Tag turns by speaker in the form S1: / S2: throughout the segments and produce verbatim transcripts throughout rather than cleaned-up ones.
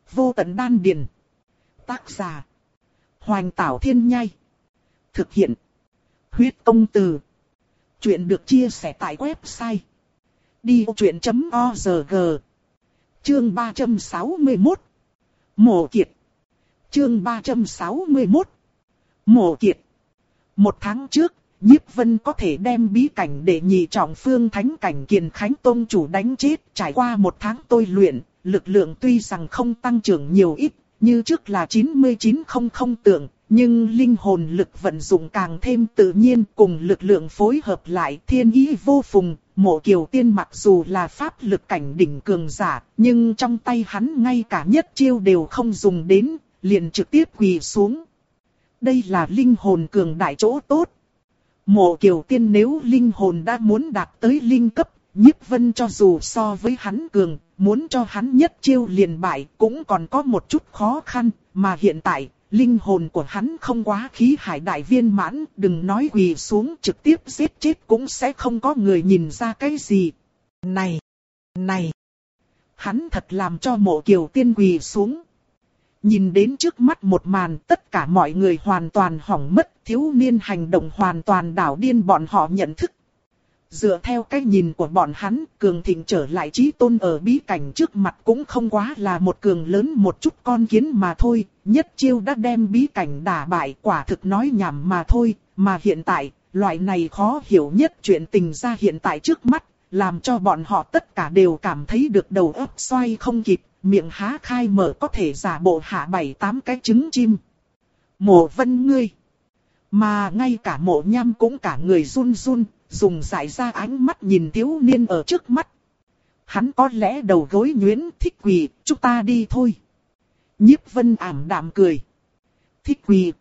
S1: Vô tận đan điền. Tác giả. Hoành Tảo Thiên Nhai. Thực hiện. Huyết Công Từ. Chuyện được chia sẻ tại website đi vô chuyện chấm org. Chương ba trăm sáu mươi mốt. Mộ Kiệt. Chương ba trăm sáu mươi mốt. Mộ Kiệt. Một tháng trước, Nhiếp Vân có thể đem bí cảnh đệ nhị trọng phương thánh cảnh Kiền Khánh Tông chủ đánh chết. Trải qua một tháng tôi luyện, lực lượng tuy rằng không tăng trưởng nhiều ít, như trước là chín mươi chín nghìn tượng, nhưng linh hồn lực vận dụng càng thêm tự nhiên, cùng lực lượng phối hợp lại thiên ý vô phùng. Mộ Kiều Tiên mặc dù là pháp lực cảnh đỉnh cường giả, nhưng trong tay hắn ngay cả nhất chiêu đều không dùng đến, liền trực tiếp quỳ xuống. Đây là linh hồn cường đại chỗ tốt. Mộ Kiều Tiên nếu linh hồn đã muốn đạt tới linh cấp, Nhiếp Vân cho dù so với hắn cường, muốn cho hắn nhất chiêu liền bại cũng còn có một chút khó khăn, mà hiện tại, linh hồn của hắn không quá khí hải đại viên mãn, đừng nói quỳ xuống trực tiếp giết chết cũng sẽ không có người nhìn ra cái gì. Này, này, hắn thật làm cho Mộ Kiều Tiên quỳ xuống. Nhìn đến trước mắt một màn, tất cả mọi người hoàn toàn hỏng mất, thiếu niên hành động hoàn toàn đảo điên bọn họ nhận thức. Dựa theo cái nhìn của bọn hắn, cường thịnh trở lại chí tôn ở bí cảnh trước mặt cũng không quá là một cường lớn một chút con kiến mà thôi, nhất chiêu đã đem bí cảnh đả bại, quả thực nói nhảm mà thôi, mà hiện tại, loại này khó hiểu nhất chuyện tình ra hiện tại trước mắt, làm cho bọn họ tất cả đều cảm thấy được đầu óc xoay không kịp, miệng há khai mở có thể giả bộ hạ bảy tám cái trứng chim. Mộ Vân ngươi! Mà ngay cả Mộ Nham cũng cả người run run, dùng dại ra ánh mắt nhìn thiếu niên ở trước mắt. Hắn có lẽ đầu gối nhuyễn, thích quỳ, chúng ta đi thôi. Nhiếp Vân ảm đạm cười. Thích quỳ.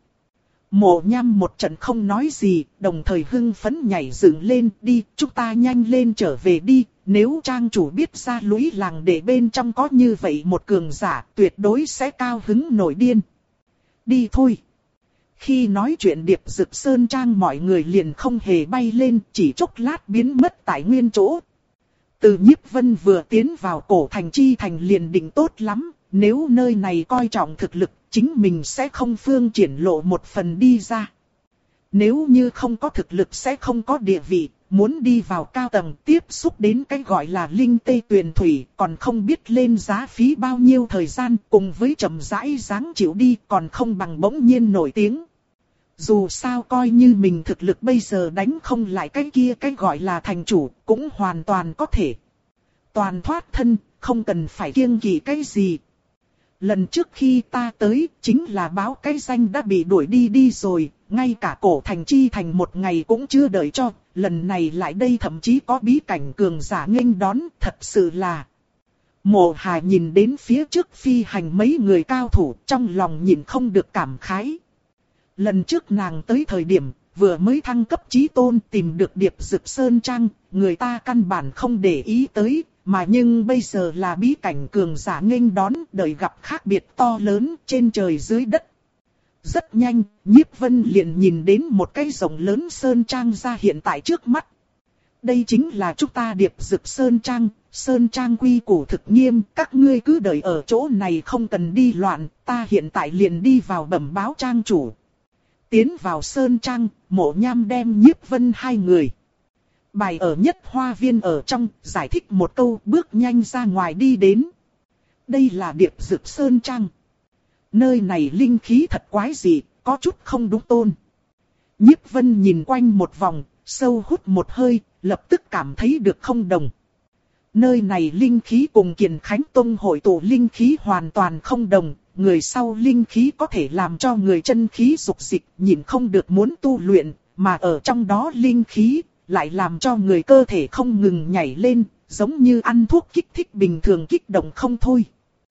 S1: Mộ Nham một trận không nói gì, đồng thời hưng phấn nhảy dựng lên, đi, chúng ta nhanh lên trở về đi. Nếu trang chủ biết ra lũy làng để bên trong có như vậy một cường giả, tuyệt đối sẽ cao hứng nổi điên. Đi thôi. Khi nói chuyện Điệp Dực Sơn Trang mọi người liền không hề bay lên, chỉ chốc lát biến mất tại nguyên chỗ. Từ Nhiếp Vân vừa tiến vào cổ thành chi thành liền định tốt lắm, nếu nơi này coi trọng thực lực, chính mình sẽ không phương triển lộ một phần đi ra. Nếu như không có thực lực sẽ không có địa vị, muốn đi vào cao tầng tiếp xúc đến cái gọi là linh tê tuyền thủy, còn không biết lên giá phí bao nhiêu thời gian, cùng với chậm rãi dáng chịu đi còn không bằng bỗng nhiên nổi tiếng. Dù sao coi như mình thực lực bây giờ đánh không lại cái kia cái gọi là thành chủ, cũng hoàn toàn có thể toàn thoát thân, không cần phải kiêng kỵ cái gì. Lần trước khi ta tới, chính là báo cái danh đã bị đuổi đi đi rồi, ngay cả cổ thành chi thành một ngày cũng chưa đợi cho, lần này lại đây thậm chí có bí cảnh cường giả nghênh đón, thật sự là. Mộ Hà nhìn đến phía trước phi hành mấy người cao thủ, trong lòng nhìn không được cảm khái. Lần trước nàng tới thời điểm, vừa mới thăng cấp chí tôn tìm được Điệp Dực Sơn Trang, người ta căn bản không để ý tới, mà nhưng bây giờ là bí cảnh cường giả nghênh đón, đời gặp khác biệt to lớn trên trời dưới đất. Rất nhanh, Nhiếp Vân liền nhìn đến một cái rộng lớn Sơn Trang ra hiện tại trước mắt. Đây chính là chúng ta Điệp Dực Sơn Trang, Sơn Trang quy củ thực nghiêm, các ngươi cứ đợi ở chỗ này không cần đi loạn, ta hiện tại liền đi vào bẩm báo trang chủ. Tiến vào Sơn Trang, Mộ Nham đem Nhiếp Vân hai người bày ở nhất hoa viên ở trong, giải thích một câu bước nhanh ra ngoài đi đến. Đây là Điệp Dực Sơn Trang. Nơi này linh khí thật quái dị, có chút không đúng tôn. Nhiếp Vân nhìn quanh một vòng, sâu hút một hơi, lập tức cảm thấy được không đồng. Nơi này linh khí cùng Kiền Khánh Tông hội tụ linh khí hoàn toàn không đồng. Người sau linh khí có thể làm cho người chân khí dục dịch, nhìn không được muốn tu luyện, mà ở trong đó linh khí lại làm cho người cơ thể không ngừng nhảy lên, giống như ăn thuốc kích thích bình thường kích động không thôi.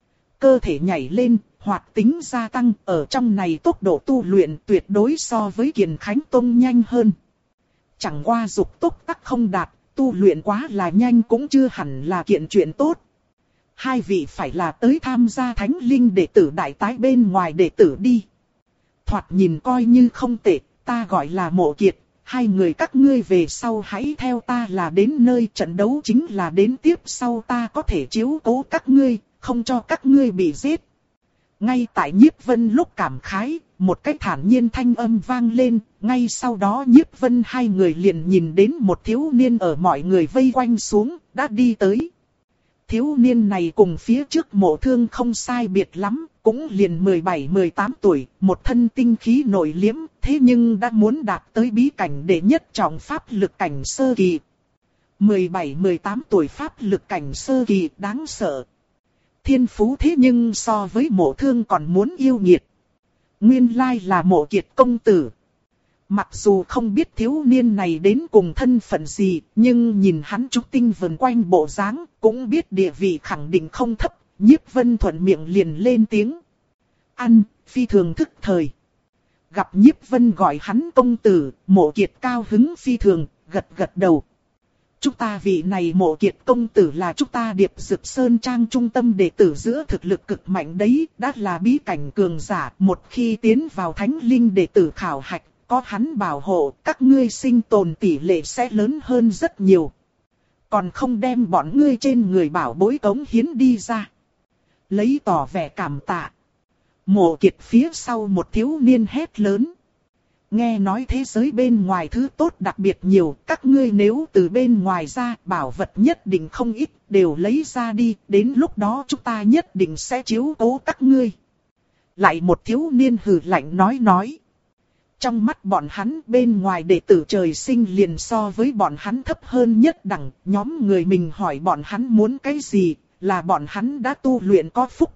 S1: Cơ thể nhảy lên, hoạt tính gia tăng, ở trong này tốc độ tu luyện tuyệt đối so với Kiền Khánh Tông nhanh hơn. Chẳng qua dục tốc tắc không đạt, tu luyện quá là nhanh cũng chưa hẳn là kiện chuyện tốt. Hai vị phải là tới tham gia thánh linh đệ tử đại tái bên ngoài đệ tử đi. Thoạt nhìn coi như không tệ, ta gọi là Mộ Kiệt, hai người các ngươi về sau hãy theo ta là đến nơi trận đấu chính là đến tiếp sau ta có thể chiếu cố các ngươi, không cho các ngươi bị giết. Ngay tại Nhiếp Vân lúc cảm khái, một cái thản nhiên thanh âm vang lên, ngay sau đó Nhiếp Vân hai người liền nhìn đến một thiếu niên ở mọi người vây quanh xuống, đã đi tới. Thiếu niên này cùng phía trước Mộ Thương không sai biệt lắm, cũng liền mười bảy mười tám tuổi, một thân tinh khí nội liễm, thế nhưng đã muốn đạt tới bí cảnh đệ nhất trọng pháp lực cảnh sơ kỳ. mười bảy mười tám tuổi pháp lực cảnh sơ kỳ đáng sợ. Thiên phú thế nhưng so với Mộ Thương còn muốn yêu nghiệt. Nguyên lai là Mộ Kiệt công tử. Mặc dù không biết thiếu niên này đến cùng thân phận gì, nhưng nhìn hắn trúc tinh vần quanh bộ dáng, cũng biết địa vị khẳng định không thấp. Nhiếp Vân thuận miệng liền lên tiếng. Ăn, phi thường thức thời. Gặp Nhiếp Vân gọi hắn công tử, Mộ Kiệt cao hứng phi thường, gật gật đầu. Chúng ta vị này Mộ Kiệt công tử là chúng ta Điệp Dực Sơn Trang trung tâm đệ tử giữa thực lực cực mạnh đấy, đã là bí cảnh cường giả, một khi tiến vào thánh linh đệ tử khảo hạch, có hắn bảo hộ, các ngươi sinh tồn tỷ lệ sẽ lớn hơn rất nhiều. Còn không đem bọn ngươi trên người bảo bối cống hiến đi ra. Lấy tỏ vẻ cảm tạ. Mộ Kiệt phía sau một thiếu niên hét lớn. Nghe nói thế giới bên ngoài thứ tốt đặc biệt nhiều, các ngươi nếu từ bên ngoài ra, bảo vật nhất định không ít, đều lấy ra đi, đến lúc đó chúng ta nhất định sẽ chiếu cố các ngươi. Lại một thiếu niên hừ lạnh nói nói. Trong mắt bọn hắn bên ngoài đệ tử trời sinh liền so với bọn hắn thấp hơn nhất đẳng, nhóm người mình hỏi bọn hắn muốn cái gì, là bọn hắn đã tu luyện có phúc.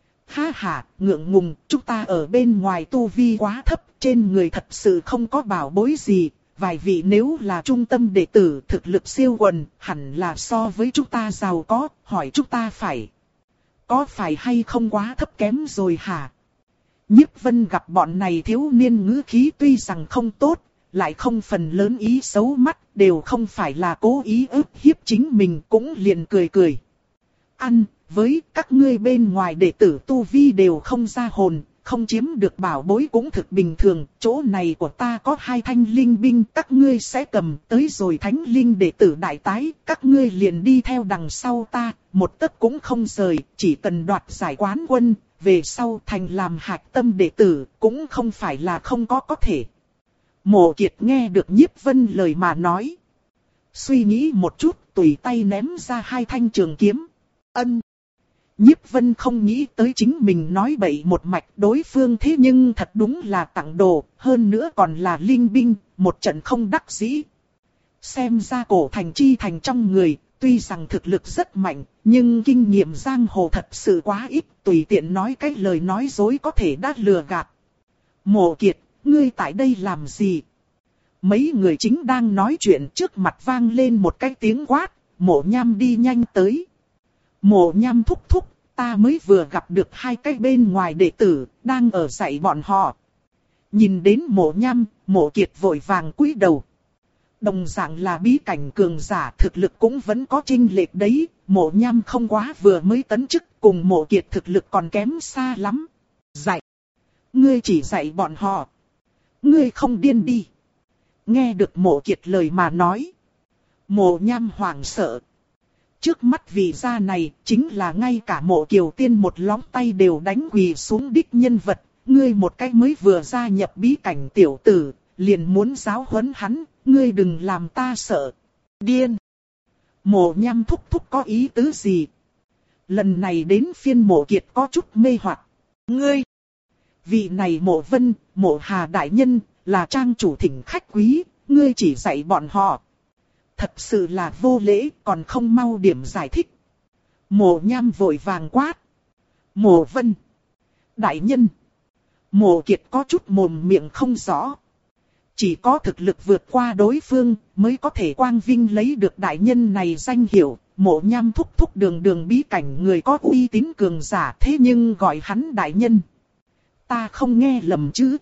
S1: Ha ha, ngượng ngùng, chúng ta ở bên ngoài tu vi quá thấp, trên người thật sự không có bảo bối gì, vài vị nếu là trung tâm đệ tử thực lực siêu quần, hẳn là so với chúng ta giàu có, hỏi chúng ta phải. Có phải hay không quá thấp kém rồi hả? Nhiếp Vân gặp bọn này thiếu niên ngữ khí tuy rằng không tốt, lại không phần lớn ý xấu mắt, đều không phải là cố ý ức hiếp chính mình, cũng liền cười cười. Ăn, với các ngươi bên ngoài đệ tử tu vi đều không ra hồn, không chiếm được bảo bối cũng thực bình thường, chỗ này của ta có hai thanh linh binh, các ngươi sẽ cầm tới rồi thánh linh đệ tử đại tái, các ngươi liền đi theo đằng sau ta, một tấc cũng không rời, chỉ cần đoạt giải quán quân, về sau thành làm hạch tâm đệ tử, cũng không phải là không có có thể. Mộ Kiệt nghe được Nhiếp Vân lời mà nói. Suy nghĩ một chút, tùy tay ném ra hai thanh trường kiếm. Ân. Nhiếp Vân không nghĩ tới chính mình nói bậy một mạch, đối phương thế nhưng thật đúng là tặng đồ, hơn nữa còn là linh binh, một trận không đắc dĩ. Xem ra Cổ Thành Chi Thành trong người, tuy rằng thực lực rất mạnh, nhưng kinh nghiệm giang hồ thật sự quá ít, tùy tiện nói cái lời nói dối có thể đã lừa gạt. Mộ Kiệt, ngươi tại đây làm gì? Mấy người chính đang nói chuyện, trước mặt vang lên một cái tiếng quát, Mộ Nham đi nhanh tới. Mộ Nham thúc thúc, ta mới vừa gặp được hai cái bên ngoài đệ tử, đang ở dạy bọn họ. Nhìn đến Mộ Nham, Mộ Kiệt vội vàng cúi đầu. Đồng dạng là bí cảnh cường giả, thực lực cũng vẫn có chênh lệch đấy, Mộ Nham không quá vừa mới tấn chức, cùng Mộ Kiệt thực lực còn kém xa lắm. Dạy. Ngươi chỉ dạy bọn họ. Ngươi không điên đi. Nghe được Mộ Kiệt lời mà nói. Mộ Nham hoảng sợ. Trước mắt vị gia này, chính là ngay cả Mộ Kiều Tiên một lóng tay đều đánh quỳ xuống đích nhân vật. Ngươi một cách mới vừa gia nhập bí cảnh tiểu tử, liền muốn giáo huấn hắn, ngươi đừng làm ta sợ. Điên! Mộ Nham thúc thúc có ý tứ gì? Lần này đến phiên Mộ Kiệt có chút mê hoặc. Ngươi! Vị này Mộ Vân, Mộ Hà đại nhân, là trang chủ thỉnh khách quý, ngươi chỉ dạy bọn họ. Thật sự là vô lễ, còn không mau điểm giải thích. Mộ Nham vội vàng quát. Mộ Vân! Đại nhân! Mộ Kiệt có chút mồm miệng không rõ. Chỉ có thực lực vượt qua đối phương mới có thể quang vinh lấy được đại nhân này danh hiệu. Mộ Nham thúc thúc đường đường bí cảnh người có uy tín cường giả, thế nhưng gọi hắn đại nhân. Ta không nghe lầm chứ?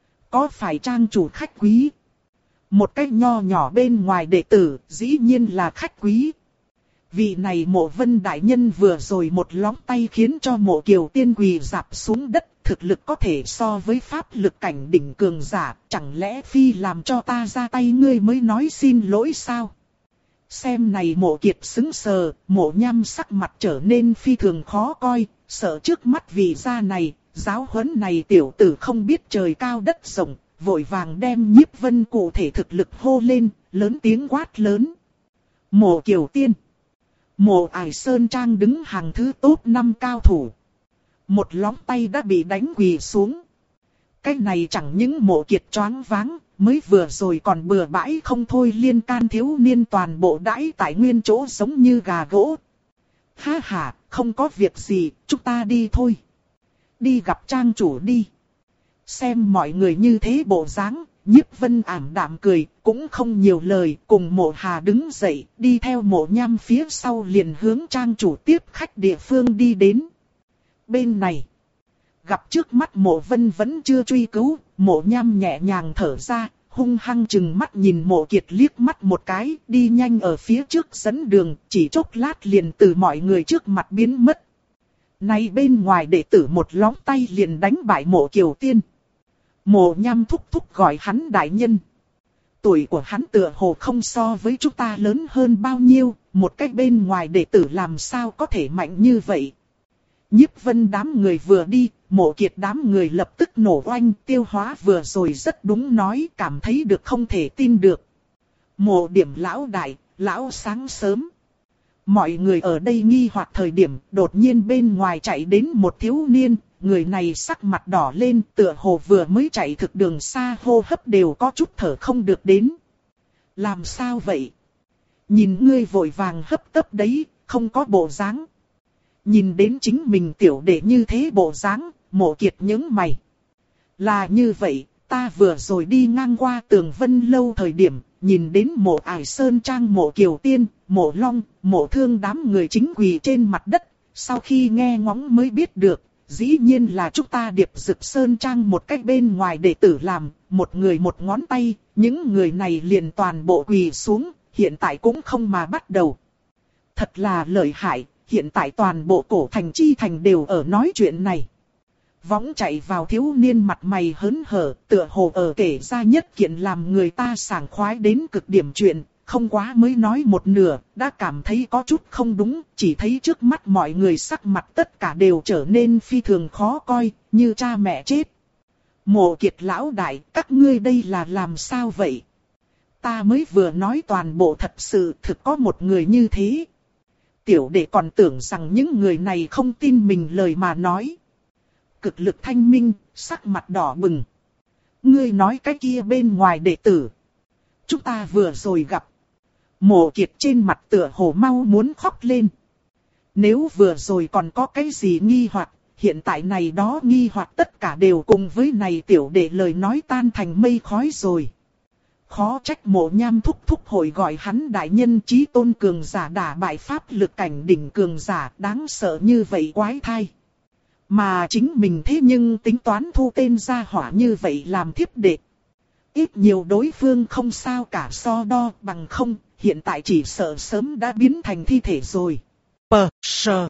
S1: Có phải trang chủ khách quý? Một cái nho nhỏ bên ngoài đệ tử, dĩ nhiên là khách quý. Vị này Mộ Vân đại nhân vừa rồi một lóng tay khiến cho Mộ Kiều Tiên quỳ rạp xuống đất, thực lực có thể so với pháp lực cảnh đỉnh cường giả, chẳng lẽ phi làm cho ta ra tay ngươi mới nói xin lỗi sao? Xem này Mộ Kiệt sững sờ, Mộ Nham sắc mặt trở nên phi thường khó coi, sợ trước mắt vị gia này, Giáo huấn này tiểu tử không biết trời cao đất rộng, vội vàng đem Nhiếp Vân cụ thể thực lực hô lên, lớn tiếng quát lớn. Mộ Kiều Tiên. Mộ Ải Sơn Trang đứng hàng thứ top năm cao thủ. Một lóng tay đã bị đánh quỳ xuống. Cái này chẳng những Mộ Kiệt choáng váng, mới vừa rồi còn bừa bãi không thôi, liên can thiếu niên toàn bộ đãi tại nguyên chỗ giống như gà gỗ. Ha ha, không có việc gì, chúng ta đi thôi. Đi gặp trang chủ đi. Xem mọi người như thế bộ dáng, Nhiếp Vân ảm đạm cười, cũng không nhiều lời, cùng Mộ Hà đứng dậy, đi theo Mộ Nham phía sau liền hướng trang chủ tiếp khách địa phương đi đến. Bên này, gặp trước mắt Mộ Vân vẫn chưa truy cứu, Mộ Nham nhẹ nhàng thở ra, hung hăng chừng mắt nhìn Mộ Kiệt liếc mắt một cái, đi nhanh ở phía trước dẫn đường, chỉ chốc lát liền từ mọi người trước mặt biến mất. Này bên ngoài đệ tử một lóng tay liền đánh bại Mộ Kiều Tiên. Mộ Nham thúc thúc gọi hắn đại nhân. Tuổi của hắn tựa hồ không so với chúng ta lớn hơn bao nhiêu, một cách bên ngoài đệ tử làm sao có thể mạnh như vậy. Nhiếp Vân đám người vừa đi, Mộ Kiệt đám người lập tức nổ oanh, Tiêu Hóa vừa rồi rất đúng nói, cảm thấy được không thể tin được. Mộ Điểm lão đại, lão sáng sớm. Mọi người ở đây nghi hoặc thời điểm, đột nhiên bên ngoài chạy đến một thiếu niên, người này sắc mặt đỏ lên, tựa hồ vừa mới chạy thực đường xa, hô hấp đều có chút thở không được đến. Làm sao vậy? Nhìn ngươi vội vàng hấp tấp đấy, không có bộ dáng. Nhìn đến chính mình tiểu đệ như thế bộ dáng, Mộ Kiệt nhướng mày. Là như vậy, ta vừa rồi đi ngang qua Tường Vân lâu thời điểm, nhìn đến Mộ Ải Sơn Trang, Mộ Kiều Tiên, Mộ Long, Mộ Thương đám người chính quỳ trên mặt đất, sau khi nghe ngóng mới biết được, dĩ nhiên là chúng ta Điệp Dực Sơn Trang một cách bên ngoài đệ tử làm, một người một ngón tay, những người này liền toàn bộ quỳ xuống, hiện tại cũng không mà bắt đầu. Thật là lợi hại, hiện tại toàn bộ cổ thành chi thành đều ở nói chuyện này. Võng chạy vào thiếu niên mặt mày hớn hở, tựa hồ ở kể ra nhất kiện làm người ta sảng khoái đến cực điểm chuyện, không quá mới nói một nửa, đã cảm thấy có chút không đúng, chỉ thấy trước mắt mọi người sắc mặt tất cả đều trở nên phi thường khó coi, như cha mẹ chết. Mộ Kiệt lão đại, các ngươi đây là làm sao vậy? Ta mới vừa nói toàn bộ thật sự thực có một người như thế. Tiểu đệ còn tưởng rằng những người này không tin mình lời mà nói. Cực lực thanh minh, sắc mặt đỏ bừng. Ngươi nói cái kia bên ngoài đệ tử. Chúng ta vừa rồi gặp. Mộ Kiệt trên mặt tựa hồ mau muốn khóc lên. Nếu vừa rồi còn có cái gì nghi hoặc, hiện tại này đó nghi hoặc tất cả đều cùng với này tiểu đệ lời nói tan thành mây khói rồi. Khó trách Mộ Nham thúc thúc hồi gọi hắn đại nhân chí tôn cường giả đả bại pháp lực cảnh đỉnh cường giả, đáng sợ như vậy quái thai. Mà chính mình thế nhưng tính toán thu tên gia hỏa như vậy làm thiếp đệ. Ít nhiều đối phương không sao cả, so đo bằng không, hiện tại chỉ sợ sớm đã biến thành thi thể rồi. Pờ, sờ.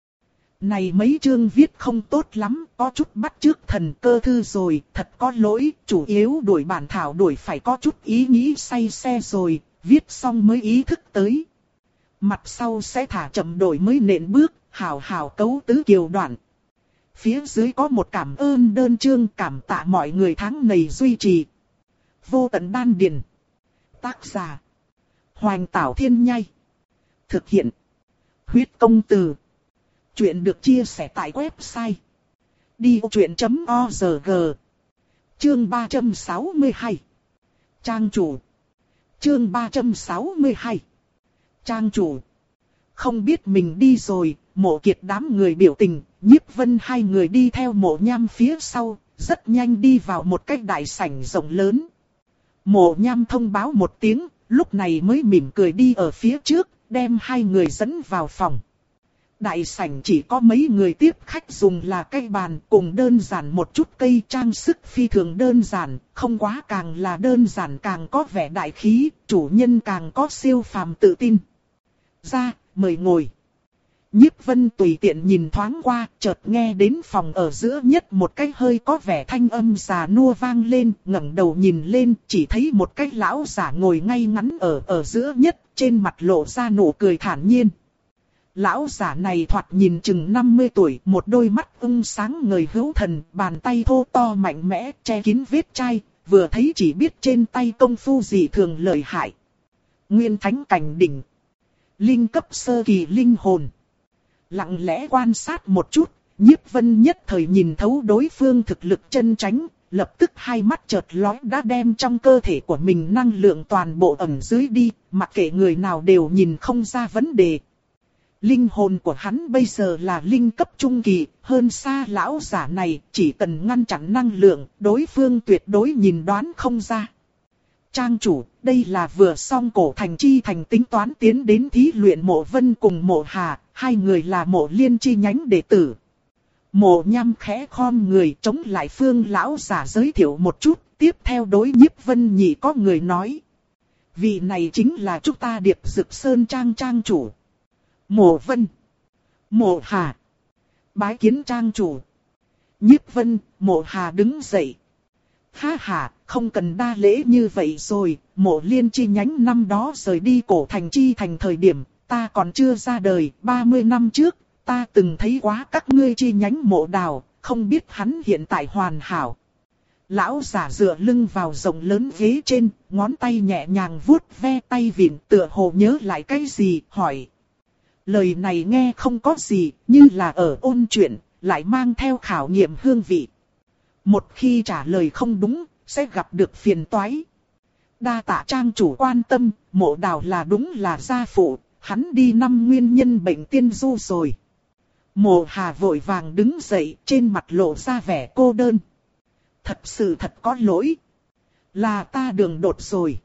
S1: Này mấy chương viết không tốt lắm, có chút bắt chước thần cơ thư rồi, thật có lỗi, chủ yếu đuổi bản thảo đuổi phải có chút ý nghĩ say xe rồi, viết xong mới ý thức tới. Mặt sau sẽ thả chậm đổi mới nện bước, hào hào cấu tứ kiều đoạn. Phía dưới có một cảm ơn đơn chương, cảm tạ mọi người tháng này duy trì. Vô tận đan điền. Tác giả: Hoành Tảo Thiên Nhai. Thực hiện: Huyết Công Từ. Chuyện được chia sẻ tại website đi ô chuyện chấm org. Chương ba trăm sáu mươi hai. Trang chủ. Chương ba trăm sáu mươi hai. Trang chủ. Không biết mình đi rồi, Mộ Kiệt đám người biểu tình, Nhiếp Vân hai người đi theo Mộ Nham phía sau, rất nhanh đi vào một cái đại sảnh rộng lớn. Mộ Nham thông báo một tiếng, lúc này mới mỉm cười đi ở phía trước, đem hai người dẫn vào phòng. Đại sảnh chỉ có mấy người tiếp khách dùng là cây bàn cùng đơn giản một chút cây trang sức phi thường đơn giản, không quá càng là đơn giản càng có vẻ đại khí, chủ nhân càng có siêu phàm tự tin. Ra, mời ngồi. Nhiếp Vân tùy tiện nhìn thoáng qua, chợt nghe đến phòng ở giữa nhất một cái hơi có vẻ thanh âm già nua vang lên, ngẩng đầu nhìn lên, chỉ thấy một cái lão giả ngồi ngay ngắn ở ở giữa nhất, trên mặt lộ ra nụ cười thản nhiên. Lão giả này thoạt nhìn chừng năm mươi tuổi, một đôi mắt ưng sáng ngời hữu thần, bàn tay thô to mạnh mẽ, che kín vết chai, vừa thấy chỉ biết trên tay công phu gì thường lợi hại. Nguyên thánh cảnh đỉnh. Linh cấp sơ kỳ linh hồn. Lặng lẽ quan sát một chút, Nhiếp Vân nhất thời nhìn thấu đối phương thực lực chân chánh, lập tức hai mắt chợt lóe đã đem trong cơ thể của mình năng lượng toàn bộ ẩn dưới đi, mặc kệ người nào đều nhìn không ra vấn đề. Linh hồn của hắn bây giờ là linh cấp trung kỳ, hơn xa lão giả này, chỉ cần ngăn chặn năng lượng, đối phương tuyệt đối nhìn đoán không ra. Trang chủ, đây là vừa xong cổ thành chi thành tính toán tiến đến thí luyện Mộ Vân cùng Mộ Hà, hai người là Mộ Liên chi nhánh đệ tử. Mộ Nham khẽ khom người chống lại phương lão giả giới thiệu một chút, tiếp theo đối Nhiếp Vân Nhị có người nói. Vị này chính là chúng ta Điệp Dực Sơn Trang trang chủ. Mộ Vân, Mộ Hà, bái kiến trang chủ. Nhiếp Vân, Mộ Hà đứng dậy. Ha ha, không cần đa lễ như vậy rồi, Mộ Liên chi nhánh năm đó rời đi cổ thành chi thành thời điểm, ta còn chưa ra đời, ba mươi năm trước, ta từng thấy quá các ngươi chi nhánh Mộ Đào, không biết hắn hiện tại hoàn hảo. Lão giả dựa lưng vào rộng lớn ghế trên, ngón tay nhẹ nhàng vuốt ve tay vịn tựa hồ nhớ lại cái gì, hỏi. Lời này nghe không có gì, như là ở ôn chuyện, lại mang theo khảo nghiệm hương vị. Một khi trả lời không đúng, sẽ gặp được phiền toái. Đa tạ trang chủ quan tâm, Mộ Đào là đúng là gia phụ, hắn đi năm nguyên nhân bệnh tiên du rồi. Mộ Hà vội vàng đứng dậy, trên mặt lộ ra vẻ cô đơn. Thật sự thật có lỗi. Là ta đường đột rồi.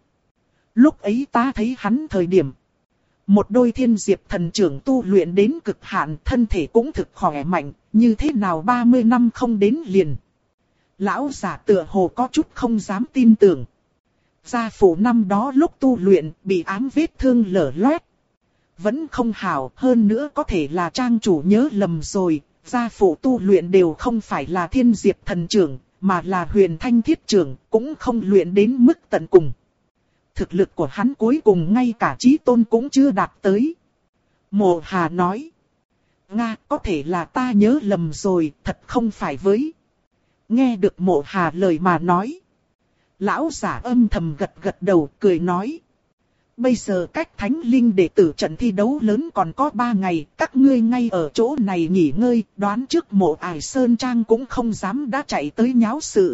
S1: Lúc ấy ta thấy hắn thời điểm. Một đôi thiên diệp thần trưởng tu luyện đến cực hạn, thân thể cũng thực khỏe mạnh, như thế nào ba mươi năm không đến liền. Lão giả tựa hồ có chút không dám tin tưởng. Gia phụ năm đó lúc tu luyện bị ám vết thương lở loét. Vẫn không hảo, hơn nữa có thể là trang chủ nhớ lầm rồi. Gia phụ tu luyện đều không phải là thiên diệp thần trưởng, mà là huyền thanh thiết trưởng, cũng không luyện đến mức tận cùng. Thực lực của hắn cuối cùng ngay cả chí tôn cũng chưa đạt tới. Mộ Hà nói. Nga, có thể là ta nhớ lầm rồi, thật không phải với. Nghe được Mộ Hà lời mà nói. Lão giả âm thầm gật gật đầu, cười nói. Bây giờ cách thánh linh đệ tử trận thi đấu lớn còn có ba ngày, các ngươi ngay ở chỗ này nghỉ ngơi, đoán trước Mộ Ải Sơn Trang cũng không dám đã chạy tới nháo sự.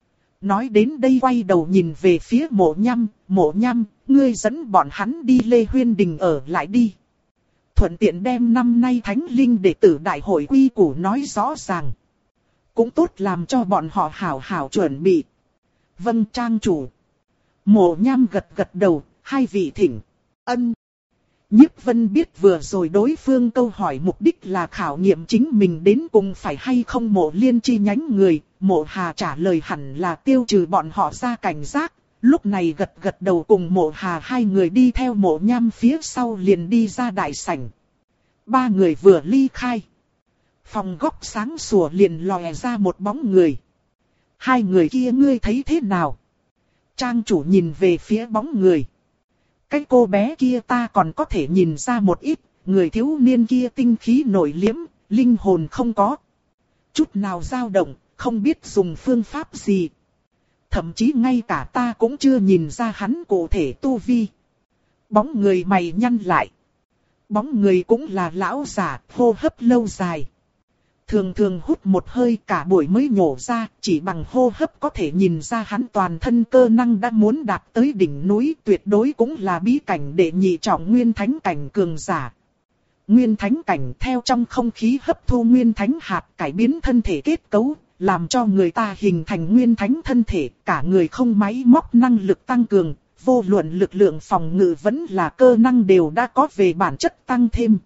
S1: Nói đến đây quay đầu nhìn về phía Mộ Nham, Mộ Nham, ngươi dẫn bọn hắn đi Lê Huyên Đình ở lại đi. Thuận tiện đem năm nay thánh linh đệ tử đại hội quy củ nói rõ ràng. Cũng tốt làm cho bọn họ hảo hảo chuẩn bị. Vâng trang chủ. Mộ Nham gật gật đầu, hai vị thỉnh. Ân. Nhiếp Vân biết vừa rồi đối phương câu hỏi mục đích là khảo nghiệm chính mình đến cùng phải hay không Mộ Liên chi nhánh người. Mộ Hà trả lời hẳn là tiêu trừ bọn họ ra cảnh giác. Lúc này gật gật đầu cùng Mộ Hà hai người đi theo Mộ Nham phía sau liền đi ra đại sảnh. Ba người vừa ly khai. Phòng góc sáng sủa liền lòe ra một bóng người. Hai người kia ngươi thấy thế nào? Trang chủ nhìn về phía bóng người. Cái cô bé kia ta còn có thể nhìn ra một ít, người thiếu niên kia tinh khí nổi liếm, linh hồn không có chút nào dao động, không biết dùng phương pháp gì. Thậm chí ngay cả ta cũng chưa nhìn ra hắn cụ thể tu vi. Bóng người mày nhăn lại. Bóng người cũng là lão giả, hô hấp lâu dài. Thường thường hút một hơi cả buổi mới nhổ ra, chỉ bằng hô hấp có thể nhìn ra hắn toàn thân cơ năng đã muốn đạt tới đỉnh núi, tuyệt đối cũng là bí cảnh đệ nhị trọng nguyên thánh cảnh cường giả. Nguyên thánh cảnh theo trong không khí hấp thu nguyên thánh hạt cải biến thân thể kết cấu, làm cho người ta hình thành nguyên thánh thân thể, cả người không máy móc năng lực tăng cường, vô luận lực lượng phòng ngự vẫn là cơ năng đều đã có về bản chất tăng thêm.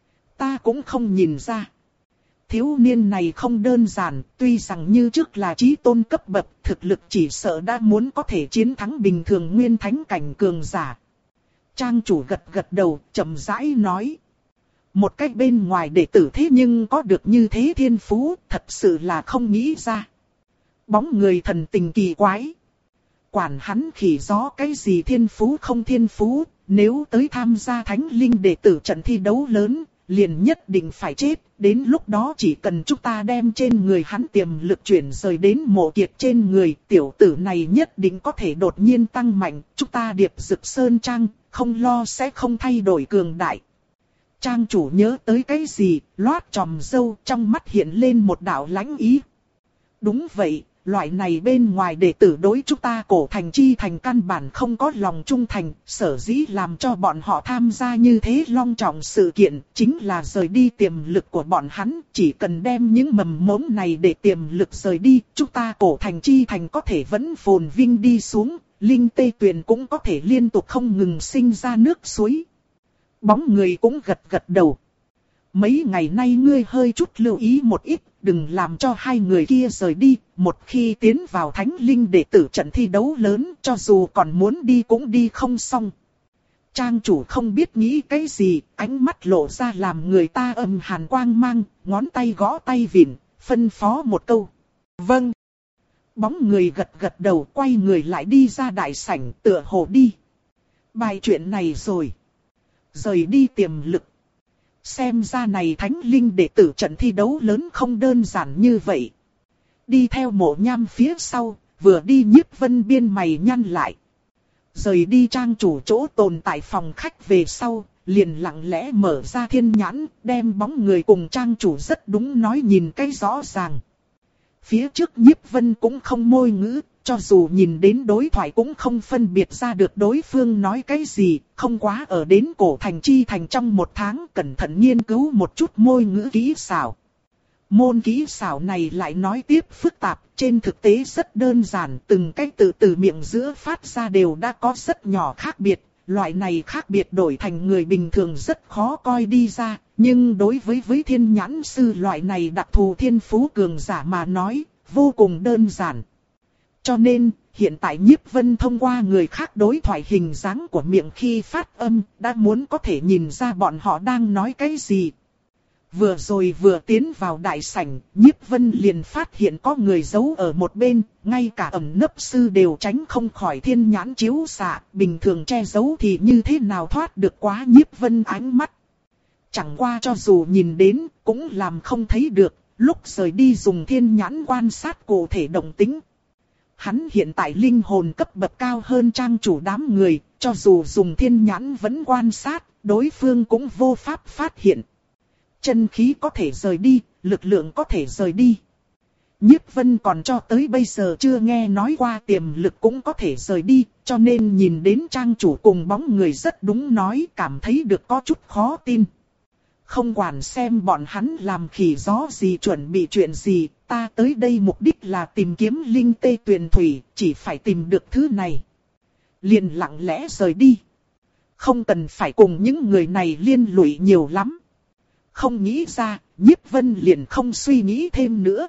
S1: Ta cũng không nhìn ra. Thiếu niên này không đơn giản, tuy rằng như trước là chí tôn cấp bậc, thực lực chỉ sợ đã muốn có thể chiến thắng bình thường nguyên thánh cảnh cường giả. Trang chủ gật gật đầu, chậm rãi nói. Một cách bên ngoài đệ tử thế nhưng có được như thế thiên phú, thật sự là không nghĩ ra. Bóng người thần tình kỳ quái. Quản hắn khỉ gió cái gì thiên phú không thiên phú, nếu tới tham gia thánh linh đệ tử trận thi đấu lớn, liền nhất định phải chết, đến lúc đó chỉ cần chúng ta đem trên người hắn tiềm lực chuyển rời đến Mộ Kiệt trên người, tiểu tử này nhất định có thể đột nhiên tăng mạnh, chúng ta Điệp Dực Sơn Trang, không lo sẽ không thay đổi cường đại. Trang chủ nhớ tới cái gì, loát tròm râu, trong mắt hiện lên một đạo lãnh ý. Đúng vậy, loại này bên ngoài đệ tử đối chúng ta Cổ Thành Chi Thành căn bản không có lòng trung thành, sở dĩ làm cho bọn họ tham gia như thế long trọng sự kiện, chính là rời đi tiềm lực của bọn hắn, chỉ cần đem những mầm mống này để tiềm lực rời đi, chúng ta Cổ Thành Chi Thành có thể vẫn phồn vinh đi xuống, linh tê tuyền cũng có thể liên tục không ngừng sinh ra nước suối. Bóng người cũng gật gật đầu. Mấy ngày nay ngươi hơi chút lưu ý một ít, đừng làm cho hai người kia rời đi, một khi tiến vào thánh linh đệ tử trận thi đấu lớn, cho dù còn muốn đi cũng đi không xong. Trang chủ không biết nghĩ cái gì, ánh mắt lộ ra làm người ta âm hàn quang mang, ngón tay gõ tay vịn, phân phó một câu. Vâng. Bóng người gật gật đầu, quay người lại đi ra đại sảnh, tựa hồ đi. Bài chuyện này rồi. Rời đi tiềm lực. Xem ra này thánh linh đệ tử trận thi đấu lớn không đơn giản như vậy. Đi theo Mộ Nham phía sau, vừa đi Nhiếp Vân biên mày nhăn lại. Rời đi trang chủ chỗ tồn tại phòng khách về sau, liền lặng lẽ mở ra thiên nhãn, đem bóng người cùng trang chủ rất đúng nói nhìn cái rõ ràng. Phía trước Nhiếp Vân cũng không môi ngữ, cho dù nhìn đến đối thoại cũng không phân biệt ra được đối phương nói cái gì, không quá ở đến Cổ Thành Chi Thành trong một tháng cẩn thận nghiên cứu một chút môi ngữ kỹ xảo. Môn kỹ xảo này lại nói tiếp phức tạp, trên thực tế rất đơn giản, từng cái từ từ miệng giữa phát ra đều đã có rất nhỏ khác biệt, loại này khác biệt đổi thành người bình thường rất khó coi đi ra, nhưng đối với với thiên nhãn sư loại này đặc thù thiên phú cường giả mà nói, vô cùng đơn giản. Cho nên, hiện tại Nhiếp Vân thông qua người khác đối thoại hình dáng của miệng khi phát âm, đã muốn có thể nhìn ra bọn họ đang nói cái gì. Vừa rồi vừa tiến vào đại sảnh, Nhiếp Vân liền phát hiện có người giấu ở một bên, ngay cả ẩn nấp sư đều tránh không khỏi thiên nhãn chiếu xạ, bình thường che giấu thì như thế nào thoát được quá Nhiếp Vân ánh mắt. Chẳng qua cho dù nhìn đến, cũng làm không thấy được, lúc rời đi dùng thiên nhãn quan sát cụ thể động tính. Hắn hiện tại linh hồn cấp bậc cao hơn trang chủ đám người, cho dù dùng thiên nhãn vẫn quan sát, đối phương cũng vô pháp phát hiện. Chân khí có thể rời đi, lực lượng có thể rời đi. Nhiếp Vân còn cho tới bây giờ chưa nghe nói qua tiềm lực cũng có thể rời đi, cho nên nhìn đến trang chủ cùng bóng người rất đúng nói, cảm thấy được có chút khó tin. Không quản xem bọn hắn làm khỉ gió gì chuẩn bị chuyện gì, ta tới đây mục đích là tìm kiếm linh tê tuyền thủy, chỉ phải tìm được thứ này. Liền lặng lẽ rời đi. Không cần phải cùng những người này liên lụy nhiều lắm. Không nghĩ ra, Nhiếp Vân liền không suy nghĩ thêm nữa.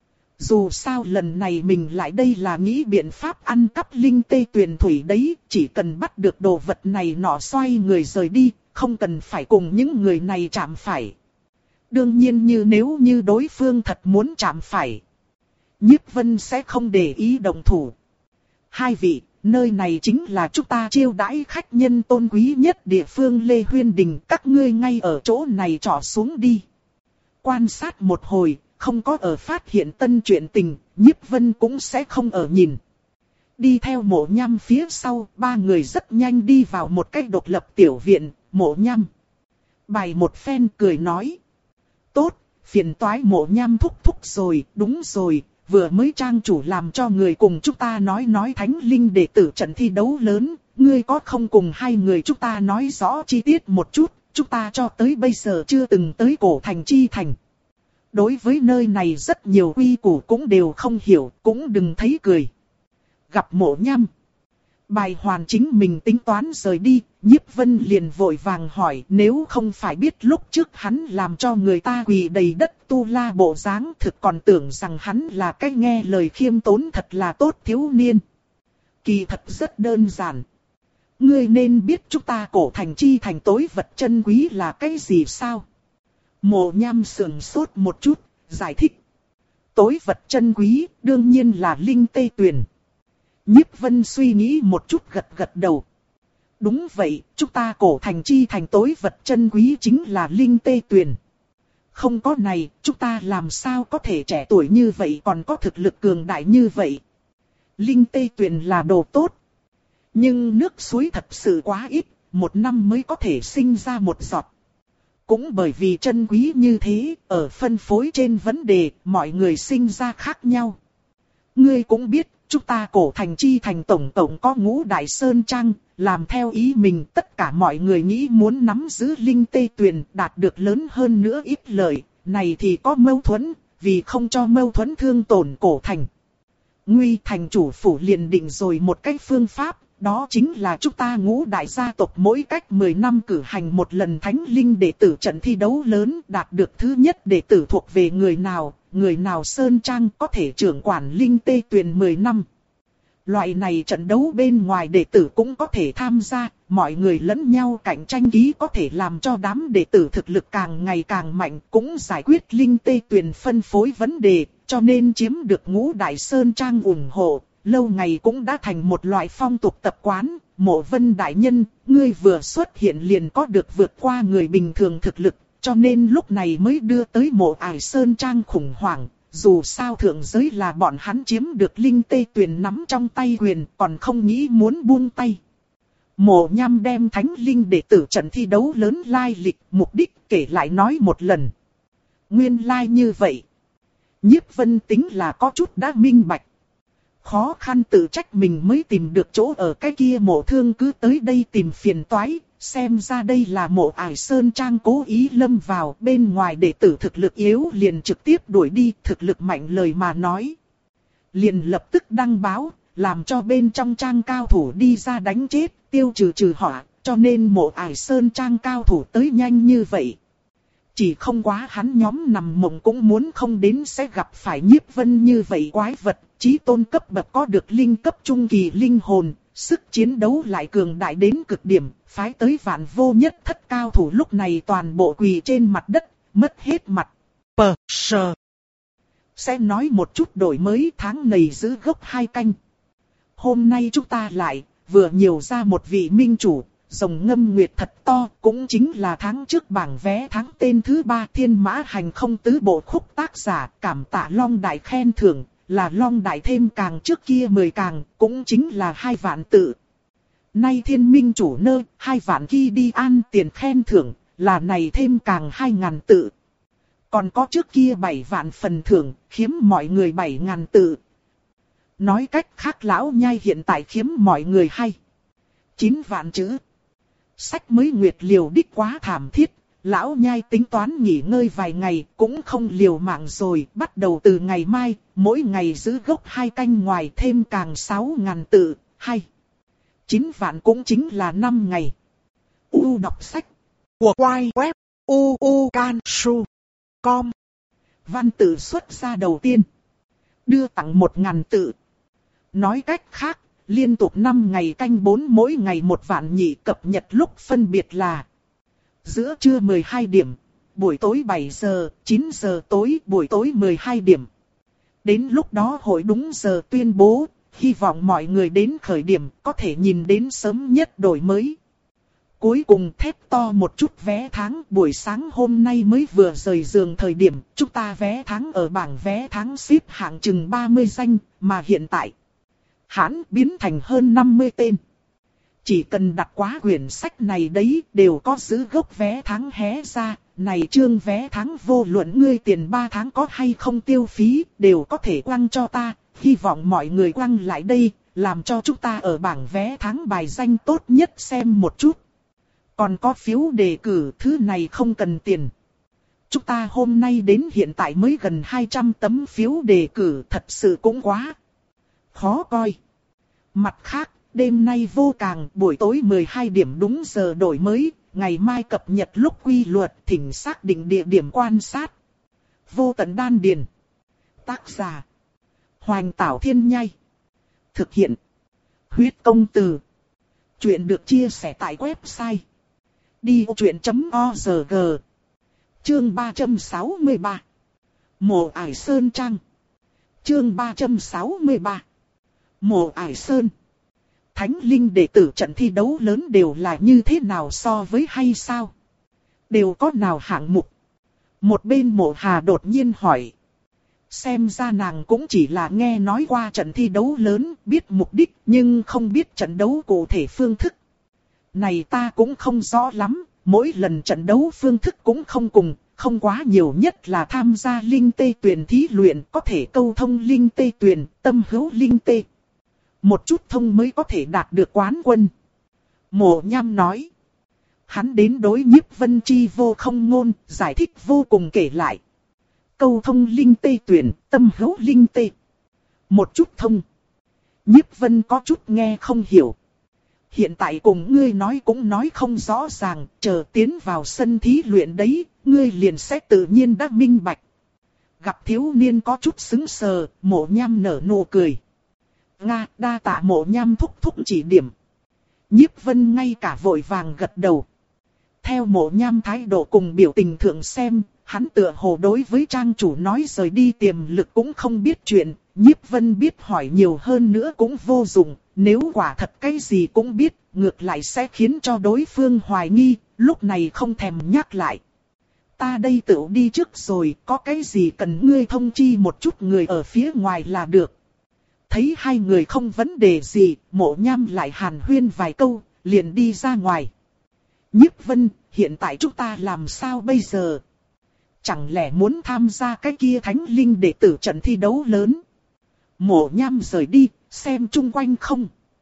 S1: Dù sao lần này mình lại đây là nghĩ biện pháp ăn cắp linh tê tuyền thủy đấy, chỉ cần bắt được đồ vật này nọ xoay người rời đi, không cần phải cùng những người này chạm phải. Đương nhiên như nếu như đối phương thật muốn chạm phải, Nhiếp Vân sẽ không để ý động thủ. Hai vị, nơi này chính là chúng ta chiêu đãi khách nhân tôn quý nhất địa phương Lê Huyên Đình, các ngươi ngay ở chỗ này trọ xuống đi. Quan sát một hồi, không có ở phát hiện tân chuyện tình, Nhiếp Vân cũng sẽ không ở nhìn. Đi theo Mộ Nham phía sau, ba người rất nhanh đi vào một cái độc lập tiểu viện. Mộ Nham bày một phen cười nói: tốt, phiền toái Mộ Nham thúc thúc rồi, đúng rồi, vừa mới trang chủ làm cho người cùng chúng ta nói nói thánh linh đệ tử trận thi đấu lớn, ngươi có không cùng hai người chúng ta nói rõ chi tiết một chút, chúng ta cho tới bây giờ chưa từng tới Cổ Thành Chi Thành. Đối với nơi này rất nhiều quy củ cũng đều không hiểu, cũng đừng thấy cười. Gặp Mộ Nham, bài hoàn chính mình tính toán rời đi, Nhiếp Vân liền vội vàng hỏi, nếu không phải biết lúc trước hắn làm cho người ta quỳ đầy đất tu la bộ dáng, thực còn tưởng rằng hắn là cái nghe lời khiêm tốn thật là tốt thiếu niên. Kỳ thật rất đơn giản. Ngươi nên biết chúng ta Cổ Thành Chi Thành tối vật chân quý là cái gì sao? Mộ Nham sườn sốt một chút, giải thích. Tối vật chân quý, đương nhiên là linh tê tuyền. Nhiếp Vân suy nghĩ một chút gật gật đầu. Đúng vậy, chúng ta cổ thành chi thành tối vật chân quý chính là linh tê tuyền. Không có này, chúng ta làm sao có thể trẻ tuổi như vậy còn có thực lực cường đại như vậy. Linh tê tuyền là đồ tốt. Nhưng nước suối thật sự quá ít, một năm mới có thể sinh ra một giọt. Cũng bởi vì chân quý như thế, ở phân phối trên vấn đề, mọi người sinh ra khác nhau. Ngươi cũng biết, chúng ta cổ thành chi thành tổng tổng có ngũ đại sơn trang, làm theo ý mình tất cả mọi người nghĩ muốn nắm giữ linh tê tuyền đạt được lớn hơn nữa ít lợi, này thì có mâu thuẫn, vì không cho mâu thuẫn thương tổn cổ thành. Nguy thành chủ phủ liền định rồi một cách phương pháp, đó chính là chúng ta ngũ đại gia tộc mỗi cách mười năm cử hành một lần thánh linh đệ tử trận thi đấu lớn, đạt được thứ nhất đệ tử thuộc về người nào, người nào sơn trang có thể trưởng quản linh tê tuyền mười năm. Loại này trận đấu bên ngoài đệ tử cũng có thể tham gia, mọi người lẫn nhau cạnh tranh ký có thể làm cho đám đệ tử thực lực càng ngày càng mạnh, cũng giải quyết linh tê tuyền phân phối vấn đề, cho nên chiếm được ngũ đại sơn trang ủng hộ, lâu ngày cũng đã thành một loại phong tục tập quán. Mộ Vân đại nhân, ngươi vừa xuất hiện liền có được vượt qua người bình thường thực lực, cho nên lúc này mới đưa tới Mộ Ải sơn trang khủng hoảng. Dù sao thượng giới là bọn hắn chiếm được linh tê tuyền nắm trong tay quyền, còn không nghĩ muốn buông tay. Mộ Nham đem thánh linh đệ tử trận thi đấu lớn lai lịch, mục đích kể lại nói một lần. Nguyên lai như vậy. Nhiếp Vân tính là có chút đã minh bạch. Khó khăn tự trách mình mới tìm được chỗ ở cái kia Mộ Thương cứ tới đây tìm phiền toái. Xem ra đây là Mộ Ải sơn trang cố ý lâm vào, bên ngoài đệ tử thực lực yếu liền trực tiếp đuổi đi, thực lực mạnh lời mà nói. Liền lập tức đăng báo, làm cho bên trong trang cao thủ đi ra đánh chết, tiêu trừ trừ họa, cho nên Mộ Ải sơn trang cao thủ tới nhanh như vậy. Chỉ không quá hắn nhóm nằm mộng cũng muốn không đến sẽ gặp phải Nhiếp Vân như vậy quái vật, chí tôn cấp bậc có được linh cấp trung kỳ linh hồn. Sức chiến đấu lại cường đại đến cực điểm, phái tới vạn vô nhất thất cao thủ lúc này toàn bộ quỳ trên mặt đất, mất hết mặt. Pờ sờ. Sẽ nói một chút đổi mới tháng này giữ gốc hai canh. Hôm nay chúng ta lại, vừa nhiều ra một vị minh chủ, rồng ngâm nguyệt thật to, cũng chính là tháng trước bảng vé tháng tên thứ ba thiên mã hành không tứ bộ khúc tác giả, cảm tạ Long Đại khen thưởng. Là Long Đại thêm càng trước kia mười càng, cũng chính là hai vạn tự. Nay thiên minh chủ nơ, hai vạn kia đi an tiền khen thưởng, là này thêm càng hai ngàn tự. Còn có trước kia bảy vạn phần thưởng, khiếm mọi người bảy ngàn tự. Nói cách khác lão nhai hiện tại khiếm mọi người hay. Chín vạn chữ. Sách mới nguyệt liều đích quá thảm thiết. Lão nhai tính toán nghỉ ngơi vài ngày, cũng không liều mạng rồi, bắt đầu từ ngày mai, mỗi ngày giữ gốc hai canh ngoài thêm càng sáu ngàn tự, hay. Chín vạn cũng chính là năm ngày. U đọc sách. Của quay web. U U Can Su. Com. Văn tự xuất ra đầu tiên. Đưa tặng một ngàn tự. Nói cách khác, liên tục năm ngày canh bốn mỗi ngày một vạn nhị cập nhật lúc phân biệt là. Giữa trưa mười hai điểm, buổi tối bảy giờ, chín giờ tối, buổi tối mười hai điểm. Đến lúc đó hội đúng giờ tuyên bố, hy vọng mọi người đến khởi điểm có thể nhìn đến sớm nhất đổi mới. Cuối cùng thét to một chút vé tháng, buổi sáng hôm nay mới vừa rời giường thời điểm, chúng ta vé tháng ở bảng vé tháng xếp hạng chừng ba mươi danh, mà hiện tại hãn biến thành hơn năm mươi tên. Chỉ cần đặt quá quyển sách này đấy, đều có giữ gốc vé tháng hé ra, này chương vé tháng vô luận ngươi tiền ba tháng có hay không tiêu phí, đều có thể quăng cho ta, hy vọng mọi người quăng lại đây, làm cho chúng ta ở bảng vé tháng bài danh tốt nhất xem một chút. Còn có phiếu đề cử, thứ này không cần tiền. Chúng ta hôm nay đến hiện tại mới gần hai trăm tấm phiếu đề cử, thật sự cũng quá khó coi. Mặt khác, đêm nay vô càng, buổi tối mười hai điểm đúng giờ đổi mới, ngày mai cập nhật lúc quy luật, thỉnh xác định địa điểm quan sát. Vô tận đan điền. Tác giả. Hoành Tảo Thiên Nhai. Thực hiện. Huyết công từ. Chuyện được chia sẻ tại website. đi vô chuyện chấm org. Chương ba trăm sáu mươi ba. Mộ Ải Sơn Trang. Chương ba trăm sáu mươi ba. Mộ Ải Sơn. Thánh linh đệ tử trận thi đấu lớn đều là như thế nào so với hay sao? Đều có nào hạng mục? Một bên Mộ Hà đột nhiên hỏi. Xem ra nàng cũng chỉ là nghe nói qua trận thi đấu lớn, biết mục đích nhưng không biết trận đấu cụ thể phương thức. Này ta cũng không rõ lắm, mỗi lần trận đấu phương thức cũng không cùng, không quá nhiều, nhất là tham gia linh tê tuyển thí luyện, có thể câu thông linh tê tuyển, tâm hữu linh tê. Một chút thông mới có thể đạt được quán quân. Mộ Nham nói. Hắn đến đối Nhiếp Vân Chi vô không ngôn, giải thích vô cùng kể lại. Câu thông linh tê tuyển, tâm hữu linh tê. Một chút thông. Nhiếp Vân có chút nghe không hiểu. Hiện tại cùng ngươi nói cũng nói không rõ ràng, chờ tiến vào sân thí luyện đấy, ngươi liền sẽ tự nhiên đã minh bạch. Gặp thiếu niên có chút sững sờ, Mộ Nham nở nụ cười. Nga, đa tạ Mộ Nham thúc thúc chỉ điểm. Nhiếp Vân ngay cả vội vàng gật đầu. Theo Mộ Nham thái độ cùng biểu tình thượng xem, hắn tựa hồ đối với trang chủ nói rời đi tiềm lực cũng không biết chuyện, Nhiếp Vân biết hỏi nhiều hơn nữa cũng vô dụng, nếu quả thật cái gì cũng biết, ngược lại sẽ khiến cho đối phương hoài nghi, lúc này không thèm nhắc lại. Ta đây tự đi trước rồi, có cái gì cần ngươi thông chi một chút người ở phía ngoài là được. Thấy hai người không vấn đề gì, Mộ Nham lại hàn huyên vài câu, liền đi ra ngoài. Nhiếp Vân, hiện tại chúng ta làm sao bây giờ? Chẳng lẽ muốn tham gia cái kia thánh linh đệ tử trận thi đấu lớn? Mộ Nham rời đi, xem chung quanh không.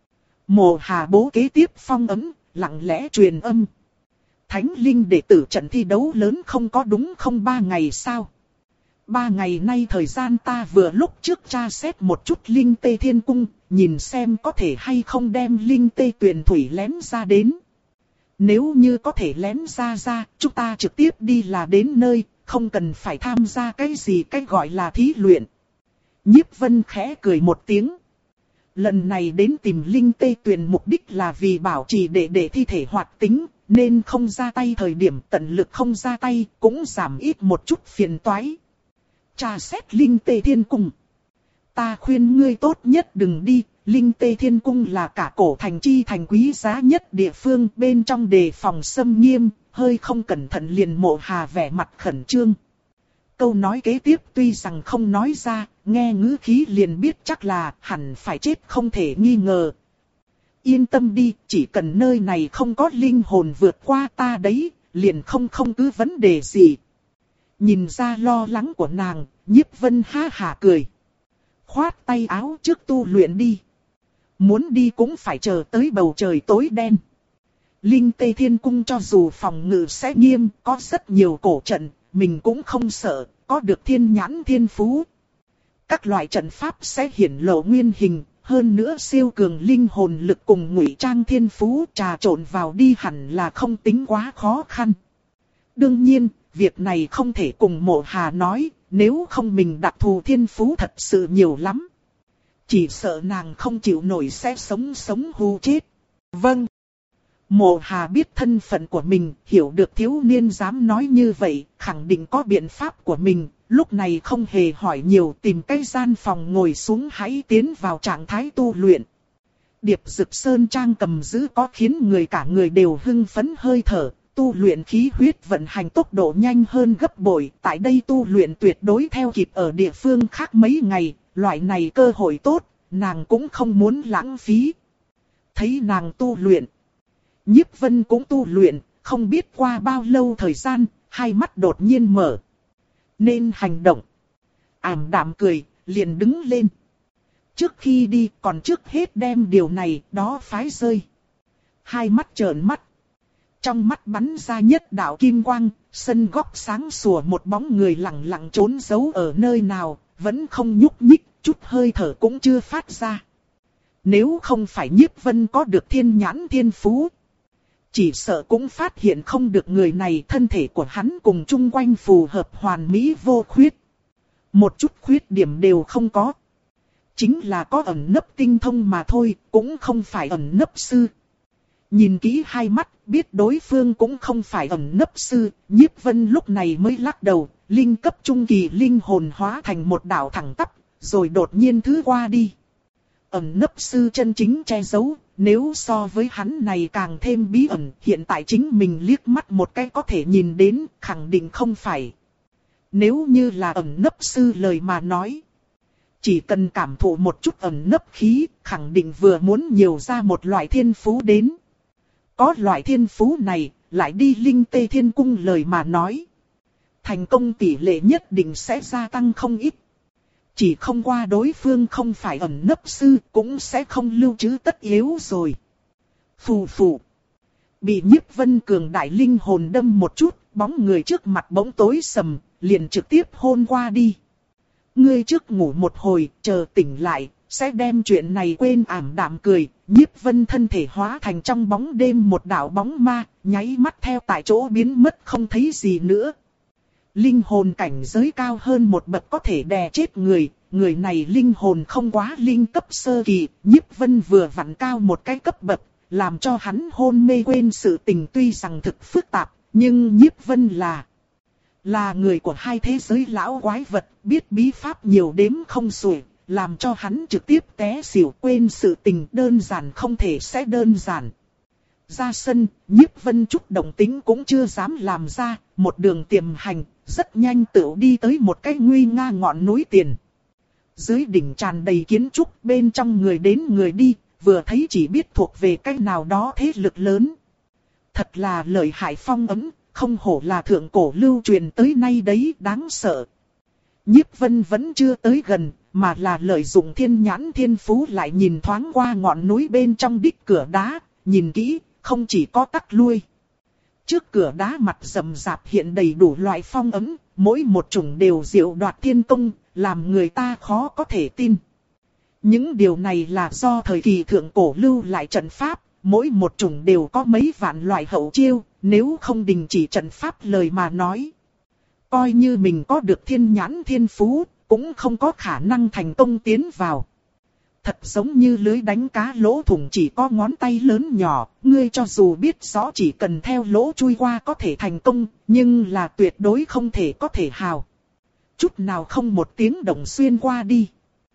S1: Mộ Hà bố kế tiếp phong ấm, lặng lẽ truyền âm. Thánh linh đệ tử trận thi đấu lớn không có đúng không ba ngày sao? Ba ngày nay thời gian ta vừa lúc trước tra xét một chút linh tê thiên cung, nhìn xem có thể hay không đem linh tê tuyển thủy lén ra đến. Nếu như có thể lén ra ra, chúng ta trực tiếp đi là đến nơi, không cần phải tham gia cái gì cái gọi là thí luyện. Nhiếp Vân khẽ cười một tiếng. Lần này đến tìm linh tê tuyển mục đích là vì bảo trì đệ đệ thi thể hoạt tính, nên không ra tay thời điểm tận lực không ra tay, cũng giảm ít một chút phiền toái. Tra xét linh tê thiên cung. Ta khuyên ngươi tốt nhất đừng đi, linh tê thiên cung là cả cổ thành chi thành quý giá nhất địa phương, bên trong đề phòng xâm nghiêm, hơi không cẩn thận liền Mộ Hà vẻ mặt khẩn trương. Câu nói kế tiếp tuy rằng không nói ra, nghe ngữ khí liền biết chắc là hẳn phải chết không thể nghi ngờ. Yên tâm đi, chỉ cần nơi này không có linh hồn vượt qua ta đấy, liền không không cứ vấn đề gì. Nhìn ra lo lắng của nàng, Nhiếp Vân ha hả cười. Khoát tay áo trước tu luyện đi. Muốn đi cũng phải chờ tới bầu trời tối đen. Linh Tê Thiên Cung cho dù phòng ngự sẽ nghiêm, có rất nhiều cổ trận, mình cũng không sợ, có được thiên nhãn thiên phú. Các loại trận pháp sẽ hiển lộ nguyên hình, hơn nữa siêu cường linh hồn lực cùng ngụy trang thiên phú trà trộn vào đi hẳn là không tính quá khó khăn. Đương nhiên, việc này không thể cùng Mộ Hà nói, nếu không mình đặc thù thiên phú thật sự nhiều lắm. Chỉ sợ nàng không chịu nổi sẽ sống sống hù chết. Vâng. Mộ Hà biết thân phận của mình, hiểu được thiếu niên dám nói như vậy, khẳng định có biện pháp của mình, lúc này không hề hỏi nhiều, tìm cái gian phòng ngồi xuống hãy tiến vào trạng thái tu luyện. Điệp Dực Sơn Trang cầm giữ có khiến người cả người đều hưng phấn hơi thở, tu luyện khí huyết vận hành tốc độ nhanh hơn gấp bội, tại đây tu luyện tuyệt đối theo kịp ở địa phương khác mấy ngày, loại này cơ hội tốt, nàng cũng không muốn lãng phí. Thấy nàng tu luyện, Nhiếp Vân cũng tu luyện, không biết qua bao lâu thời gian, hai mắt đột nhiên mở. Nên hành động. Ảm đạm cười, liền đứng lên. Trước khi đi còn trước hết đem điều này đó phái rơi. Hai mắt trợn mắt. Trong mắt bắn ra nhất đạo kim quang, sân góc sáng sủa một bóng người lặng lặng trốn giấu ở nơi nào, vẫn không nhúc nhích, chút hơi thở cũng chưa phát ra. Nếu không phải Nhiếp Vân có được thiên nhãn thiên phú, chỉ sợ cũng phát hiện không được người này, thân thể của hắn cùng chung quanh phù hợp hoàn mỹ vô khuyết. Một chút khuyết điểm đều không có. Chính là có ẩn nấp tinh thông mà thôi, cũng không phải ẩn nấp sư. Nhìn kỹ hai mắt, biết đối phương cũng không phải ẩn nấp sư, Nhiếp Vân lúc này mới lắc đầu, linh cấp trung kỳ linh hồn hóa thành một đạo thẳng tắp, rồi đột nhiên thứ qua đi. Ẩn nấp sư chân chính che giấu, nếu so với hắn này càng thêm bí ẩn, hiện tại chính mình liếc mắt một cái có thể nhìn đến, khẳng định không phải. Nếu như là ẩn nấp sư lời mà nói, chỉ cần cảm thụ một chút ẩn nấp khí, khẳng định vừa muốn nhiều ra một loại thiên phú đến. Có loại thiên phú này, lại đi Linh Tê Thiên Cung lời mà nói, thành công tỷ lệ nhất định sẽ gia tăng không ít. Chỉ không qua đối phương không phải ẩn nấp sư, cũng sẽ không lưu trữ tất yếu rồi. Phù phù. Bị Nhiếp Vân cường đại linh hồn đâm một chút, bóng người trước mặt bỗng tối sầm, liền trực tiếp hôn qua đi. Ngươi trước ngủ một hồi, chờ tỉnh lại, sẽ đem chuyện này quên ảm đạm cười. Nhiếp Vân thân thể hóa thành trong bóng đêm một đạo bóng ma, nháy mắt theo tại chỗ biến mất không thấy gì nữa. Linh hồn cảnh giới cao hơn một bậc có thể đè chết người, người này linh hồn không quá linh cấp sơ kỳ, Nhiếp Vân vừa vặn cao một cái cấp bậc, làm cho hắn hôn mê quên sự tình tuy rằng thực phức tạp, nhưng Nhiếp Vân là là người của hai thế giới lão quái vật, biết bí pháp nhiều đếm không xuể, làm cho hắn trực tiếp té xỉu quên sự tình đơn giản không thể sẽ đơn giản. Ra sân, Nhiếp Vân chút động tính cũng chưa dám làm ra, một đường tiềm hành, rất nhanh tựu đi tới một cái nguy nga ngọn núi tiền. Dưới đỉnh tràn đầy kiến trúc, bên trong người đến người đi, vừa thấy chỉ biết thuộc về cái nào đó thế lực lớn. Thật là lợi hại phong ấm, không hổ là thượng cổ lưu truyền tới nay đấy, đáng sợ. Nhiếp Vân vẫn chưa tới gần, mà là lợi dụng thiên nhãn thiên phú lại nhìn thoáng qua ngọn núi bên trong đích cửa đá, nhìn kỹ, không chỉ có tắc lui. Trước cửa đá mặt rậm rạp hiện đầy đủ loại phong ấm, mỗi một chủng đều diệu đoạt thiên công, làm người ta khó có thể tin. Những điều này là do thời kỳ thượng cổ lưu lại trận pháp, mỗi một chủng đều có mấy vạn loại hậu chiêu, nếu không đình chỉ trận pháp lời mà nói. Coi như mình có được thiên nhãn thiên phú, cũng không có khả năng thành công tiến vào. Thật giống như lưới đánh cá lỗ thủng chỉ có ngón tay lớn nhỏ, ngươi cho dù biết rõ chỉ cần theo lỗ chui qua có thể thành công, nhưng là tuyệt đối không thể có thể hào. Chút nào không một tiếng động xuyên qua đi.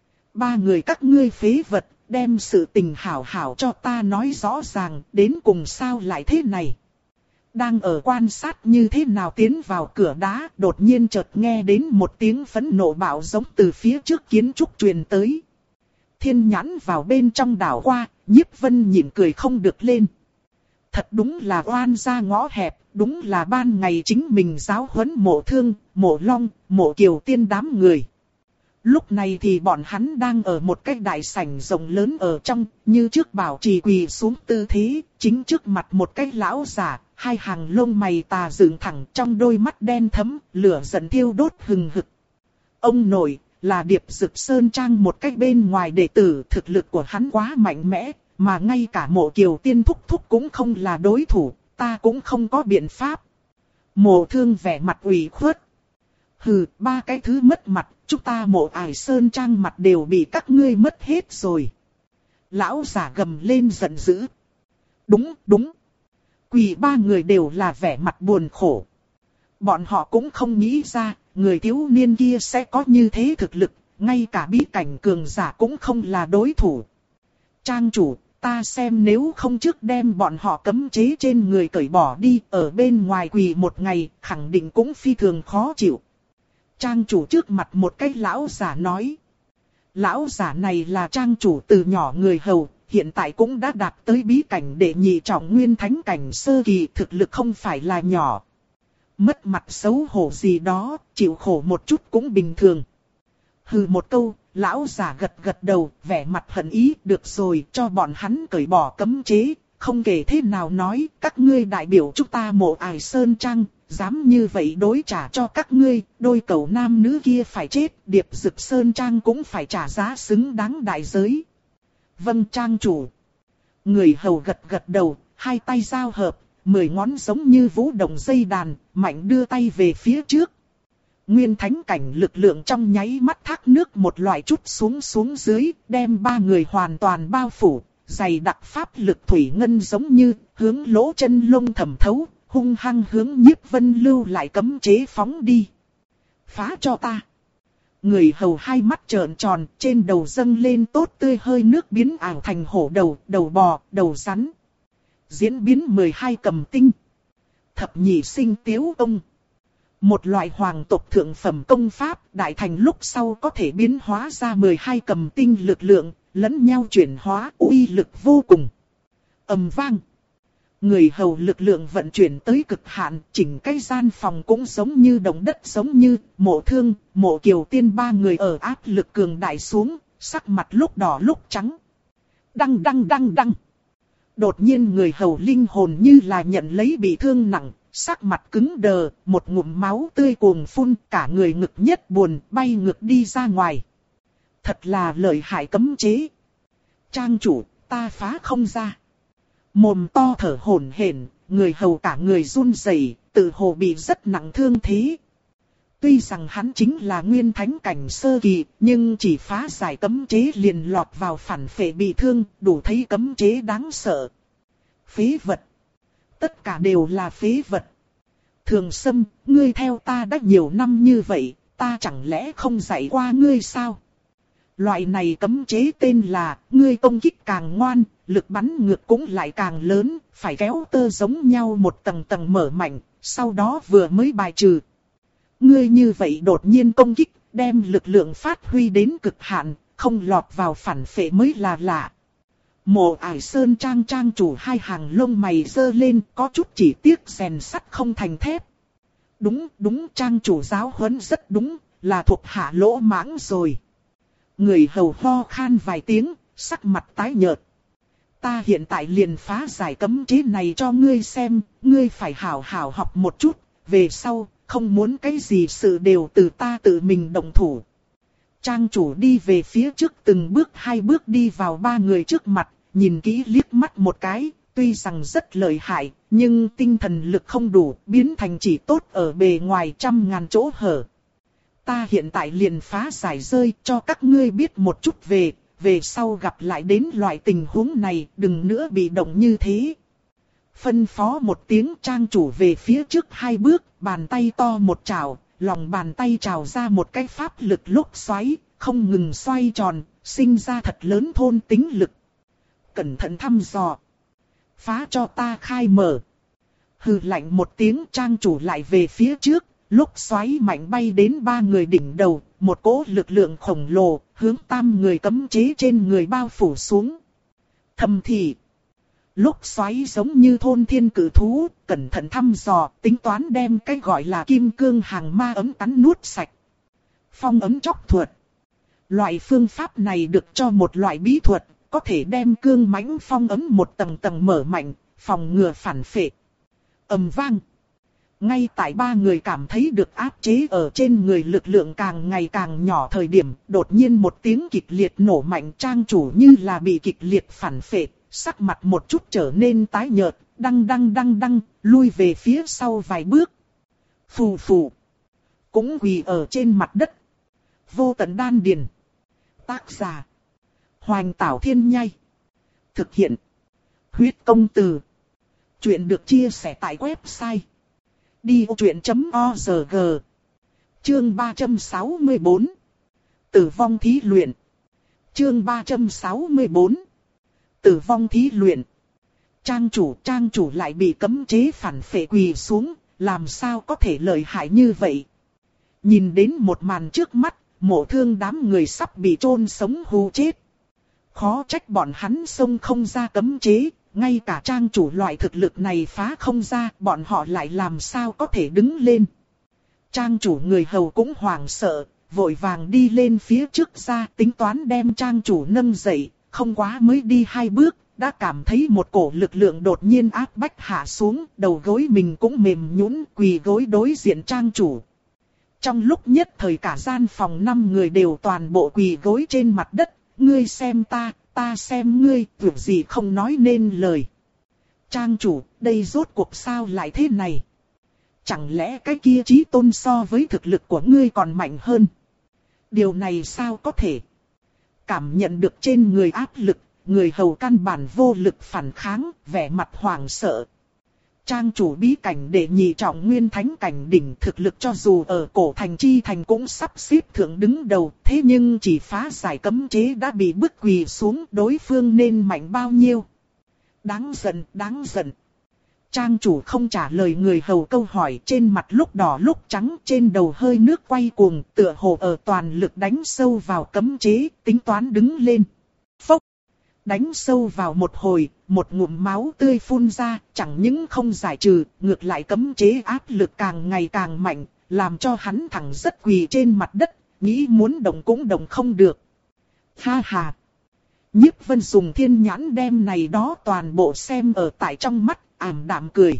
S1: Ba người các ngươi phế vật, đem sự tình hảo hảo cho ta nói rõ ràng, đến cùng sao lại thế này. Đang ở quan sát như thế nào tiến vào cửa đá, đột nhiên chợt nghe đến một tiếng phẫn nộ bạo giống từ phía trước kiến trúc truyền tới. Thiên nhãn vào bên trong đảo qua, Nhiếp Vân nhịn cười không được lên. Thật đúng là oan ra ngõ hẹp, đúng là ban ngày chính mình giáo huấn Mộ Thương, Mộ Long, Mộ Kiều Tiên đám người. Lúc này thì bọn hắn đang ở một cái đại sảnh rộng lớn ở trong, như trước bảo trì quỳ xuống tư thế, chính trước mặt một cái lão giả, hai hàng lông mày tà dựng thẳng trong đôi mắt đen thẫm, lửa giận thiêu đốt hừng hực. Ông nội, là Điệp Dực Sơn Trang một cách bên ngoài đệ tử, thực lực của hắn quá mạnh mẽ, mà ngay cả Mộ Kiều Tiên thúc thúc cũng không là đối thủ, ta cũng không có biện pháp. Mộ Thương vẻ mặt ủy khuất. Hừ, ba cái thứ mất mặt, chúng ta Mộ Ải Sơn Trang mặt đều bị các ngươi mất hết rồi. Lão giả gầm lên giận dữ. Đúng, đúng. Quỳ ba người đều là vẻ mặt buồn khổ. Bọn họ cũng không nghĩ ra, người thiếu niên kia sẽ có như thế thực lực, ngay cả bí cảnh cường giả cũng không là đối thủ. Trang chủ, ta xem nếu không trước đem bọn họ cấm chế trên người cởi bỏ đi, ở bên ngoài quỳ một ngày, khẳng định cũng phi thường khó chịu. Trang chủ trước mặt một cái lão giả nói. Lão giả này là trang chủ từ nhỏ người hầu, hiện tại cũng đã đạt tới bí cảnh đệ nhị trọng nguyên thánh cảnh sơ kỳ, thực lực không phải là nhỏ. Mất mặt xấu hổ gì đó, chịu khổ một chút cũng bình thường. Hừ một câu, lão giả gật gật đầu, vẻ mặt hận ý, được rồi, cho bọn hắn cởi bỏ cấm chế, không kể thế nào nói, các ngươi đại biểu chúng ta Mộ Ải Sơn Trang, dám như vậy đối trả cho các ngươi, đôi cẩu nam nữ kia phải chết, Điệp Dực Sơn Trang cũng phải trả giá xứng đáng đại giới. Vâng trang chủ. Người hầu gật gật đầu, hai tay giao hợp, mười ngón giống như vũ động dây đàn, mạnh đưa tay về phía trước. Nguyên thánh cảnh lực lượng trong nháy mắt thác nước một loại chút xuống xuống dưới, đem ba người hoàn toàn bao phủ, dày đặc pháp lực thủy ngân giống như hướng lỗ chân lông thẩm thấu, hung hăng hướng Nhiếp Vân lưu lại cấm chế phóng đi. Phá cho ta. Người hầu hai mắt trợn tròn, trên đầu dâng lên tốt tươi hơi nước biến ảo thành hổ đầu, đầu bò, đầu rắn. Diễn biến mười hai cầm tinh. Thập nhị sinh tiếu ông. Một loại hoàng tộc thượng phẩm công pháp, đại thành lúc sau có thể biến hóa ra mười hai cầm tinh lực lượng, lẫn nhau chuyển hóa, uy lực vô cùng. Ầm vang. Người hầu lực lượng vận chuyển tới cực hạn, chỉnh cái gian phòng cũng giống như động đất, giống như Mộ Thương, Mộ Kiều Tiên ba người ở áp lực cường đại xuống, sắc mặt lúc đỏ lúc trắng. Đăng đăng đăng đăng. Đột nhiên người hầu linh hồn như là nhận lấy bị thương nặng, sắc mặt cứng đờ, một ngụm máu tươi cuồng phun, cả người ngực nhất buồn, bay ngược đi ra ngoài. Thật là lợi hại cấm chế. Trang chủ, ta phá không ra. Mồm to thở hổn hển, người hầu cả người run rẩy, tự hồ bị rất nặng thương thế. Tuy rằng hắn chính là nguyên thánh cảnh sơ kỳ, nhưng chỉ phá giải cấm chế liền lọt vào phản phệ bị thương, đủ thấy cấm chế đáng sợ. Phế vật. Tất cả đều là phế vật. Thường Sâm, ngươi theo ta đã nhiều năm như vậy, ta chẳng lẽ không dạy qua ngươi sao? Loại này cấm chế tên là, ngươi công kích càng ngoan, lực bắn ngược cũng lại càng lớn, phải kéo tơ giống nhau một tầng tầng mở mạnh, sau đó vừa mới bài trừ. Ngươi như vậy đột nhiên công kích, đem lực lượng phát huy đến cực hạn, không lọt vào phản phệ mới là lạ. Mộ Ải Sơn Trang trang chủ hai hàng lông mày giơ lên, có chút chỉ tiếc rèn sắt không thành thép. Đúng, đúng, trang chủ giáo huấn rất đúng, là thuộc hạ lỗ mãng rồi. Người hầu ho khan vài tiếng, sắc mặt tái nhợt. Ta hiện tại liền phá giải cấm chế này cho ngươi xem, ngươi phải hảo hảo học một chút, về sau, không muốn cái gì sự đều từ ta tự mình động thủ. Trang chủ đi về phía trước từng bước hai bước đi vào ba người trước mặt, nhìn kỹ liếc mắt một cái, tuy rằng rất lợi hại, nhưng tinh thần lực không đủ, biến thành chỉ tốt ở bề ngoài trăm ngàn chỗ hở. Ta hiện tại liền phá giải rơi cho các ngươi biết một chút về, về sau gặp lại đến loại tình huống này, đừng nữa bị động như thế. Phân phó một tiếng, trang chủ về phía trước hai bước, bàn tay to một chảo, lòng bàn tay trào ra một cái pháp lực lốc xoáy, không ngừng xoay tròn, sinh ra thật lớn thôn tính lực. Cẩn thận thăm dò. Phá cho ta khai mở. Hừ lạnh một tiếng, trang chủ lại về phía trước, lốc xoáy mạnh bay đến ba người đỉnh đầu, một cỗ lực lượng khổng lồ, hướng tam người cấm chế trên người bao phủ xuống. Thầm thì. Lốc xoáy giống như thôn thiên cử thú, cẩn thận thăm dò, tính toán đem cái gọi là kim cương hàng ma ấm cắn nuốt sạch. Phong ấm chóc thuật. Loại phương pháp này được cho một loại bí thuật, có thể đem cương mãnh phong ấm một tầng tầng mở mạnh, phòng ngừa phản phệ. Ầm vang. Ngay tại ba người cảm thấy được áp chế ở trên người lực lượng càng ngày càng nhỏ thời điểm, đột nhiên một tiếng kịch liệt nổ mạnh, trang chủ như là bị kịch liệt phản phệ. Sắc mặt một chút trở nên tái nhợt, đăng đăng đăng đăng, lui về phía sau vài bước. Phù phù. Cũng quỳ ở trên mặt đất. Vô tận đan điền. Tác giả. Hoành Tảo Thiên Nhai. Thực hiện. Huyết công từ. Chuyện được chia sẻ tại website. đi ô chuyện chấm o rờ giê. Chương ba trăm sáu mươi bốn. Tử vong thí luyện. Chương ba trăm sáu mươi bốn. Tử vong thí luyện. Trang chủ, trang chủ lại bị cấm chế phản phệ quỳ xuống, làm sao có thể lợi hại như vậy? Nhìn đến một màn trước mắt, Mộ Thương đám người sắp bị chôn sống hù chết. Khó trách bọn hắn xông không ra cấm chế, ngay cả trang chủ loại thực lực này phá không ra, bọn họ lại làm sao có thể đứng lên? Trang chủ người hầu cũng hoảng sợ, vội vàng đi lên phía trước ra, tính toán đem trang chủ nâng dậy. Không quá mới đi hai bước, đã cảm thấy một cổ lực lượng đột nhiên áp bách hạ xuống, đầu gối mình cũng mềm nhũn, quỳ gối đối diện trang chủ. Trong lúc nhất thời cả gian phòng năm người đều toàn bộ quỳ gối trên mặt đất, ngươi xem ta, ta xem ngươi, việc gì không nói nên lời. Trang chủ, đây rốt cuộc sao lại thế này? Chẳng lẽ cái kia chí tôn so với thực lực của ngươi còn mạnh hơn? Điều này sao có thể? Cảm nhận được trên người áp lực, người hầu căn bản vô lực phản kháng, vẻ mặt hoảng sợ. Trang chủ bí cảnh đệ nhị trọng nguyên thánh cảnh đỉnh, thực lực cho dù ở cổ thành chi thành cũng sắp xếp thượng đứng đầu, thế nhưng chỉ phá giải cấm chế đã bị bức quỳ xuống, đối phương nên mạnh bao nhiêu. Đáng giận, đáng giận. Trang chủ không trả lời người hầu câu hỏi, trên mặt lúc đỏ lúc trắng, trên đầu hơi nước quay cuồng, tựa hồ ở toàn lực đánh sâu vào cấm chế, tính toán đứng lên. Phốc! Đánh sâu vào một hồi, một ngụm máu tươi phun ra, chẳng những không giải trừ, ngược lại cấm chế áp lực càng ngày càng mạnh, làm cho hắn thẳng rất quỳ trên mặt đất, nghĩ muốn động cũng động không được. Ha ha! Nhiếp Vân dùng thiên nhãn đem này đó toàn bộ xem ở tại trong mắt, ảm đạm cười.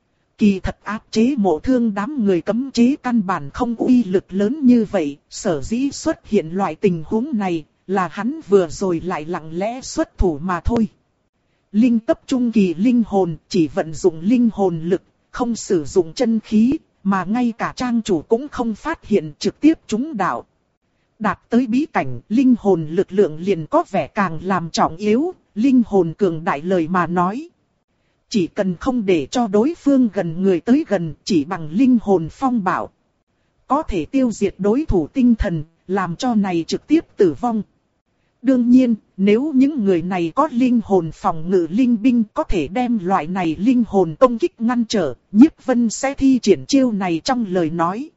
S1: Kỳ thật áp chế mộ thương đám người cấm chế căn bản không uy lực lớn như vậy, sở dĩ xuất hiện loại tình huống này, là hắn vừa rồi lại lặng lẽ xuất thủ mà thôi. Linh cấp trung kỳ linh hồn chỉ vận dụng linh hồn lực, không sử dụng chân khí, mà ngay cả trang chủ cũng không phát hiện, trực tiếp trúng đạo. Đạt tới bí cảnh, linh hồn lực lượng liền có vẻ càng làm trọng yếu, linh hồn cường đại lời mà nói. Chỉ cần không để cho đối phương gần người tới gần, chỉ bằng linh hồn phong bạo, có thể tiêu diệt đối thủ tinh thần, làm cho này trực tiếp tử vong. Đương nhiên, nếu những người này có linh hồn phòng ngự linh binh có thể đem loại này linh hồn công kích ngăn trở, Nhiếp Vân sẽ thi triển chiêu này trong lời nói.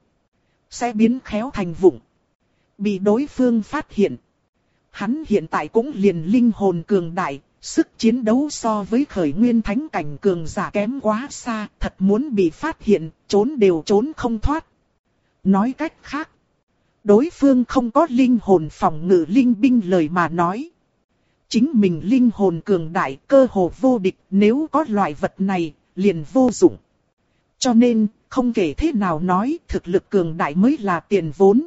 S1: Sẽ biến khéo thành vụng. Bị đối phương phát hiện. Hắn hiện tại cũng liền linh hồn cường đại, sức chiến đấu so với khởi nguyên thánh cảnh cường giả kém quá xa, thật muốn bị phát hiện, trốn đều trốn không thoát. Nói cách khác, đối phương không có linh hồn phòng ngự linh binh lời mà nói. Chính mình linh hồn cường đại, cơ hồ vô địch, nếu có loại vật này, liền vô dụng. Cho nên, không kể thế nào nói, thực lực cường đại mới là tiền vốn.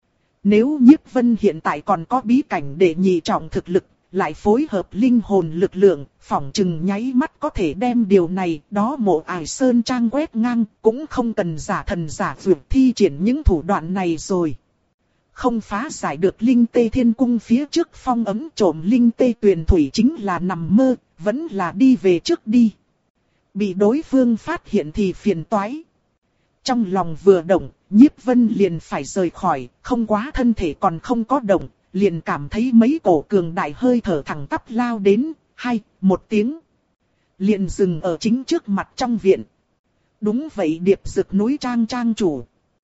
S1: Nếu Nhiếp Vân hiện tại còn có bí cảnh để nhị trọng thực lực, lại phối hợp linh hồn lực lượng, phỏng chừng nháy mắt có thể đem điều này, đó Mộ Ải Sơn Trang quét ngang, cũng không cần giả thần giả dược thi triển những thủ đoạn này rồi. Không phá giải được linh tê thiên cung phía trước phong ấm trộm linh tê tuyền thủy chính là nằm mơ, vẫn là đi về trước đi. Bị đối phương phát hiện thì phiền toái. Trong lòng vừa động, Nhiếp Vân liền phải rời khỏi, không quá thân thể còn không có động, liền cảm thấy mấy cổ cường đại hơi thở thẳng tắp lao đến, hai, một tiếng. Liền dừng ở chính trước mặt trong viện. Đúng vậy, Điệp Dực núi Trang Trang chủ.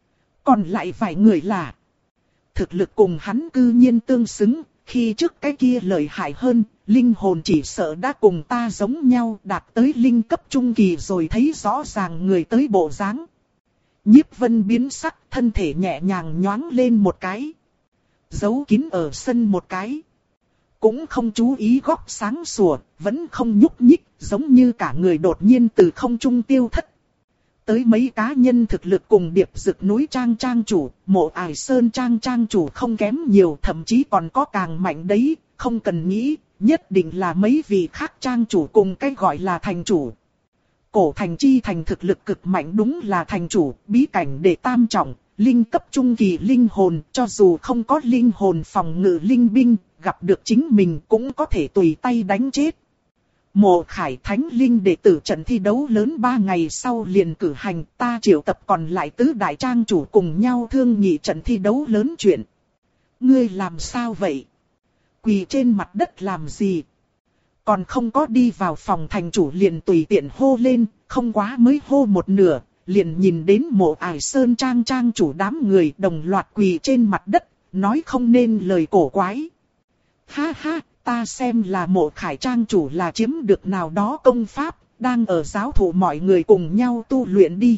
S1: Còn lại vài người là thực lực cùng hắn cư nhiên tương xứng, khi trước cái kia lợi hại hơn, linh hồn chỉ sợ đã cùng ta giống nhau, đạt tới linh cấp trung kỳ rồi, thấy rõ ràng người tới bộ dáng. Nhiếp Vân biến sắc, thân thể nhẹ nhàng nhoáng lên một cái. Giấu kín ở sân một cái. Cũng không chú ý góc sáng sủa, vẫn không nhúc nhích, giống như cả người đột nhiên từ không trung tiêu thất. Tới mấy cá nhân thực lực cùng Điệp Dực núi Trang Trang chủ, Mộ Ải Sơn Trang Trang chủ không kém nhiều, thậm chí còn có càng mạnh đấy, không cần nghĩ, nhất định là mấy vị khác Trang chủ cùng cái gọi là thành chủ. Cổ thành chi thành thực lực cực mạnh, đúng là thành chủ, bí cảnh đệ tam trọng, linh cấp trung kỳ linh hồn, cho dù không có linh hồn phòng ngự linh binh, gặp được chính mình cũng có thể tùy tay đánh chết. Mộ Khải Thánh Linh đệ tử trận thi đấu lớn ba ngày sau liền cử hành, ta triệu tập còn lại tứ đại trang chủ cùng nhau thương nghị trận thi đấu lớn chuyện. Ngươi làm sao vậy? Quỳ trên mặt đất làm gì? Còn không có đi vào phòng thành chủ liền tùy tiện hô lên, không quá mới hô một nửa, liền nhìn đến Mộ Ải Sơn Trang Trang chủ đám người đồng loạt quỳ trên mặt đất, nói không nên lời cổ quái. Ha ha, ta xem là Mộ Khải Trang chủ là chiếm được nào đó công pháp, đang ở giáo thụ mọi người cùng nhau tu luyện đi.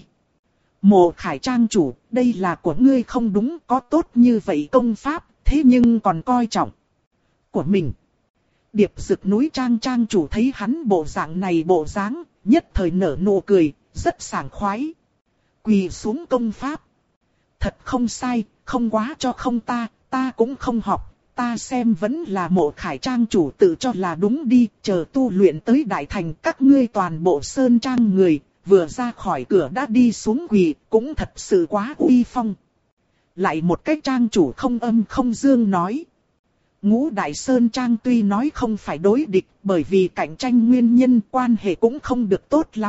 S1: Mộ Khải Trang chủ, đây là của ngươi không đúng, có tốt như vậy công pháp, thế nhưng còn coi trọng của mình. Điệp Dực núi Trang Trang chủ thấy hắn bộ dạng này bộ dáng, nhất thời nở nụ cười, rất sảng khoái. Quỳ xuống công pháp. Thật không sai, không quá cho không ta, ta cũng không học, ta xem vẫn là Mộ Khải Trang chủ tự cho là đúng đi, chờ tu luyện tới đại thành các ngươi toàn bộ sơn trang người, vừa ra khỏi cửa đã đi xuống quỳ, cũng thật sự quá uy phong. Lại một cái trang chủ không âm không dương nói. Ngũ Đại Sơn Trang tuy nói không phải đối địch, bởi vì cạnh tranh nguyên nhân quan hệ cũng không được tốt lắm,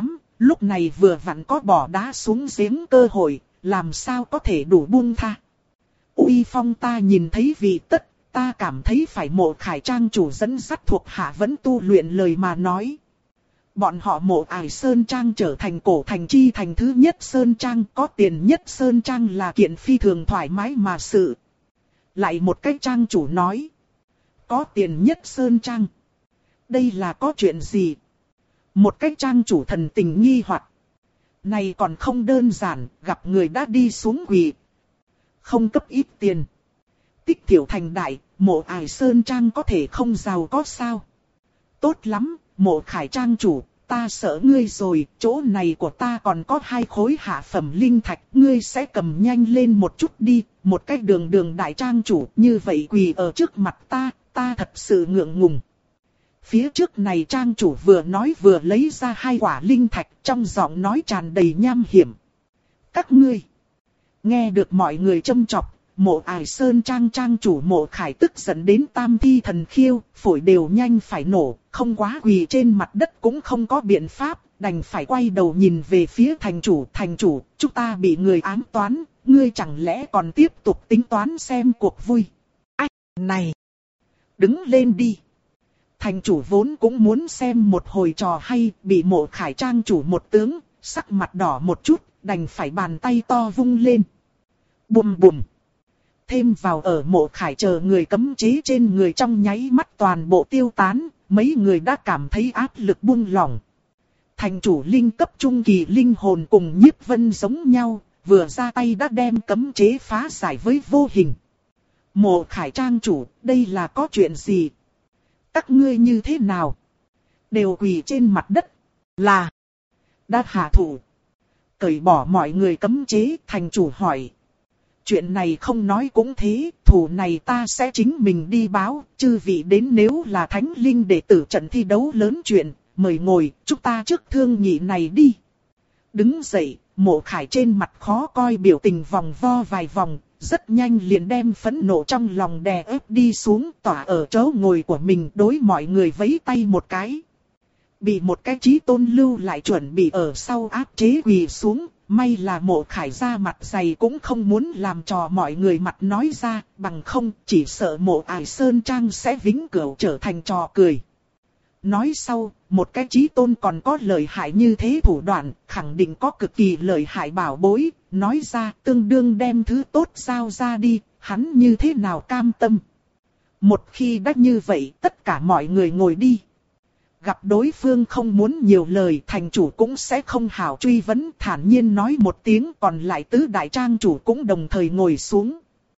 S1: Lúc này vừa vặn có bỏ đá xuống giếng cơ hội, làm sao có thể đủ buông tha. Uy Phong ta nhìn thấy vị tất, ta cảm thấy phải Mộ Khải trang chủ dẫn dắt thuộc hạ vẫn tu luyện lời mà nói. Bọn họ Mộ Ải Sơn Trang trở thành cổ thành chi thành thứ nhất Sơn Trang, có tiền nhất Sơn Trang là kiện phi thường thoải mái mà sự. Lại một cách trang chủ nói. Có tiền nhất Sơn Trang. Đây là có chuyện gì? Một cách trang chủ thần tình nghi hoặc. Này còn không đơn giản, gặp người đã đi xuống quỳ. Không cấp ít tiền. Tích thiểu thành đại, Mộ Ải Sơn Trang có thể không giàu có sao? Tốt lắm, Mộ Khải trang chủ, ta sợ ngươi rồi, chỗ này của ta còn có hai khối hạ phẩm linh thạch, ngươi sẽ cầm nhanh lên một chút đi, một cách đường đường đại trang chủ, như vậy quỳ ở trước mặt ta, ta thật sự ngượng ngùng. Phía trước này trang chủ vừa nói vừa lấy ra hai quả linh thạch, trong giọng nói tràn đầy nham hiểm. Các ngươi, nghe được mọi người châm chọc, Mộ Ải Sơn Trang trang chủ Mộ Khải tức giận đến tam thi thần khiêu, phổi đều nhanh phải nổ, không quá quỳ trên mặt đất cũng không có biện pháp, đành phải quay đầu nhìn về phía thành chủ. Thành chủ, chúng ta bị người ám toán, ngươi chẳng lẽ còn tiếp tục tính toán xem cuộc vui? Ách, này! Đứng lên đi! Thành chủ vốn cũng muốn xem một hồi trò hay, bị Mộ Khải trang chủ một tướng, sắc mặt đỏ một chút, đành phải bàn tay to vung lên. Bùm bùm! Thêm vào ở Mộ Khải chờ người cấm chế trên người trong nháy mắt toàn bộ tiêu tán, mấy người đã cảm thấy áp lực buông lỏng. Thành chủ linh cấp trung kỳ linh hồn cùng Nhiếp Vân giống nhau, vừa ra tay đã đem cấm chế phá giải với vô hình. Mộ Khải trang chủ, đây là có chuyện gì? Các ngươi như thế nào? Đều quỳ trên mặt đất. Là đã hạ thủ. Cởi bỏ mọi người cấm chế, thành chủ hỏi. Chuyện này không nói cũng thế, thủ này ta sẽ chính mình đi báo, chư vị đến nếu là thánh linh đệ tử trận thi đấu lớn chuyện, mời ngồi, chúng ta trước thương nghị này đi. Đứng dậy, Mộ Khải trên mặt khó coi biểu tình vòng vo vài vòng, rất nhanh liền đem phẫn nộ trong lòng đè ép đi xuống, tỏa ở chỗ ngồi của mình, đối mọi người vẫy tay một cái. Bị một cái chí tôn lưu lại chuẩn bị ở sau áp chế quỳ xuống. May là Mộ Khải ra mặt dày cũng không muốn làm trò mọi người mặt nói ra, bằng không chỉ sợ Mộ Ải Sơn Trang sẽ vĩnh cửu trở thành trò cười. Nói sau, một cái chí tôn còn có lợi hại như thế thủ đoạn, khẳng định có cực kỳ lợi hại bảo bối, nói ra tương đương đem thứ tốt giao ra đi, hắn như thế nào cam tâm. Một khi đã như vậy, tất cả mọi người ngồi đi. Gặp đối phương không muốn nhiều lời, thành chủ cũng sẽ không hảo truy vấn, thản nhiên nói một tiếng, còn lại tứ đại trang chủ cũng đồng thời ngồi xuống.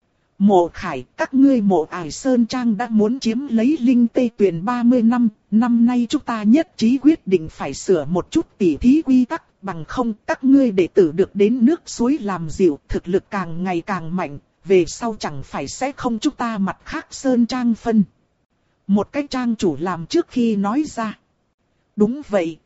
S1: Mộ Khải, các ngươi Mộ Ải Sơn Trang đã muốn chiếm lấy linh tê tuyền ba mươi năm, năm nay chúng ta nhất trí quyết định phải sửa một chút tỉ thí quy tắc, bằng không các ngươi đệ tử được đến nước suối làm dịu, thực lực càng ngày càng mạnh, về sau chẳng phải sẽ không chúng ta mặt khác Sơn Trang phân. Một cái trang chủ làm trước khi nói ra. Đúng vậy.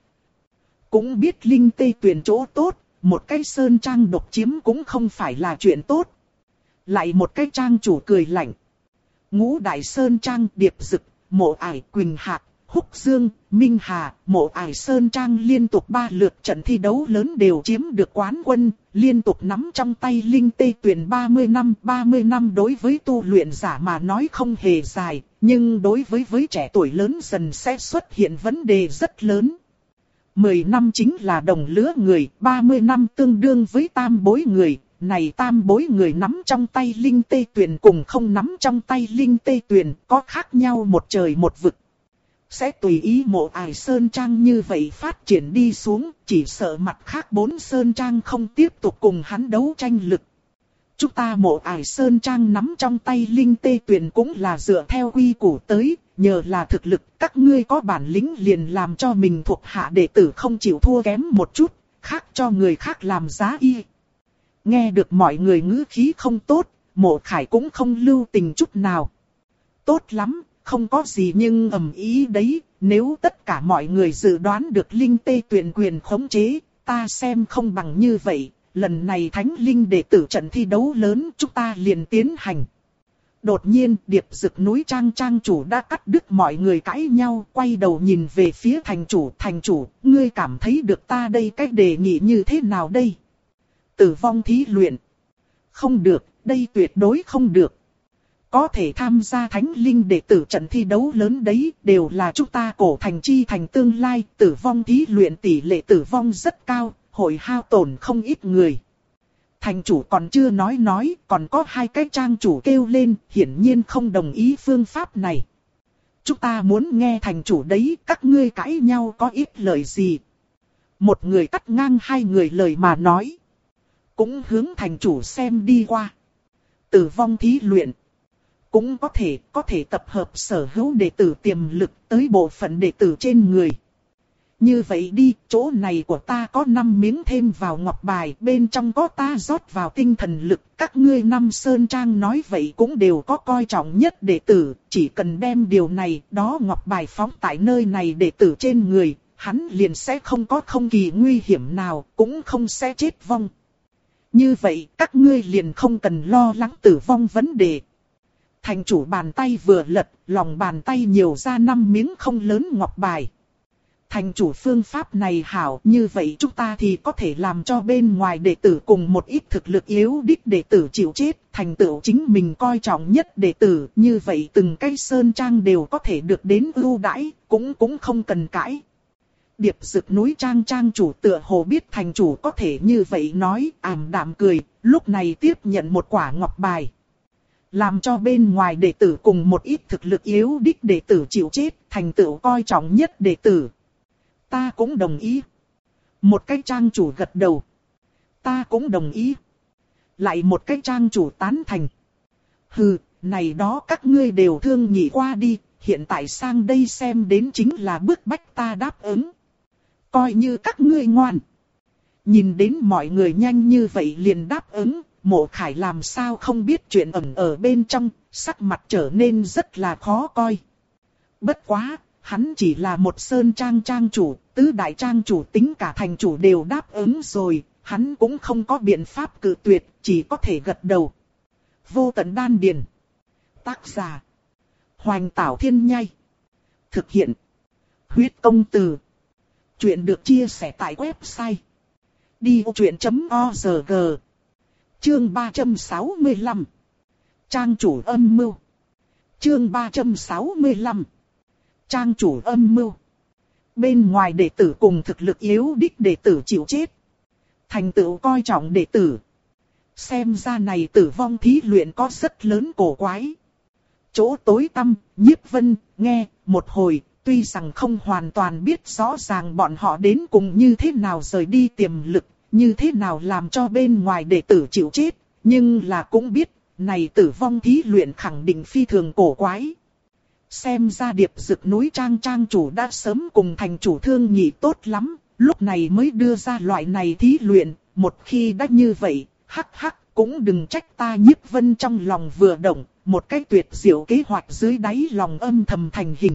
S1: Cũng biết linh tê tuyển chỗ tốt, một cái Sơn Trang độc chiếm cũng không phải là chuyện tốt. Lại một cái trang chủ cười lạnh. Ngũ đại Sơn Trang Điệp Dực, Mộ Ải, Quỳnh Hạc, Húc Dương, Minh Hà, Mộ Ải Sơn Trang liên tục ba lượt trận thi đấu lớn đều chiếm được quán quân, liên tục nắm trong tay linh tê tuyển ba mươi năm. ba mươi năm đối với tu luyện giả mà nói không hề dài, nhưng đối với với trẻ tuổi lớn dần sẽ xuất hiện vấn đề rất lớn. mười năm chính là đồng lứa người, ba mươi năm tương đương với tam bối người. Này tam bối người nắm trong tay linh tê tuyển cùng không nắm trong tay linh tê tuyển có khác nhau một trời một vực. Sẽ tùy ý Mộ Ải Sơn Trang như vậy phát triển đi xuống, chỉ sợ mặt khác bốn Sơn Trang không tiếp tục cùng hắn đấu tranh lực. Chúng ta Mộ Ải Sơn Trang nắm trong tay linh tê tuyển cũng là dựa theo quy củ tới, nhờ là thực lực các ngươi có bản lĩnh liền làm cho mình thuộc hạ đệ tử không chịu thua kém một chút, khác cho người khác làm giá y. Nghe được mọi người ngữ khí không tốt, Mộ Khải cũng không lưu tình chút nào. Tốt lắm, không có gì nhưng ầm ý đấy, nếu tất cả mọi người dự đoán được linh tê tuyển quyền khống chế, ta xem không bằng như vậy, lần này thánh linh đệ tử trận thi đấu lớn chúng ta liền tiến hành. Đột nhiên, Điệp Dực núi trang trang chủ đã cắt đứt mọi người cãi nhau, quay đầu nhìn về phía thành chủ. Thành chủ, ngươi cảm thấy được ta đây cách đề nghị như thế nào đây? Tử vong thí luyện. Không được, đây tuyệt đối không được. Có thể tham gia thánh linh đệ tử trận thi đấu lớn đấy, đều là chúng ta cổ thành chi thành tương lai. Tử vong thí luyện tỷ lệ tử vong rất cao, hội hao tổn không ít người. Thành chủ còn chưa nói nói, còn có hai cái trang chủ kêu lên, hiển nhiên không đồng ý phương pháp này. Chúng ta muốn nghe thành chủ đấy, các ngươi cãi nhau có ít lời gì. Một người cắt ngang hai người lời mà nói. Cũng hướng thành chủ xem đi qua. Tử vong thí luyện. Cũng có thể, có thể tập hợp sở hữu đệ tử tiềm lực tới bộ phận đệ tử trên người. Như vậy đi, chỗ này của ta có năm miếng thêm vào ngọc bài, bên trong có ta rót vào tinh thần lực. Các ngươi năm sơn trang nói vậy cũng đều có coi trọng nhất đệ tử, chỉ cần đem điều này, đó ngọc bài phóng tại nơi này đệ tử trên người, hắn liền sẽ không có không kỳ nguy hiểm nào, cũng không sẽ chết vong. Như vậy, các ngươi liền không cần lo lắng tử vong vấn đề. Thành chủ bàn tay vừa lật, lòng bàn tay nhiều ra năm miếng không lớn ngọc bài. Thành chủ phương pháp này hảo, như vậy chúng ta thì có thể làm cho bên ngoài đệ tử cùng một ít thực lực yếu đích đệ tử chịu chết, thành tựu chính mình coi trọng nhất đệ tử, như vậy từng cái sơn trang đều có thể được đến ưu đãi, cũng cũng không cần cãi. Điệp Dực núi trang trang chủ tựa hồ biết thành chủ có thể như vậy nói, ảm đạm cười, lúc này tiếp nhận một quả ngọc bài. Làm cho bên ngoài đệ tử cùng một ít thực lực yếu đích đệ tử chịu chết, thành tựu coi trọng nhất đệ tử. Ta cũng đồng ý. Một cái trang chủ gật đầu. Ta cũng đồng ý. Lại một cái trang chủ tán thành. Hừ, này đó các ngươi đều thương nghị qua đi, hiện tại sang đây xem đến chính là bức bách ta đáp ứng. Coi như các ngươi ngoan. Nhìn đến mọi người nhanh như vậy liền đáp ứng, Mộ Khải làm sao không biết chuyện ẩn ở bên trong, sắc mặt trở nên rất là khó coi. Bất quá, hắn chỉ là một sơn trang trang chủ, tứ đại trang chủ tính cả thành chủ đều đáp ứng rồi, hắn cũng không có biện pháp cự tuyệt, chỉ có thể gật đầu. Vô Tận Đan Điền. Tác giả: Hoành Tảo Thiên Nhai. Thực hiện: Huyết Công Từ. Chuyện được chia sẻ tại website đi ô chuyện chấm org. Chương ba trăm sáu mươi lăm. Trang chủ âm mưu. Chương ba trăm sáu mươi lăm. Trang chủ âm mưu. Bên ngoài đệ tử cùng thực lực yếu đích đệ tử chịu chết. Thành tựu coi trọng đệ tử. Xem ra này tử vong thí luyện có rất lớn cổ quái. Chỗ tối tăm, Nhiếp Vân nghe một hồi, tuy rằng không hoàn toàn biết rõ ràng bọn họ đến cùng như thế nào rời đi tiềm lực, như thế nào làm cho bên ngoài đệ tử chịu chết, nhưng là cũng biết, này tử vong thí luyện khẳng định phi thường cổ quái. Xem ra Điệp Dực núi trang trang chủ đã sớm cùng thành chủ thương nghị tốt lắm, lúc này mới đưa ra loại này thí luyện, một khi đã như vậy, hắc hắc, cũng đừng trách ta Nhiếp Vân trong lòng vừa động, một cái tuyệt diệu kế hoạch dưới đáy lòng âm thầm thành hình.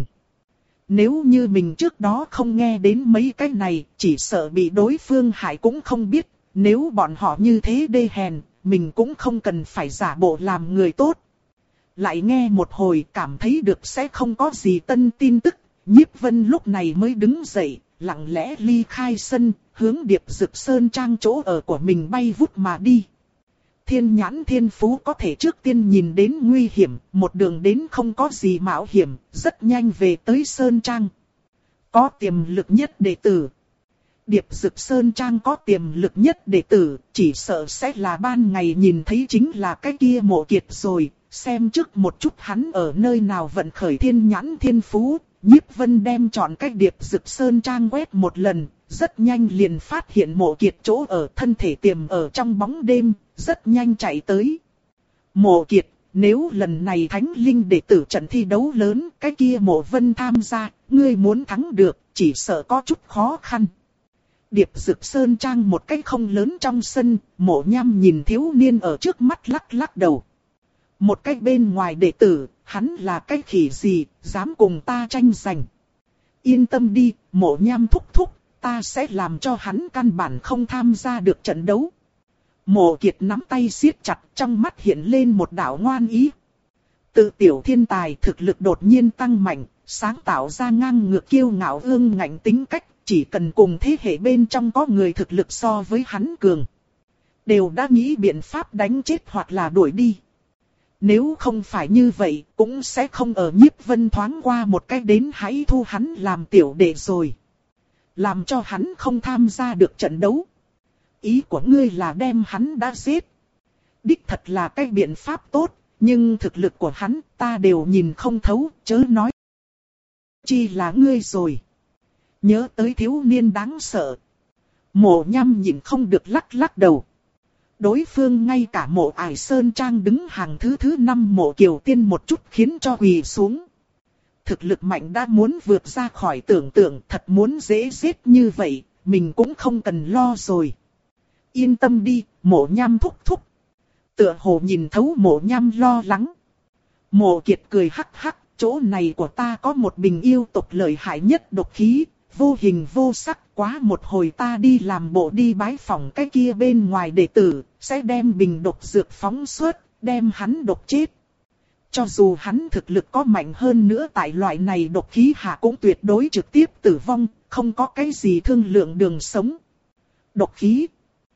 S1: Nếu như mình trước đó không nghe đến mấy cái này, chỉ sợ bị đối phương hại cũng không biết, nếu bọn họ như thế đê hèn, mình cũng không cần phải giả bộ làm người tốt. Lại nghe một hồi cảm thấy được sẽ không có gì tân tin tức, Nhiếp Vân lúc này mới đứng dậy, lặng lẽ ly khai sân, hướng Điệp Dực Sơn trang chỗ ở của mình bay vút mà đi. Thiên nhãn thiên phú có thể trước tiên nhìn đến nguy hiểm, một đường đến không có gì mạo hiểm, rất nhanh về tới Sơn Trang. Có tiềm lực nhất đệ tử. Điệp Dực Sơn Trang có tiềm lực nhất đệ tử, chỉ sợ sẽ là ban ngày nhìn thấy chính là cái kia Mộ Kiệt rồi, xem trước một chút hắn ở nơi nào vận khởi thiên nhãn thiên phú. Nhiếp Vân đem chọn cách Điệp Dực Sơn Trang quét một lần, rất nhanh liền phát hiện Mộ Kiệt chỗ ở, thân thể tiềm ở trong bóng đêm, rất nhanh chạy tới. Mộ Kiệt, nếu lần này Thánh Linh đệ tử trận thi đấu lớn, cái kia Mộ Vân tham gia, ngươi muốn thắng được, chỉ sợ có chút khó khăn. Điệp Dực Sơn Trang một cái không lớn trong sân, Mộ Nham nhìn thiếu niên ở trước mắt lắc lắc đầu. Một cái bên ngoài đệ tử, hắn là cái khỉ gì, dám cùng ta tranh giành. Yên tâm đi, Mộ Nham thúc thúc, ta sẽ làm cho hắn căn bản không tham gia được trận đấu. Mộ Kiệt nắm tay siết chặt, trong mắt hiện lên một đạo ngoan ý. Tự tiểu thiên tài thực lực đột nhiên tăng mạnh, sáng tạo ra ngang ngược kiêu ngạo ương ngạnh tính cách, chỉ cần cùng thế hệ bên trong có người thực lực so với hắn cường. Đều đã nghĩ biện pháp đánh chết hoặc là đuổi đi. Nếu không phải như vậy, cũng sẽ không ở Nhiếp Vân thoáng qua một cách đến hãy thu hắn làm tiểu đệ rồi. Làm cho hắn không tham gia được trận đấu. Ý của ngươi là đem hắn đã giết. Đích thật là cái biện pháp tốt, nhưng thực lực của hắn ta đều nhìn không thấu, chớ nói chi là ngươi rồi. Nhớ tới thiếu niên đáng sợ. Mộ Nham nhìn không được lắc lắc đầu. Đối phương ngay cả mộ Ải Sơn Trang đứng hàng thứ thứ năm mộ Kiều Tiên một chút khiến cho quỳ xuống. Thực lực mạnh đã muốn vượt ra khỏi tưởng tượng, thật muốn dễ giết như vậy, mình cũng không cần lo rồi. Yên tâm đi, Mộ Nham thúc thúc. Tựa hồ nhìn thấu Mộ Nham lo lắng. Mộ Kiệt cười hắc hắc, chỗ này của ta có một bình yêu tộc lợi hại nhất độc khí, vô hình vô sắc, quá một hồi ta đi làm bộ đi bái phỏng cái kia bên ngoài đệ tử, sẽ đem bình độc dược phóng xuất, đem hắn độc chết. Cho dù hắn thực lực có mạnh hơn nữa tại loại này độc khí hạ cũng tuyệt đối trực tiếp tử vong, không có cái gì thương lượng đường sống. Độc khí.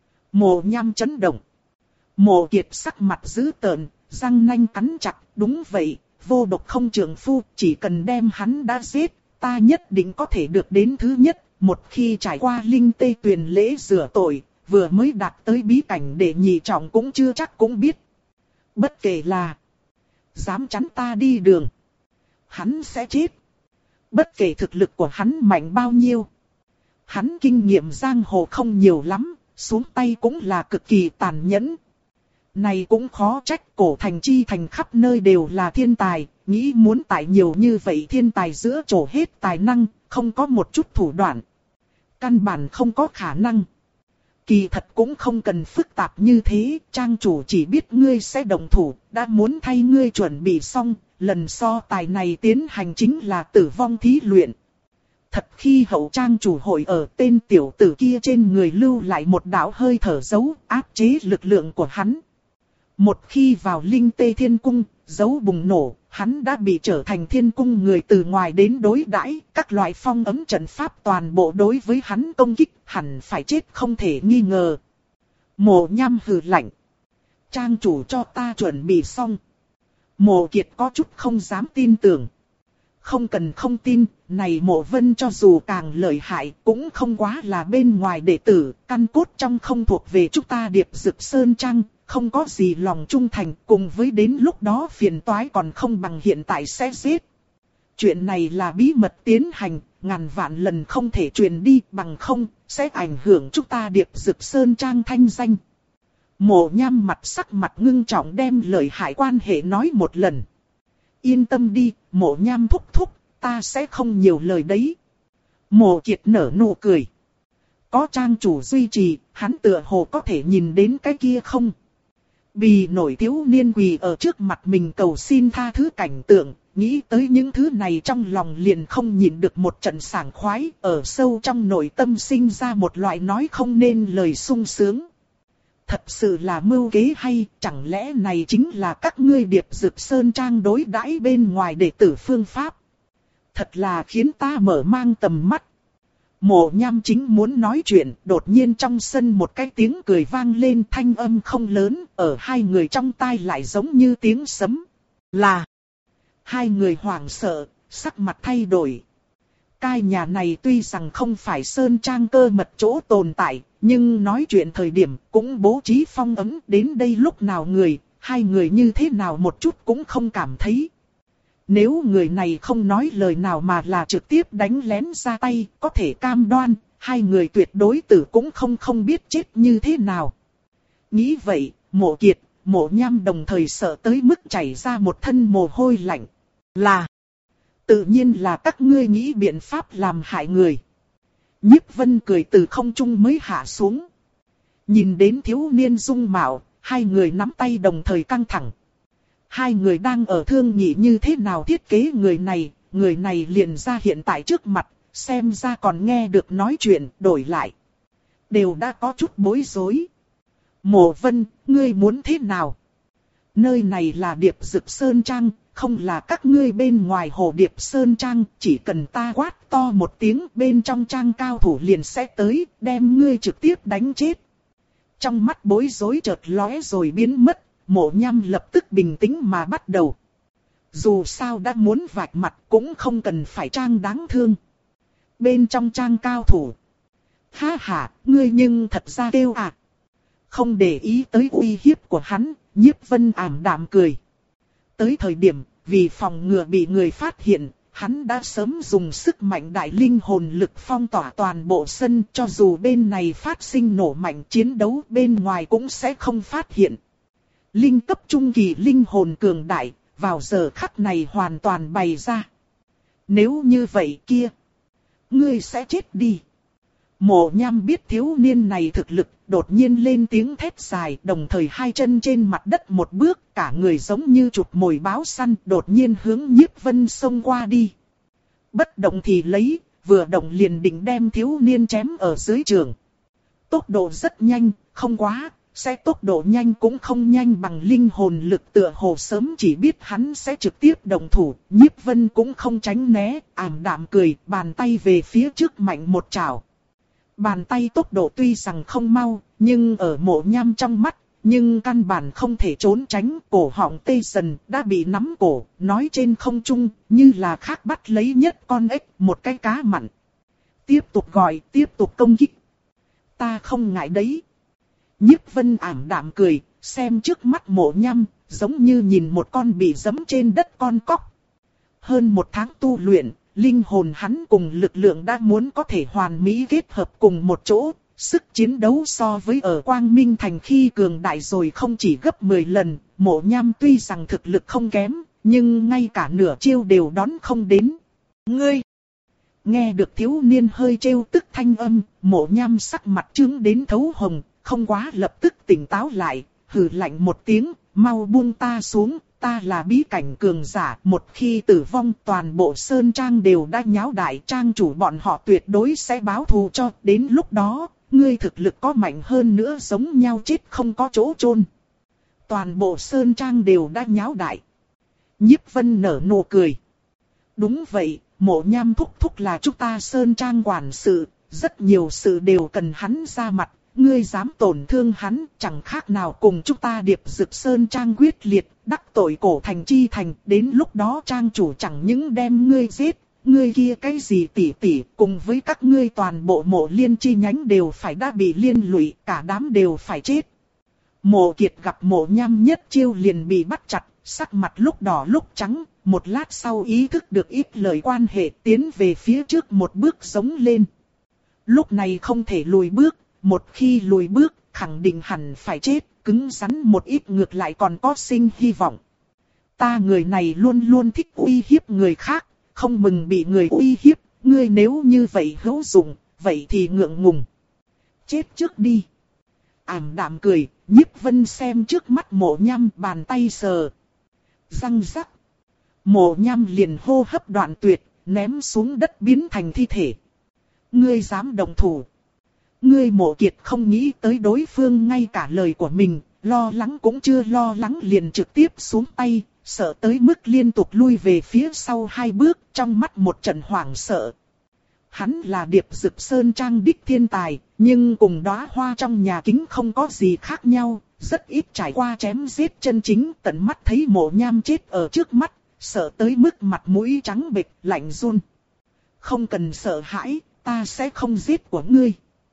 S1: Mộ Nham chấn động. Mộ Kiệt sắc mặt dữ tợn, răng nanh cắn chặt, đúng vậy, vô độc không trượng phu, chỉ cần đem hắn đã giết, ta nhất định có thể được đến thứ nhất. Một khi trải qua linh tê tuyền lễ rửa tội, vừa mới đạt tới bí cảnh để nhị trọng cũng chưa chắc cũng biết. Bất kể là dám chắn ta đi đường, hắn sẽ chết. Bất kể thực lực của hắn mạnh bao nhiêu, hắn kinh nghiệm giang hồ không nhiều lắm, xuống tay cũng là cực kỳ tàn nhẫn. Này cũng khó trách cổ thành chi thành khắp nơi đều là thiên tài, nghĩ muốn tại nhiều như vậy thiên tài giữa chỗ hết tài năng, không có một chút thủ đoạn. Căn bản không có khả năng. Kỳ thật cũng không cần phức tạp như thế, trang chủ chỉ biết ngươi sẽ động thủ, đã muốn thay ngươi chuẩn bị xong, lần so tài này tiến hành chính là tử vong thí luyện. Thật khi hậu trang chủ hội ở tên tiểu tử kia trên người lưu lại một đạo hơi thở dấu, áp chế lực lượng của hắn. Một khi vào linh tê thiên cung, dấu bùng nổ, hắn đã bị trở thành thiên cung người từ ngoài đến đối đãi, các loại phong ấm trận pháp toàn bộ đối với hắn công kích, hẳn phải chết không thể nghi ngờ. Mộ Nham hừ lạnh. Trang chủ cho ta chuẩn bị xong. Mộ Kiệt có chút không dám tin tưởng. Không cần không tin, này Mộ Vân cho dù càng lợi hại cũng không quá là bên ngoài đệ tử, căn cốt trong không thuộc về chúng ta Điệp Dực Sơn Trang. Không có gì lòng trung thành, cùng với đến lúc đó phiền toái còn không bằng hiện tại sẽ giết. Chuyện này là bí mật tiến hành, ngàn vạn lần không thể truyền đi, bằng không, sẽ ảnh hưởng chúng ta Điệp Dực Sơn Trang thanh danh. Mộ Nham mặt sắc mặt ngưng trọng đem lời hại quan hệ nói một lần. Yên tâm đi, Mộ Nham thúc thúc, ta sẽ không nhiều lời đấy. Mộ Kiệt nở nụ cười. Có trang chủ duy trì, hắn tựa hồ có thể nhìn đến cái kia không? Bì nổi thiếu niên quỳ ở trước mặt mình cầu xin tha thứ cảnh tượng, nghĩ tới những thứ này trong lòng liền không nhịn được một trận sảng khoái, ở sâu trong nội tâm sinh ra một loại nói không nên lời sung sướng. Thật sự là mưu kế hay, chẳng lẽ này chính là các ngươi Điệp Dực Sơn Trang đối đãi bên ngoài đệ tử phương pháp. Thật là khiến ta mở mang tầm mắt. Mộ Nham chính muốn nói chuyện, đột nhiên trong sân một cái tiếng cười vang lên, thanh âm không lớn, ở hai người trong tai lại giống như tiếng sấm. Là hai người hoảng sợ, sắc mặt thay đổi. Cái nhà này tuy rằng không phải Sơn Trang cơ mật chỗ tồn tại, nhưng nói chuyện thời điểm cũng bố trí phong ấm, đến đây lúc nào người, hai người như thế nào một chút cũng không cảm thấy. Nếu người này không nói lời nào mà là trực tiếp đánh lén ra tay, có thể cam đoan, hai người tuyệt đối tử cũng không không biết chết như thế nào. Nghĩ vậy, Mộ Kiệt, Mộ Nham đồng thời sợ tới mức chảy ra một thân mồ hôi lạnh. Là, tự nhiên là các ngươi nghĩ biện pháp làm hại người. Nhiếp Vân cười từ không trung mới hạ xuống. Nhìn đến thiếu niên dung mạo, hai người nắm tay đồng thời căng thẳng. Hai người đang ở thương nghị như thế nào thiết kế người này, người này liền ra hiện tại trước mặt, xem ra còn nghe được nói chuyện, đổi lại. Đều đã có chút bối rối. Mộ Vân, ngươi muốn thế nào? Nơi này là Điệp Dực Sơn Trang, không là các ngươi bên ngoài Hồ Điệp Sơn Trang, chỉ cần ta quát to một tiếng bên trong trang cao thủ liền sẽ tới, đem ngươi trực tiếp đánh chết. Trong mắt bối rối chợt lóe rồi biến mất, Mộ Nham lập tức bình tĩnh mà bắt đầu. Dù sao đã muốn vạch mặt cũng không cần phải trang đáng thương. Bên trong trang cao thủ. Ha ha, ngươi nhưng thật ra kêu à. Không để ý tới uy hiếp của hắn, Nhiếp Vân ảm đạm cười. Tới thời điểm, vì phòng ngừa bị người phát hiện, hắn đã sớm dùng sức mạnh đại linh hồn lực phong tỏa toàn bộ sân, cho dù bên này phát sinh nổ mạnh chiến đấu bên ngoài cũng sẽ không phát hiện. Linh cấp trung kỳ linh hồn cường đại, vào giờ khắc này hoàn toàn bày ra. Nếu như vậy kia, ngươi sẽ chết đi. Mộ Nham biết thiếu niên này thực lực, đột nhiên lên tiếng thét dài, đồng thời hai chân trên mặt đất một bước, cả người giống như chụp mồi báo săn, đột nhiên hướng Nhiếp Vân xông qua đi. Bất động thì lấy, vừa động liền định đem thiếu niên chém ở dưới trường. Tốc độ rất nhanh, không quá, sẽ tốc độ nhanh cũng không nhanh bằng linh hồn lực, tựa hồ sớm chỉ biết hắn sẽ trực tiếp động thủ. Nhiếp Vân cũng không tránh né, ảm đạm cười, bàn tay về phía trước mạnh một chảo. Bàn tay tốc độ tuy rằng không mau, nhưng ở Mộ Nham trong mắt, nhưng căn bản không thể trốn tránh. Cổ họng tê dần, đã bị nắm cổ, nói trên không trung, như là khác bắt lấy nhất con ếch, một cái cá mặn. Tiếp tục gọi, tiếp tục công kích. Ta không ngại đấy. Nhiếp Vân ảm đạm cười, xem trước mắt Mộ Nham, giống như nhìn một con bị giẫm trên đất con cóc. Hơn một tháng tu luyện, linh hồn hắn cùng lực lượng đã muốn có thể hoàn mỹ kết hợp cùng một chỗ. Sức chiến đấu so với ở Quang Minh Thành khi cường đại rồi không chỉ gấp mười lần. Mộ Nham tuy rằng thực lực không kém, nhưng ngay cả nửa chiêu đều đón không đến. Ngươi! Nghe được thiếu niên hơi trêu tức thanh âm, Mộ Nham sắc mặt trướng đến thấu hồng, không quá lập tức tỉnh táo lại, hừ lạnh một tiếng, mau buông ta xuống, ta là bí cảnh cường giả, một khi tử vong toàn bộ sơn trang đều đã nháo đại, trang chủ bọn họ tuyệt đối sẽ báo thù cho, đến lúc đó, ngươi thực lực có mạnh hơn nữa giống nhau chết không có chỗ chôn. Toàn bộ sơn trang đều đã nháo đại. Nhiếp Vân nở nụ cười. Đúng vậy, Mộ Nham thúc thúc là chúng ta sơn trang quản sự, rất nhiều sự đều cần hắn ra mặt. Ngươi dám tổn thương hắn, chẳng khác nào cùng chúng ta Điệp Dực Sơn Trang quyết liệt, đắc tội cổ thành chi thành, đến lúc đó trang chủ chẳng những đem ngươi giết, ngươi kia cái gì tỷ tỷ, cùng với các ngươi toàn bộ Mộ Liên chi nhánh đều phải đã bị liên lụy, cả đám đều phải chết. Mộ Kiệt gặp Mộ Nham nhất chiêu liền bị bắt chặt, sắc mặt lúc đỏ lúc trắng, một lát sau ý thức được ít lời quan hệ, tiến về phía trước một bước giống lên. Lúc này không thể lùi bước. Một khi lùi bước, khẳng định hẳn phải chết, cứng rắn một ít ngược lại còn có sinh hy vọng. Ta người này luôn luôn thích uy hiếp người khác, không mừng bị người uy hiếp, ngươi nếu như vậy hữu dụng, vậy thì ngượng ngùng. Chết trước đi. Ảm đạm cười, Nhiếp Vân xem trước mắt Mộ Nham, bàn tay sờ. Răng rắc. Mộ Nham liền hô hấp đoạn tuyệt, ném xuống đất biến thành thi thể. Ngươi dám động thủ. Ngươi Mộ Kiệt không nghĩ tới đối phương ngay cả lời của mình, lo lắng cũng chưa lo lắng liền trực tiếp xuống tay, sợ tới mức liên tục lui về phía sau hai bước, trong mắt một trận hoảng sợ. Hắn là Điệp Dực Sơn Trang đích thiên tài, nhưng cùng đóa hoa trong nhà kính không có gì khác nhau, rất ít trải qua chém giết chân chính, tận mắt thấy Mộ Nham chết ở trước mắt, sợ tới mức mặt mũi trắng bệch, lạnh run. Không cần sợ hãi, ta sẽ không giết của ngươi.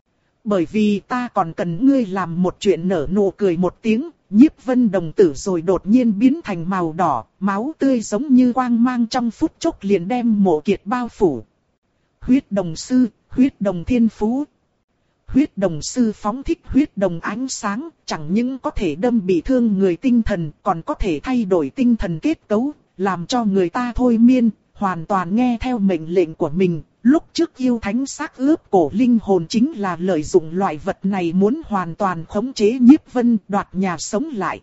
S1: Bởi vì ta còn cần ngươi làm một chuyện. Nở nụ cười một tiếng, Nhiếp Vân đồng tử rồi đột nhiên biến thành màu đỏ, máu tươi giống như quang mang trong phút chốc liền đem Mộ Kiệt bao phủ. Huyết đồng sư, huyết đồng thiên phú. Huyết đồng sư phóng thích huyết đồng ánh sáng, chẳng những có thể đâm bị thương người tinh thần, còn có thể thay đổi tinh thần kết cấu, làm cho người ta thôi miên, hoàn toàn nghe theo mệnh lệnh của mình. Lúc trước yêu thánh xác ướp cổ linh hồn chính là lợi dụng loại vật này muốn hoàn toàn khống chế Nhiếp Vân, đoạt nhà sống lại.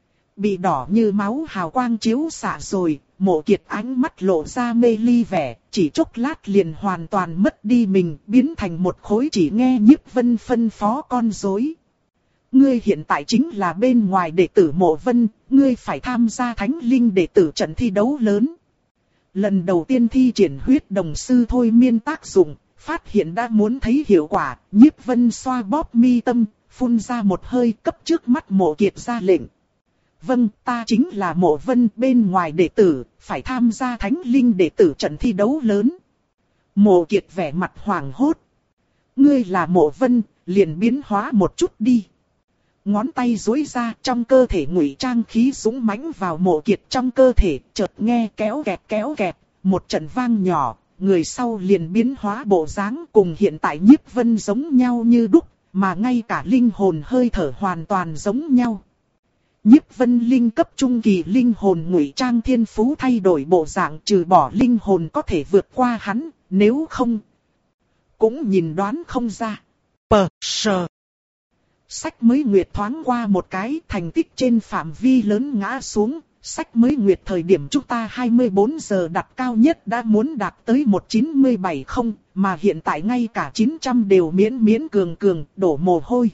S1: Bị đỏ như máu hào quang chiếu xạ rồi, Mộ Kiệt ánh mắt lộ ra mê ly vẻ, chỉ chốc lát liền hoàn toàn mất đi mình, biến thành một khối chỉ nghe Nhiếp Vân phân phó con rối. ngươi hiện tại chính là bên ngoài đệ tử Mộ Vân, ngươi phải tham gia Thánh Linh đệ tử trận thi đấu lớn. Lần đầu tiên thi triển huyết đồng sư thôi miên tác dụng, phát hiện đã muốn thấy hiệu quả, Nhiếp Vân xoa bóp mi tâm, phun ra một hơi cấp trước mắt Mộ Kiệt ra lệnh. Vâng, ta chính là Mộ Vân bên ngoài đệ tử, phải tham gia Thánh Linh đệ tử trận thi đấu lớn. Mộ Kiệt vẻ mặt hoảng hốt. Ngươi là Mộ Vân, liền biến hóa một chút đi. Ngón tay duỗi ra, trong cơ thể ngụy trang khí dũng mãnh vào Mộ Kiệt trong cơ thể, chợt nghe kéo kẹt kéo kẹt, một trận vang nhỏ, người sau liền biến hóa bộ dáng cùng hiện tại Nhiếp Vân giống nhau như đúc, mà ngay cả linh hồn hơi thở hoàn toàn giống nhau. Nhiếp Vân linh cấp trung kỳ linh hồn ngụy trang thiên phú thay đổi bộ dạng, trừ bỏ linh hồn có thể vượt qua hắn, nếu không cũng nhìn đoán không ra. Pờ sờ. Sách mới nguyệt thoáng qua một cái, thành tích trên phạm vi lớn ngã xuống. Sách mới nguyệt thời điểm chúng ta hai mươi bốn giờ đặt cao nhất đã muốn đạt tới một chín bảy không, mà hiện tại ngay cả chín trăm đều miễn miễn cường cường, đổ mồ hôi.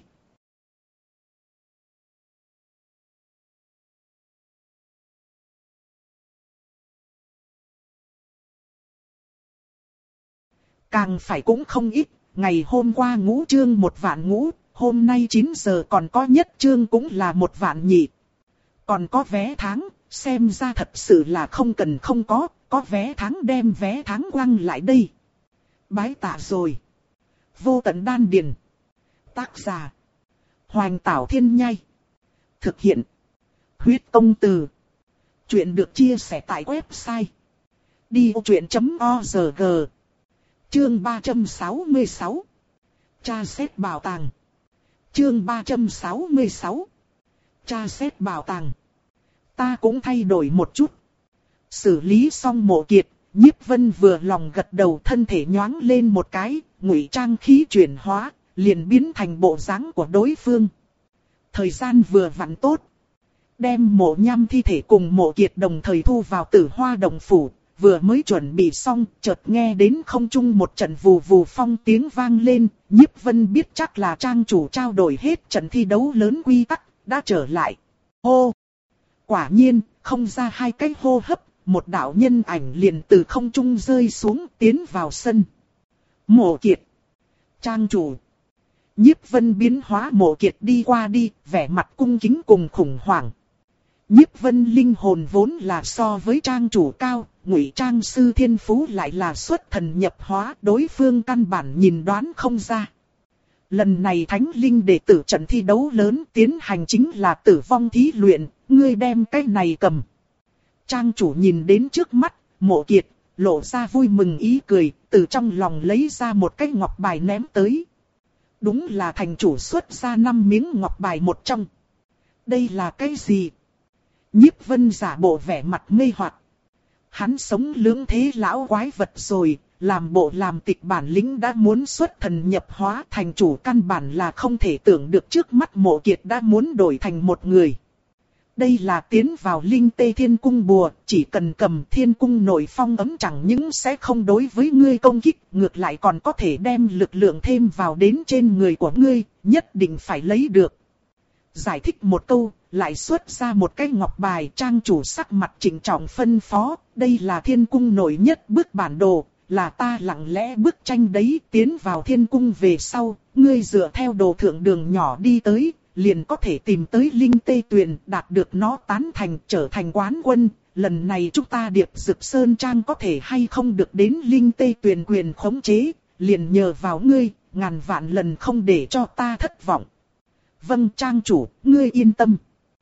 S1: Càng phải cũng không ít, ngày hôm qua ngũ chương một vạn ngũ, hôm nay chín giờ còn có nhất chương cũng là một vạn nhị. Còn có vé tháng, xem ra thật sự là không cần không có, có vé tháng đem vé tháng quăng lại đây. Bái tạ rồi. Vô tận đan điền. Tác giả. Hoành Tảo Thiên Nhai. Thực hiện. Huyết Công Từ. Chuyện được chia sẻ tại website. đi ô chuyện chấm org. Chương ba trăm sáu mươi sáu. Tra xét bảo tàng. Chương ba trăm sáu mươi sáu. Tra xét bảo tàng. Ta cũng thay đổi một chút. Xử lý xong Mộ Kiệt, Nhiếp Vân vừa lòng gật đầu, thân thể nhoáng lên một cái, ngụy trang khí chuyển hóa, liền biến thành bộ dáng của đối phương. Thời gian vừa vặn tốt. Đem Mộ Nham thi thể cùng Mộ Kiệt đồng thời thu vào Tử Hoa Động phủ. Vừa mới chuẩn bị xong, chợt nghe đến không trung một trận vù vù phong tiếng vang lên, Nhiếp Vân biết chắc là trang chủ trao đổi hết trận thi đấu lớn quy tắc, đã trở lại. Hô! Quả nhiên, không ra hai cái hô hấp, một đạo nhân ảnh liền từ không trung rơi xuống, tiến vào sân. Mộ Kiệt! Trang chủ! Nhiếp Vân biến hóa Mộ Kiệt đi qua đi, vẻ mặt cung kính cùng khủng hoảng. Nhiếp Vân linh hồn vốn là so với trang chủ cao, ngụy trang sư thiên phú lại là xuất thần nhập hóa, đối phương căn bản nhìn đoán không ra. Lần này Thánh Linh đệ tử trận thi đấu lớn tiến hành chính là tử vong thí luyện, ngươi đem cái này cầm. Trang chủ nhìn đến trước mắt, Mộ Kiệt, lộ ra vui mừng ý cười, từ trong lòng lấy ra một cái ngọc bài ném tới. Đúng là thành chủ xuất ra năm miếng ngọc bài một trong. Đây là cái gì? Nhiếp Vân giả bộ vẻ mặt mê hoặc. Hắn sống lưỡng thế lão quái vật rồi, làm bộ làm tịch bản lĩnh đã muốn xuất thần nhập hóa, thành chủ căn bản là không thể tưởng được trước mắt Mộ Kiệt đã muốn đổi thành một người. Đây là tiến vào Linh Tê Thiên Cung bùa, chỉ cần cầm Thiên Cung nội phong ấm chẳng những sẽ không đối với ngươi công kích, ngược lại còn có thể đem lực lượng thêm vào đến trên người của ngươi, nhất định phải lấy được. Giải thích một câu, lại xuất ra một cái ngọc bài, trang chủ sắc mặt chỉnh trọng phân phó, đây là Thiên Cung nổi nhất bức bản đồ, là ta lặng lẽ bức tranh đấy, tiến vào Thiên Cung về sau, ngươi dựa theo đồ thượng đường nhỏ đi tới, liền có thể tìm tới Linh Tê Tuyền, đạt được nó tán thành trở thành quán quân. Lần này chúng ta Điệp Dực Sơn Trang có thể hay không được đến Linh Tê Tuyền quyền khống chế, liền nhờ vào ngươi, ngàn vạn lần không để cho ta thất vọng. Vâng trang chủ, ngươi yên tâm.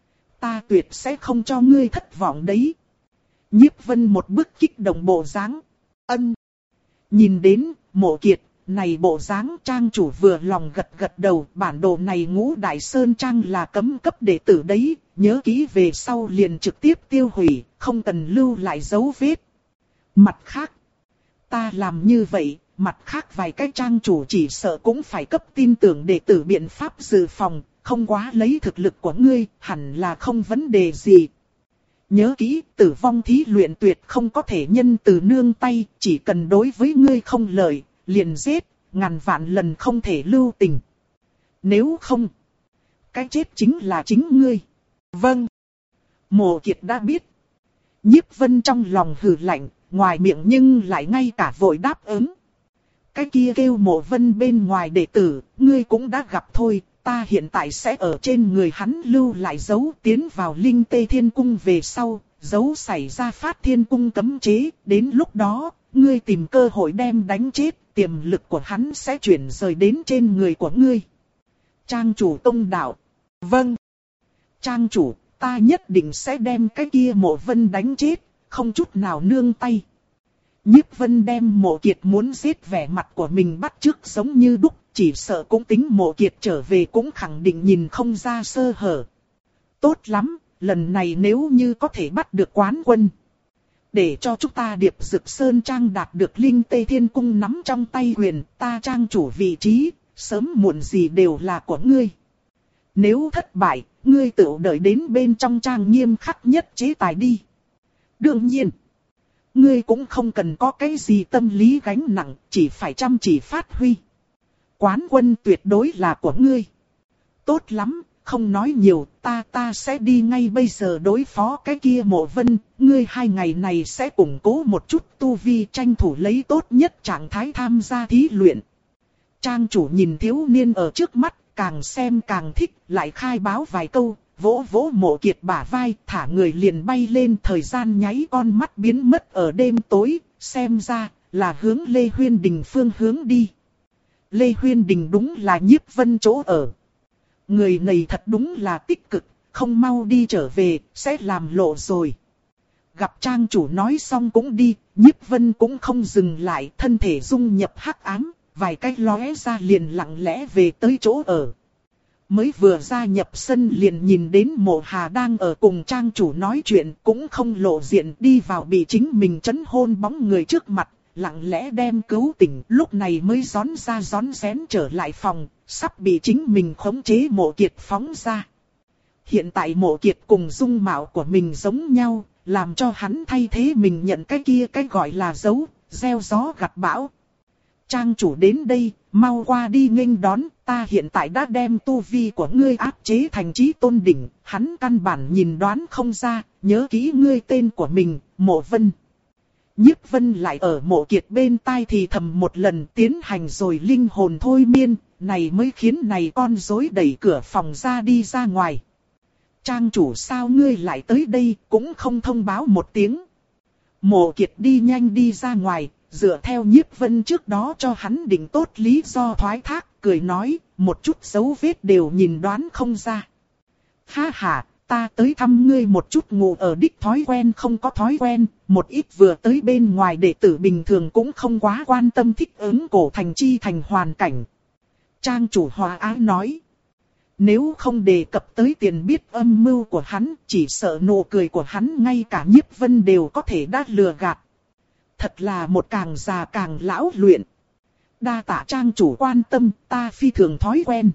S1: Ta tuyệt sẽ không cho ngươi thất vọng đấy. Nhiếp Vân một bức kích động bộ dáng. Ân. Nhìn đến, Mộ Kiệt, này bộ dáng trang chủ vừa lòng gật gật đầu. Bản đồ này Ngũ Đại Sơn Trang là cấm cấp đệ tử đấy. Nhớ kỹ về sau liền trực tiếp tiêu hủy, không cần lưu lại dấu vết. Mặt khác, ta làm như vậy, mặt khác vài cái trang chủ chỉ sợ cũng phải cấp tin tưởng đệ tử biện pháp dự phòng. Không quá lấy thực lực của ngươi, hẳn là không vấn đề gì. Nhớ kỹ, tử vong thí luyện tuyệt không có thể nhân từ nương tay, chỉ cần đối với ngươi không lợi, liền giết, ngàn vạn lần không thể lưu tình. Nếu không, cái chết chính là chính ngươi. Vâng. Mộ Kiệt đã biết. Nhiếp Vân trong lòng hừ lạnh, ngoài miệng nhưng lại ngay cả vội đáp ứng. Cái kia kêu Mộ Vân bên ngoài đệ tử, ngươi cũng đã gặp thôi, ta hiện tại sẽ ở trên người hắn lưu lại dấu tiến vào Linh Tê Thiên Cung về sau, dấu xảy ra phát thiên cung cấm chế, đến lúc đó, ngươi tìm cơ hội đem đánh chết, tiềm lực của hắn sẽ chuyển rời đến trên người của ngươi. Trang chủ tông đạo. Vâng. Trang chủ, ta nhất định sẽ đem cái kia Mộ Vân đánh chết, không chút nào nương tay. Nhiếp Vân đem Mộ Kiệt muốn giết vẻ mặt của mình bắt chước giống như đúc, chỉ sợ cũng tính Mộ Kiệt trở về cũng khẳng định nhìn không ra sơ hở. Tốt lắm, lần này nếu như có thể bắt được quán quân, để cho chúng ta Điệp Dực Sơn Trang đạt được Linh Tê Thiên Cung nắm trong tay quyền, ta trang chủ vị trí, sớm muộn gì đều là của ngươi. Nếu thất bại, ngươi tự đợi đến bên trong trang nghiêm khắc nhất chế tài đi. Đương nhiên, ngươi cũng không cần có cái gì tâm lý gánh nặng, chỉ phải chăm chỉ phát huy. Quán quân tuyệt đối là của ngươi. Tốt lắm, không nói nhiều, ta ta sẽ đi ngay bây giờ đối phó cái kia Mộ Vân, ngươi hai ngày này sẽ củng cố một chút tu vi, tranh thủ lấy tốt nhất trạng thái tham gia thí luyện. Trang chủ nhìn thiếu niên ở trước mắt, càng xem càng thích, lại khai báo vài câu, vỗ vỗ Mộ Kiệt bả vai, thả người liền bay lên, thời gian nháy con mắt biến mất ở đêm tối, xem ra là hướng Lê Huyên Đình phương hướng đi. Lê Huyên Đình đúng là Nhiếp Vân chỗ ở. Người này thật đúng là tích cực, không mau đi trở về, sẽ làm lộ rồi. Gặp trang chủ nói xong cũng đi, Nhiếp Vân cũng không dừng lại, thân thể dung nhập hắc ám, vài cái lóe ra liền lặng lẽ về tới chỗ ở. Mới vừa gia nhập sân liền nhìn đến Mộ Hà đang ở cùng trang chủ nói chuyện, cũng không lộ diện, đi vào bị chính mình trấn hôn bóng người trước mặt, lặng lẽ đem cứu tỉnh, lúc này mới rón ra rón rén trở lại phòng, sắp bị chính mình khống chế Mộ Kiệt phóng ra. Hiện tại Mộ Kiệt cùng dung mạo của mình giống nhau, làm cho hắn thay thế mình nhận cái kia cái gọi là dấu, gieo gió gặt bão. Trang chủ đến đây, mau qua đi nghênh đón, ta hiện tại đã đem tu vi của ngươi áp chế thành chí tôn đỉnh, hắn căn bản nhìn đoán không ra, nhớ kỹ ngươi tên của mình, Mộ Vân. Nhiếp Vân lại ở Mộ Kiệt bên tai thì thầm một lần, tiến hành rồi linh hồn thôi miên, này mới khiến này con rối đẩy cửa phòng ra đi ra ngoài. Trang chủ sao ngươi lại tới đây, cũng không thông báo một tiếng. Mộ Kiệt đi nhanh đi ra ngoài, dựa theo Nhiếp Vân trước đó cho hắn định tốt lý do thoái thác, cười nói, một chút dấu vết đều nhìn đoán không ra. Ha ha, ta tới thăm ngươi một chút, ngủ ở đích thói quen không có thói quen, một ít vừa tới bên ngoài đệ tử bình thường cũng không quá quan tâm thích ứng cổ thành chi thành hoàn cảnh. Trang chủ hòa ái nói. Nếu không đề cập tới tiền biết âm mưu của hắn, chỉ sợ nụ cười của hắn ngay cả Nhiếp Vân đều có thể đã lừa gạt. Thật là một càng già càng lão luyện. Đa tạ trang chủ quan tâm, ta phi thường thói quen.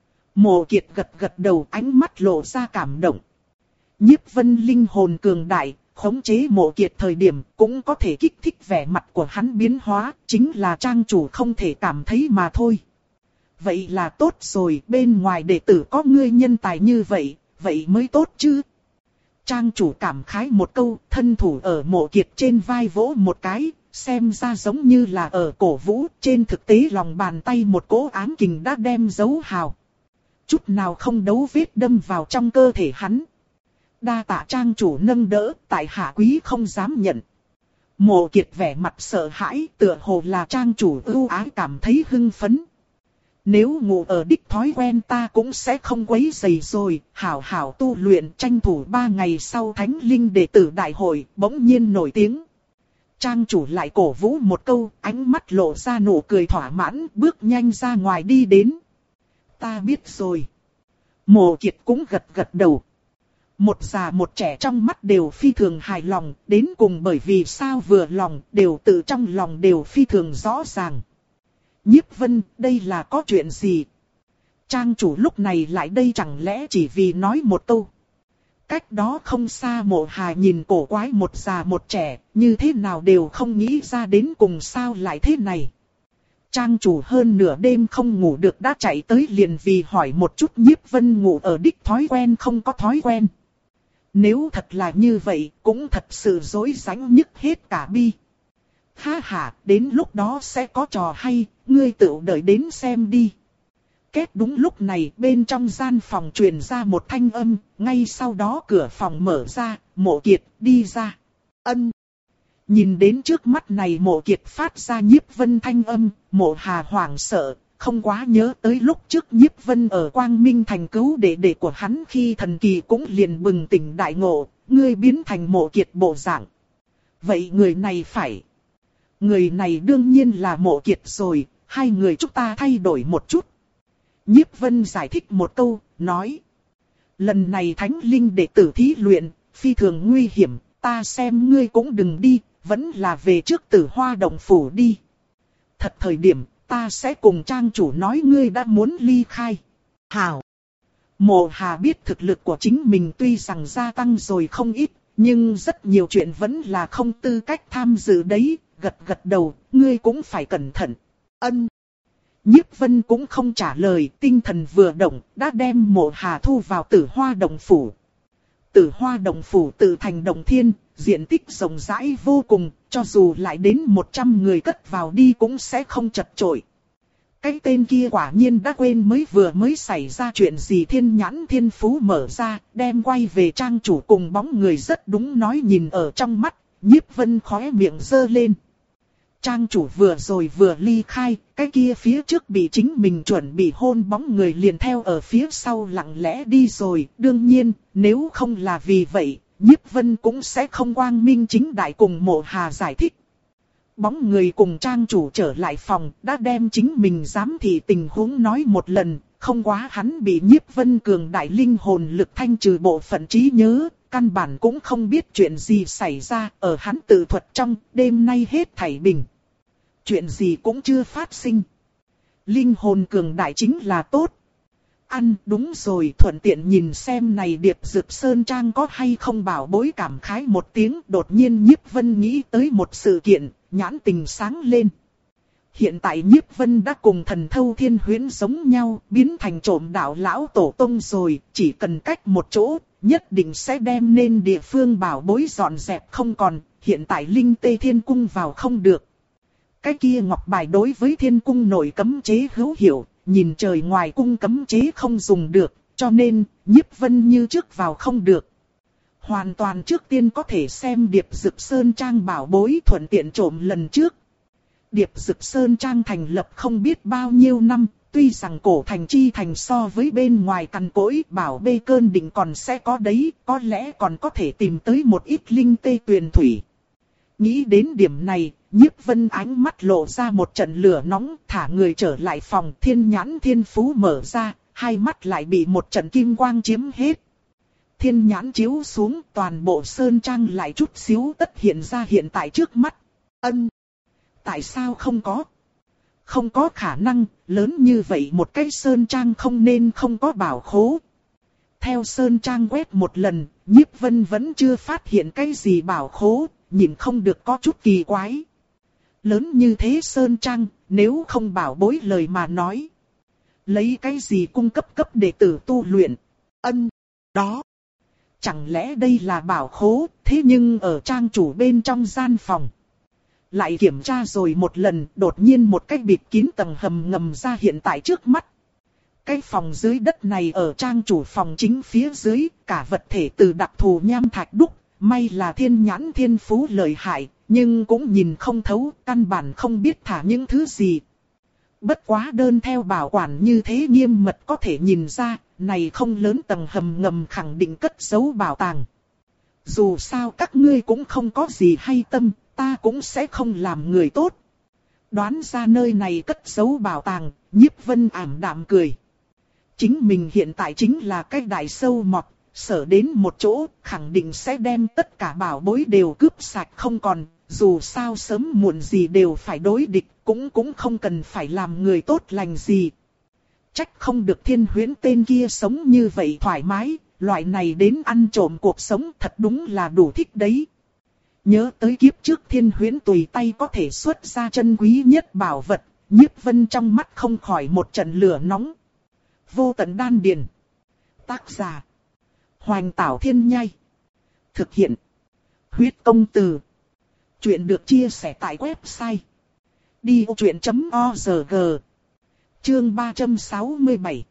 S1: Mộ Kiệt gật gật đầu, ánh mắt lộ ra cảm động. Nhiếp Vân linh hồn cường đại, khống chế Mộ Kiệt thời điểm cũng có thể kích thích vẻ mặt của hắn biến hóa, chính là trang chủ không thể cảm thấy mà thôi. Vậy là tốt rồi, bên ngoài đệ tử có ngươi nhân tài như vậy, vậy mới tốt chứ. Trang chủ cảm khái một câu, thân thủ ở Mộ Kiệt trên vai vỗ một cái, xem ra giống như là ở cổ vũ, trên thực tế lòng bàn tay một cỗ ám kình đã đem dấu hào. Chút nào không đấu vết đâm vào trong cơ thể hắn. Đa tạ trang chủ nâng đỡ, tại hạ quý không dám nhận. Mộ Kiệt vẻ mặt sợ hãi, tựa hồ là trang chủ ưu ái cảm thấy hưng phấn. Nếu ngủ ở đích thói quen ta cũng sẽ không quấy rầy rồi, hảo hảo tu luyện, tranh thủ ba ngày sau thánh linh đệ tử đại hội, bỗng nhiên nổi tiếng. Trang chủ lại cổ vũ một câu, ánh mắt lộ ra nụ cười thỏa mãn, bước nhanh ra ngoài đi đến. Ta biết rồi. Mộ Kiệt cũng gật gật đầu. Một già một trẻ trong mắt đều phi thường hài lòng, đến cùng bởi vì sao vừa lòng, đều tự trong lòng đều phi thường rõ ràng. Nhiếp Vân, đây là có chuyện gì? Trang chủ lúc này lại đây chẳng lẽ chỉ vì nói một câu. Cách đó không xa Mộ Hà nhìn cổ quái một già một trẻ, như thế nào đều không nghĩ ra đến cùng sao lại thế này. Trang chủ hơn nửa đêm không ngủ được đã chạy tới liền vì hỏi một chút Nhiếp Vân ngủ ở đích thói quen không có thói quen. Nếu thật là như vậy, cũng thật sự rối rãnh nhức hết cả bi. Ha ha, đến lúc đó sẽ có trò hay, ngươi tự đợi đến xem đi. Kết đúng lúc này, bên trong gian phòng truyền ra một thanh âm, ngay sau đó cửa phòng mở ra, Mộ Kiệt đi ra. Ân. Nhìn đến trước mắt này Mộ Kiệt phát ra Nhiếp Vân thanh âm, Mộ Hà hoảng sợ, không quá nhớ tới lúc trước Nhiếp Vân ở Quang Minh Thành cứu đệ đệ của hắn khi thần kỳ cũng liền bừng tỉnh đại ngộ, ngươi biến thành Mộ Kiệt bộ dạng. Vậy người này phải... Người này đương nhiên là Mộ Kiệt rồi, hai người chúng ta thay đổi một chút. Nhiếp Vân giải thích một câu, nói. Lần này Thánh Linh đệ tử thí luyện, phi thường nguy hiểm, ta xem ngươi cũng đừng đi, vẫn là về trước Tử Hoa Động Phủ đi. Thật thời điểm, ta sẽ cùng trang chủ nói ngươi đã muốn ly khai. Hảo. Mộ Hà biết thực lực của chính mình tuy rằng gia tăng rồi không ít, nhưng rất nhiều chuyện vẫn là không tư cách tham dự đấy, gật gật đầu, ngươi cũng phải cẩn thận. Ân. Nhiếp Vân cũng không trả lời, tinh thần vừa động, đã đem Mộ Hà thu vào Tử Hoa Động Phủ. Tử Hoa Động Phủ tự thành động thiên, diện tích rộng rãi vô cùng, cho dù lại đến một trăm người cất vào đi cũng sẽ không chật chội. Cái tên kia quả nhiên đã quên mới vừa mới xảy ra chuyện gì. Thiên Nhãn Thiên Phú mở ra, đem quay về trang chủ cùng bóng người rất đúng nói nhìn ở trong mắt, Nhiếp Vân khóe miệng giơ lên. Trang chủ vừa rồi vừa ly khai, cái kia phía trước bị chính mình chuẩn bị hôn bóng người liền theo ở phía sau lặng lẽ đi rồi. Đương nhiên, nếu không là vì vậy, Nhiếp Vân cũng sẽ không quang minh chính đại cùng Mộ Hà giải thích. Bóng người cùng trang chủ trở lại phòng, đã đem chính mình giám thị tình huống nói một lần, không quá hắn bị Nhiếp Vân cường đại linh hồn lực thanh trừ bộ phận trí nhớ, căn bản cũng không biết chuyện gì xảy ra, ở hắn tự thuật trong, đêm nay hết thảy bình. Chuyện gì cũng chưa phát sinh. Linh hồn cường đại chính là tốt. Ăn đúng rồi, thuận tiện nhìn xem này Điệp Dực Sơn Trang có hay không bảo bối, cảm khái một tiếng. Đột nhiên Nhiếp Vân nghĩ tới một sự kiện, nhãn tình sáng lên. Hiện tại Nhiếp Vân đã cùng Thần Thâu Thiên Huyễn giống nhau, biến thành trộm đạo lão tổ tông rồi, chỉ cần cách một chỗ, nhất định sẽ đem nên địa phương bảo bối dọn dẹp không còn. Hiện tại Linh Tê Thiên Cung vào không được. Cái kia ngọc bài đối với Thiên Cung nội cấm chế hữu hiệu, nhìn trời ngoài cung cấm chế không dùng được, cho nên Nhiếp Vân như trước vào không được. Hoàn toàn trước tiên có thể xem Điệp Dực Sơn Trang bảo bối, thuận tiện trộm lần trước. Điệp Dực Sơn Trang thành lập không biết bao nhiêu năm, tuy rằng cổ thành chi thành so với bên ngoài cằn cỗi bảo bê cơn định còn sẽ có đấy, có lẽ còn có thể tìm tới một ít linh tê tuyền thủy. Nghĩ đến điểm này, Nhiếp Vân ánh mắt lộ ra một trận lửa nóng, thả người trở lại phòng. Thiên Nhãn Thiên Phú mở ra, hai mắt lại bị một trận kim quang chiếm hết. Thiên nhãn chiếu xuống, toàn bộ sơn trang lại chút xíu tất hiện ra hiện tại trước mắt. Ân, tại sao không có? Không có khả năng, lớn như vậy một cái sơn trang không nên không có bảo khố. Theo sơn trang quét một lần, Nhiếp Vân vẫn chưa phát hiện cái gì bảo khố, nhìn không được có chút kỳ quái. Lớn như thế sơn trang, nếu không bảo bối lời mà nói. Lấy cái gì cung cấp cấp đệ tử tu luyện? Ân, đó. Chẳng lẽ đây là bảo khố, thế nhưng ở trang chủ bên trong gian phòng. Lại kiểm tra rồi một lần, đột nhiên một cái bịt kín tầng hầm ngầm ra hiện tại trước mắt. Cái phòng dưới đất này ở trang chủ phòng chính phía dưới, cả vật thể từ đặc thù nham thạch đúc, may là Thiên Nhãn Thiên Phú lợi hại, nhưng cũng nhìn không thấu, căn bản không biết thả những thứ gì. Bất quá đơn theo bảo quản như thế nghiêm mật có thể nhìn ra, này không lớn tầng hầm ngầm khẳng định cất giấu bảo tàng. Dù sao các ngươi cũng không có gì hay tâm, ta cũng sẽ không làm người tốt. Đoán ra nơi này cất giấu bảo tàng, Nhiếp Vân ảm đạm cười. Chính mình hiện tại chính là cái đại sâu mọt, sở đến một chỗ, khẳng định sẽ đem tất cả bảo bối đều cướp sạch không còn. Dù sao sớm muộn gì đều phải đối địch, cũng cũng không cần phải làm người tốt lành gì. Trách không được Thiên Huyễn tên kia sống như vậy thoải mái, loại này đến ăn trộm cuộc sống thật đúng là đủ thích đấy. Nhớ tới kiếp trước Thiên Huyễn tùy tay có thể xuất ra chân quý nhất bảo vật, Nhiếp Vân trong mắt không khỏi một trận lửa nóng. Vô tận đan điền. Tác giả. Hoành Tảo Thiên Nhai. Thực hiện. Huyết Công Từ. Chuyện được chia sẻ tại website đi ô chuyện chấm org. Chương ba trăm sáu mươi bảy.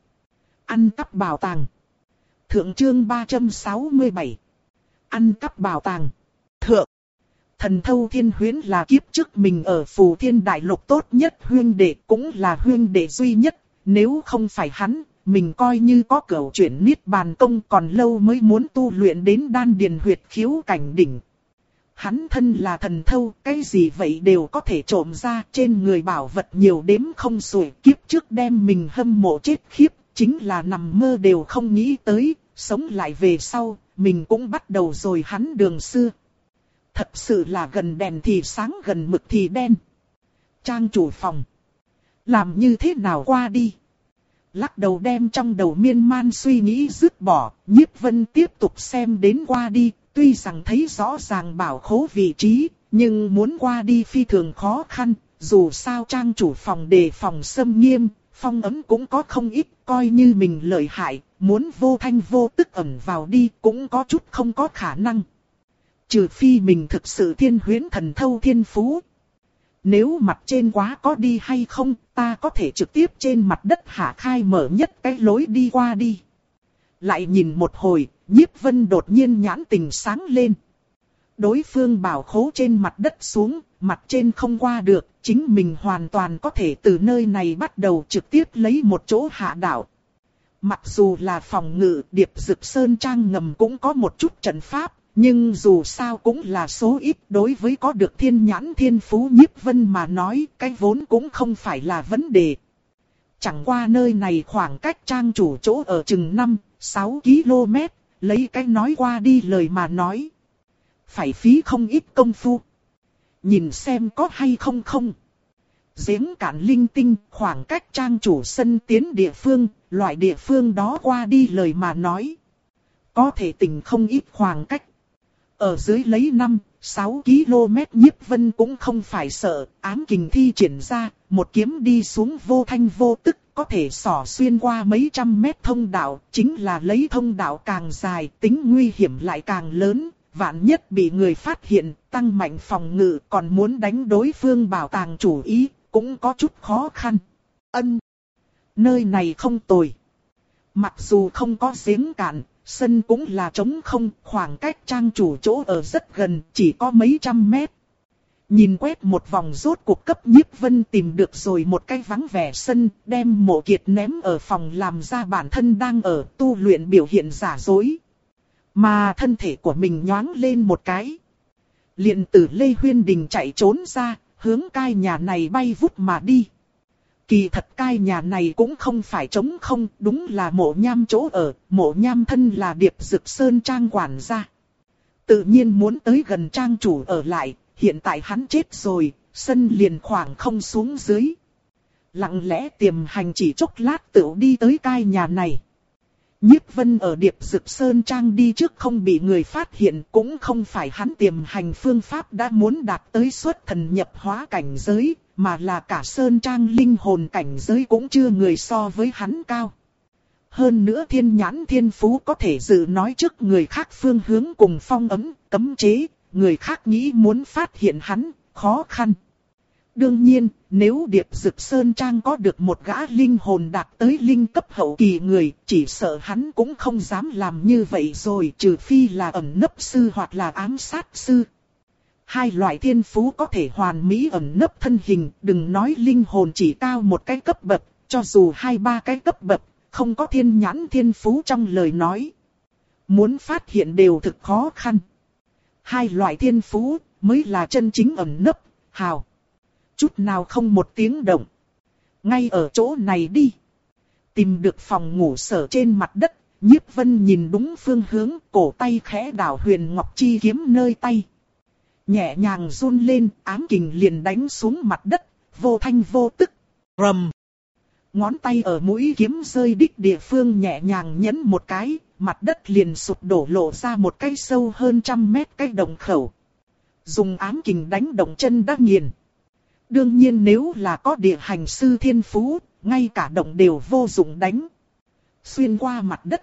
S1: Ăn cắp bảo tàng. Thượng chương ba trăm sáu mươi bảy. Ăn cắp bảo tàng. Thượng. Thần Thâu Thiên Huyễn là kiếp trước mình ở Phù Thiên Đại Lục tốt nhất huyên đệ, cũng là huyên đệ duy nhất. Nếu không phải hắn, mình coi như có cửu chuyển niết bàn công còn lâu mới muốn tu luyện đến đan điền huyệt khiếu cảnh đỉnh. Hắn thân là thần thâu, cái gì vậy đều có thể trộm ra, trên người bảo vật nhiều đếm không xuể. Kiếp trước đem mình hâm mộ chết khiếp, chính là nằm mơ đều không nghĩ tới, sống lại về sau, mình cũng bắt đầu rồi hắn đường xưa. Thật sự là gần đèn thì sáng, gần mực thì đen. Trang chủ phòng. Làm như thế nào qua đi? Lắc đầu đem trong đầu miên man suy nghĩ dứt bỏ, Nhiếp Vân tiếp tục xem đến qua đi. Tuy rằng thấy rõ ràng bảo khố vị trí, nhưng muốn qua đi phi thường khó khăn. Dù sao trang chủ phòng đề phòng xâm nghiêm, phong ấm cũng có không ít, coi như mình lợi hại, muốn vô thanh vô tức ẩn vào đi cũng có chút không có khả năng. Trừ phi mình thực sự thiên huyễn thần thâu thiên phú. Nếu mặt trên quá có đi hay không, ta có thể trực tiếp trên mặt đất hạ khai mở nhất cái lối đi qua đi. Lại nhìn một hồi, Nhiếp Vân đột nhiên nhãn tình sáng lên. Đối phương bảo khố trên mặt đất xuống, mặt trên không qua được, chính mình hoàn toàn có thể từ nơi này bắt đầu trực tiếp lấy một chỗ hạ đảo. Mặc dù là phòng ngự, Điệp Dực Sơn Trang ngầm cũng có một chút trận pháp, nhưng dù sao cũng là số ít. Đối với có được thiên nhãn thiên phú Nhiếp Vân mà nói, cái vốn cũng không phải là vấn đề. Chẳng qua nơi này khoảng cách trang chủ chỗ ở chừng năm, sáu ki lô mét, lấy cái nói qua đi lời mà nói. Phải phí không ít công phu. Nhìn xem có hay không không. Giếng cạn linh tinh, khoảng cách trang chủ sân tiến địa phương, loại địa phương đó qua đi lời mà nói. Có thể tỉnh không ít khoảng cách. Ở dưới lấy năm, sáu ki lô mét Nhiếp Vân cũng không phải sợ, ám kình thi triển ra, một kiếm đi xuống vô thanh vô tức, có thể xỏ xuyên qua mấy trăm mét thông đạo, chính là lấy thông đạo càng dài, tính nguy hiểm lại càng lớn, vạn nhất bị người phát hiện, tăng mạnh phòng ngự, còn muốn đánh đối phương bảo tàng chủ ý, cũng có chút khó khăn. Ân, nơi này không tồi. Mặc dù không có giếng cạn, sân cũng là trống không, khoảng cách trang chủ chỗ ở rất gần, chỉ có mấy trăm mét. Nhìn quét một vòng rốt cuộc cấp Nhiếp Vân tìm được rồi một cái vắng vẻ sân, đem Mộ Kiệt ném ở phòng làm ra bản thân đang ở tu luyện biểu hiện giả dối. Mà thân thể của mình nhoáng lên một cái. Liền từ Lê Huyên Đình chạy trốn ra, hướng cai nhà này bay vút mà đi. Kỳ thật cai nhà này cũng không phải trống không, đúng là Mộ Nham chỗ ở, Mộ Nham thân là Điệp Dực Sơn Trang quản gia. Tự nhiên muốn tới gần trang chủ ở lại, hiện tại hắn chết rồi, sân liền khoảng không xuống dưới. Lặng lẽ tiềm hành chỉ chốc lát tựu đi tới cai nhà này. Nhiếp Vân ở Điệp Dực Sơn Trang đi trước không bị người phát hiện, cũng không phải hắn tiềm hành phương pháp đã muốn đạt tới xuất thần nhập hóa cảnh giới, mà là cả Sơn Trang linh hồn cảnh giới cũng chưa người so với hắn cao. Hơn nữa thiên nhãn thiên phú có thể dự nói trước người khác phương hướng cùng phong ấm, cấm chế, người khác nghĩ muốn phát hiện hắn, khó khăn. Đương nhiên, nếu Điệp Dực Sơn Trang có được một gã linh hồn đạt tới linh cấp hậu kỳ người, chỉ sợ hắn cũng không dám làm như vậy rồi, trừ phi là ẩn nấp sư hoặc là ám sát sư. Hai loại thiên phú có thể hoàn mỹ ẩn nấp thân hình, đừng nói linh hồn chỉ cao một cái cấp bậc, cho dù hai ba cái cấp bậc, không có thiên nhãn thiên phú trong lời nói. Muốn phát hiện đều thực khó khăn. Hai loại thiên phú mới là chân chính ẩn nấp, hào. Chút nào không một tiếng động. Ngay ở chỗ này đi. Tìm được phòng ngủ sở trên mặt đất, Nhiếp Vân nhìn đúng phương hướng, cổ tay khẽ đảo huyền ngọc chi kiếm nơi tay. Nhẹ nhàng run lên, ám kình liền đánh xuống mặt đất, vô thanh vô tức. Rầm. Ngón tay ở mũi kiếm rơi đích địa phương nhẹ nhàng nhấn một cái, mặt đất liền sụp đổ lộ ra một cái sâu hơn trăm mét cái động khẩu. Dùng ám kình đánh động chân đã nghiền. Đương nhiên nếu là có địa hành sư thiên phú, ngay cả động đều vô dụng đánh. Xuyên qua mặt đất.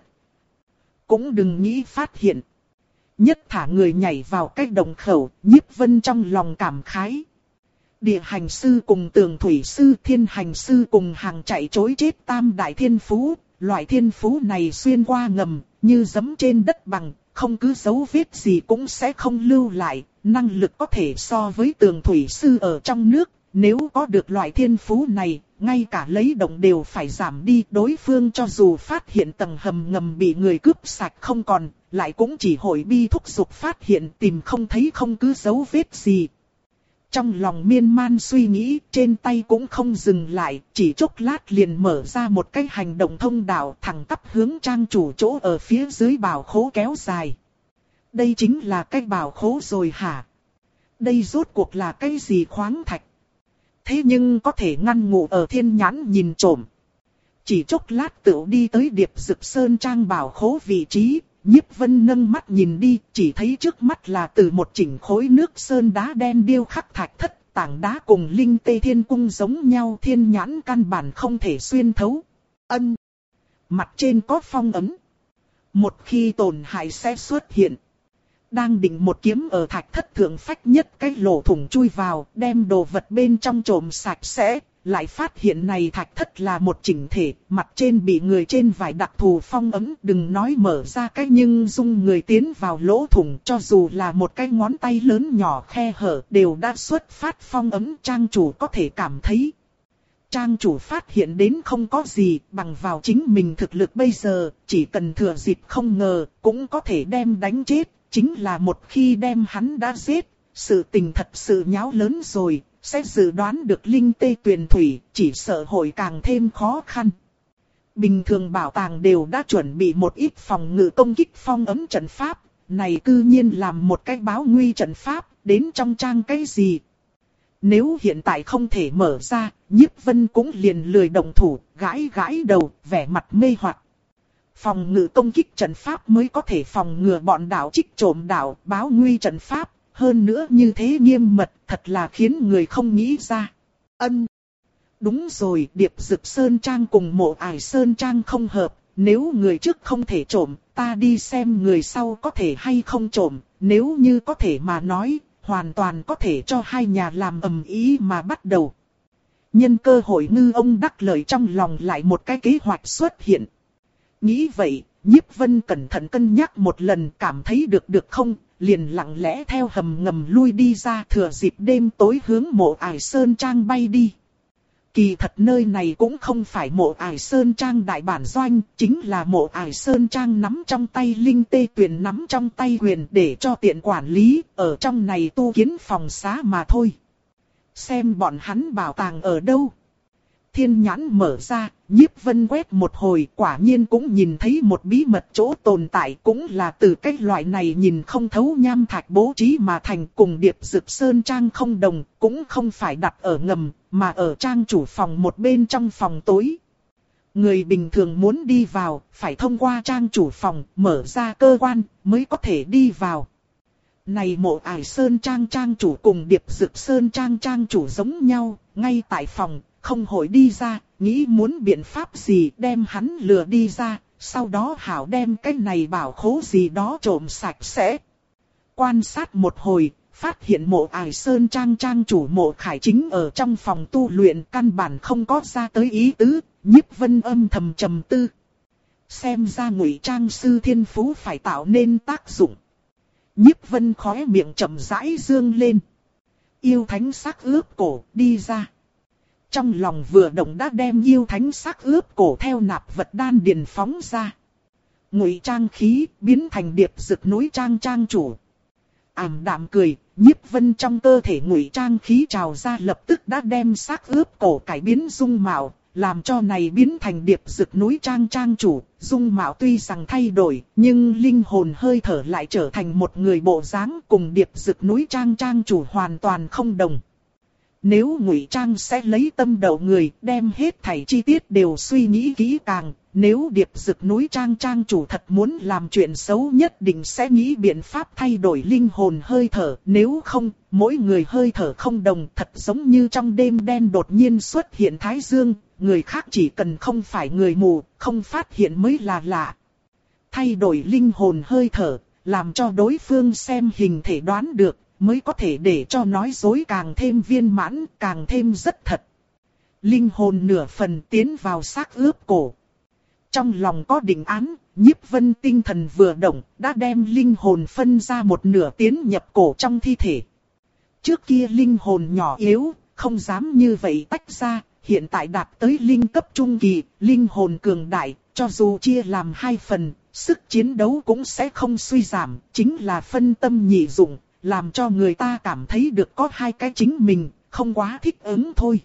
S1: Cũng đừng nghĩ phát hiện. Nhất thả người nhảy vào cái động khẩu, Nhiếp Vân trong lòng cảm khái. Địa hành sư cùng tường thủy sư, thiên hành sư cùng hàng chạy chối chết tam đại thiên phú. Loại thiên phú này xuyên qua ngầm, như giẫm trên đất bằng, không cứ dấu vết gì cũng sẽ không lưu lại. Năng lực có thể so với tường thủy sư ở trong nước. Nếu có được loại thiên phú này, ngay cả lấy động đều phải giảm đi. Đối phương cho dù phát hiện tầng hầm ngầm bị người cướp sạch không còn, lại cũng chỉ hội bi thúc giục phát hiện tìm không thấy không cứ dấu vết gì. Trong lòng miên man suy nghĩ, trên tay cũng không dừng lại, chỉ chốc lát liền mở ra một cái hành động thông đạo thẳng tắp hướng trang chủ chỗ ở phía dưới bảo khố kéo dài. Đây chính là cái bảo khố rồi hả? Đây rốt cuộc là cái gì khoáng thạch? Thế nhưng có thể ngăn ngụ ở thiên nhãn nhìn trộm. Chỉ chốc lát tựu đi tới Điệp Dực Sơn trang bảo khố vị trí, Nhiếp Vân nâng mắt nhìn đi, chỉ thấy trước mắt là từ một chỉnh khối nước sơn đá đen điêu khắc thạch thất, tảng đá cùng linh tê thiên cung giống nhau, thiên nhãn căn bản không thể xuyên thấu. Ân. Mặt trên có phong ấn. Một khi tổn hại sẽ xuất hiện. Đang định một kiếm ở thạch thất thượng phách nhất cái lỗ thủng chui vào, đem đồ vật bên trong trộm sạch sẽ, lại phát hiện này thạch thất là một chỉnh thể, mặt trên bị người trên vải đặc thù phong ấn, đừng nói mở ra cái nhưng dung người tiến vào lỗ thủng, cho dù là một cái ngón tay lớn nhỏ khe hở đều đã xuất phát phong ấn, trang chủ có thể cảm thấy. Trang chủ phát hiện đến không có gì, bằng vào chính mình thực lực bây giờ, chỉ cần thừa dịp không ngờ, cũng có thể đem đánh chết. Chính là một khi đem hắn đã giết, sự tình thật sự nháo lớn rồi, sẽ dự đoán được linh tê tuyền thủy, chỉ sợ hội càng thêm khó khăn. Bình thường bảo tàng đều đã chuẩn bị một ít phòng ngự công kích phong ấn trận pháp, này cư nhiên làm một cái báo nguy trận pháp, đến trong trang cái gì. Nếu hiện tại không thể mở ra, Nhiếp Vân cũng liền lười động thủ, gãi gãi đầu, vẻ mặt mê hoặc. Phòng ngự công kích trận pháp mới có thể phòng ngừa bọn đạo trích trộm đạo, báo nguy trận pháp, hơn nữa như thế nghiêm mật, thật là khiến người không nghĩ ra. Ân. Đúng rồi, Điệp Dực Sơn Trang cùng Mộ Ải Sơn Trang không hợp, nếu người trước không thể trộm, ta đi xem người sau có thể hay không trộm, nếu như có thể mà nói, hoàn toàn có thể cho hai nhà làm ầm ĩ mà bắt đầu. Nhân cơ hội ngư ông đắc lợi trong lòng lại một cái kế hoạch xuất hiện. Nghĩ vậy, Nhiếp Vân cẩn thận cân nhắc một lần, cảm thấy được được không, liền lặng lẽ theo hầm ngầm lui đi ra, thừa dịp đêm tối hướng Mộ Ải Sơn Trang bay đi. Kỳ thật nơi này cũng không phải Mộ Ải Sơn Trang đại bản doanh, chính là Mộ Ải Sơn Trang nắm trong tay linh tê tuyền nắm trong tay quyền để cho tiện quản lý, ở trong này tu kiến phòng xá mà thôi. Xem bọn hắn bảo tàng ở đâu. Thiên nhãn mở ra, Nhiếp Vân quét một hồi, quả nhiên cũng nhìn thấy một bí mật chỗ tồn tại, cũng là từ cái loại này nhìn không thấu nham thạch bố trí mà thành, cùng Điệp Dực Sơn Trang không đồng, cũng không phải đặt ở ngầm, mà ở trang chủ phòng một bên trong phòng tối. Người bình thường muốn đi vào, phải thông qua trang chủ phòng, mở ra cơ quan, mới có thể đi vào. Này Mộ Ải Sơn Trang trang chủ cùng Điệp Dực Sơn Trang trang chủ giống nhau, ngay tại phòng, không hội đi ra, nghĩ muốn biện pháp gì đem hắn lừa đi ra, sau đó hảo đem cái này bảo khố gì đó trộm sạch sẽ. Quan sát một hồi, phát hiện Mộ Ải Sơn Trang trang chủ Mộ Khải chính ở trong phòng tu luyện, căn bản không có ra tới ý tứ, Nhiếp Vân âm thầm trầm tư. Xem ra Ngụy Trang sư thiên phú phải tạo nên tác dụng. Nhiếp Vân khóe miệng chậm rãi dương lên. Yêu thánh sắc ướp cổ đi ra. Trong lòng vừa động đã đem yêu thánh sắc ướp cổ theo nạp vật đan điền phóng ra. Ngụy Trang khí biến thành Điệp Dực núi Trang Trang chủ. Ảm đạm cười, Nhiếp Vân trong cơ thể Ngụy Trang khí trào ra, lập tức đã đem sắc ướp cổ cải biến dung mạo, làm cho này biến thành Điệp Dực núi Trang Trang chủ. Dung mạo tuy rằng thay đổi, nhưng linh hồn hơi thở lại trở thành một người bộ dáng, cùng Điệp Dực núi Trang Trang chủ hoàn toàn không đồng. Nếu Ngụy Trang sẽ lấy tâm đầu người, đem hết thảy chi tiết đều suy nghĩ kỹ càng, nếu Điệp Dực núi trang trang chủ thật muốn làm chuyện xấu nhất định sẽ nghĩ biện pháp thay đổi linh hồn hơi thở. Nếu không, mỗi người hơi thở không đồng, thật giống như trong đêm đen đột nhiên xuất hiện thái dương, người khác chỉ cần không phải người mù, không phát hiện mới là lạ. Thay đổi linh hồn hơi thở, làm cho đối phương xem hình thể đoán được, mới có thể để cho nói dối càng thêm viên mãn, càng thêm rất thật. Linh hồn nửa phần tiến vào xác ướp cổ. Trong lòng có định án, Nhiếp Vân tinh thần vừa động, đã đem linh hồn phân ra một nửa tiến nhập cổ trong thi thể. Trước kia linh hồn nhỏ yếu, không dám như vậy tách ra, hiện tại đạt tới linh cấp trung kỳ, linh hồn cường đại, cho dù chia làm hai phần, sức chiến đấu cũng sẽ không suy giảm, chính là phân tâm nhị dụng, làm cho người ta cảm thấy được có hai cái chính mình, không quá thích ứng thôi.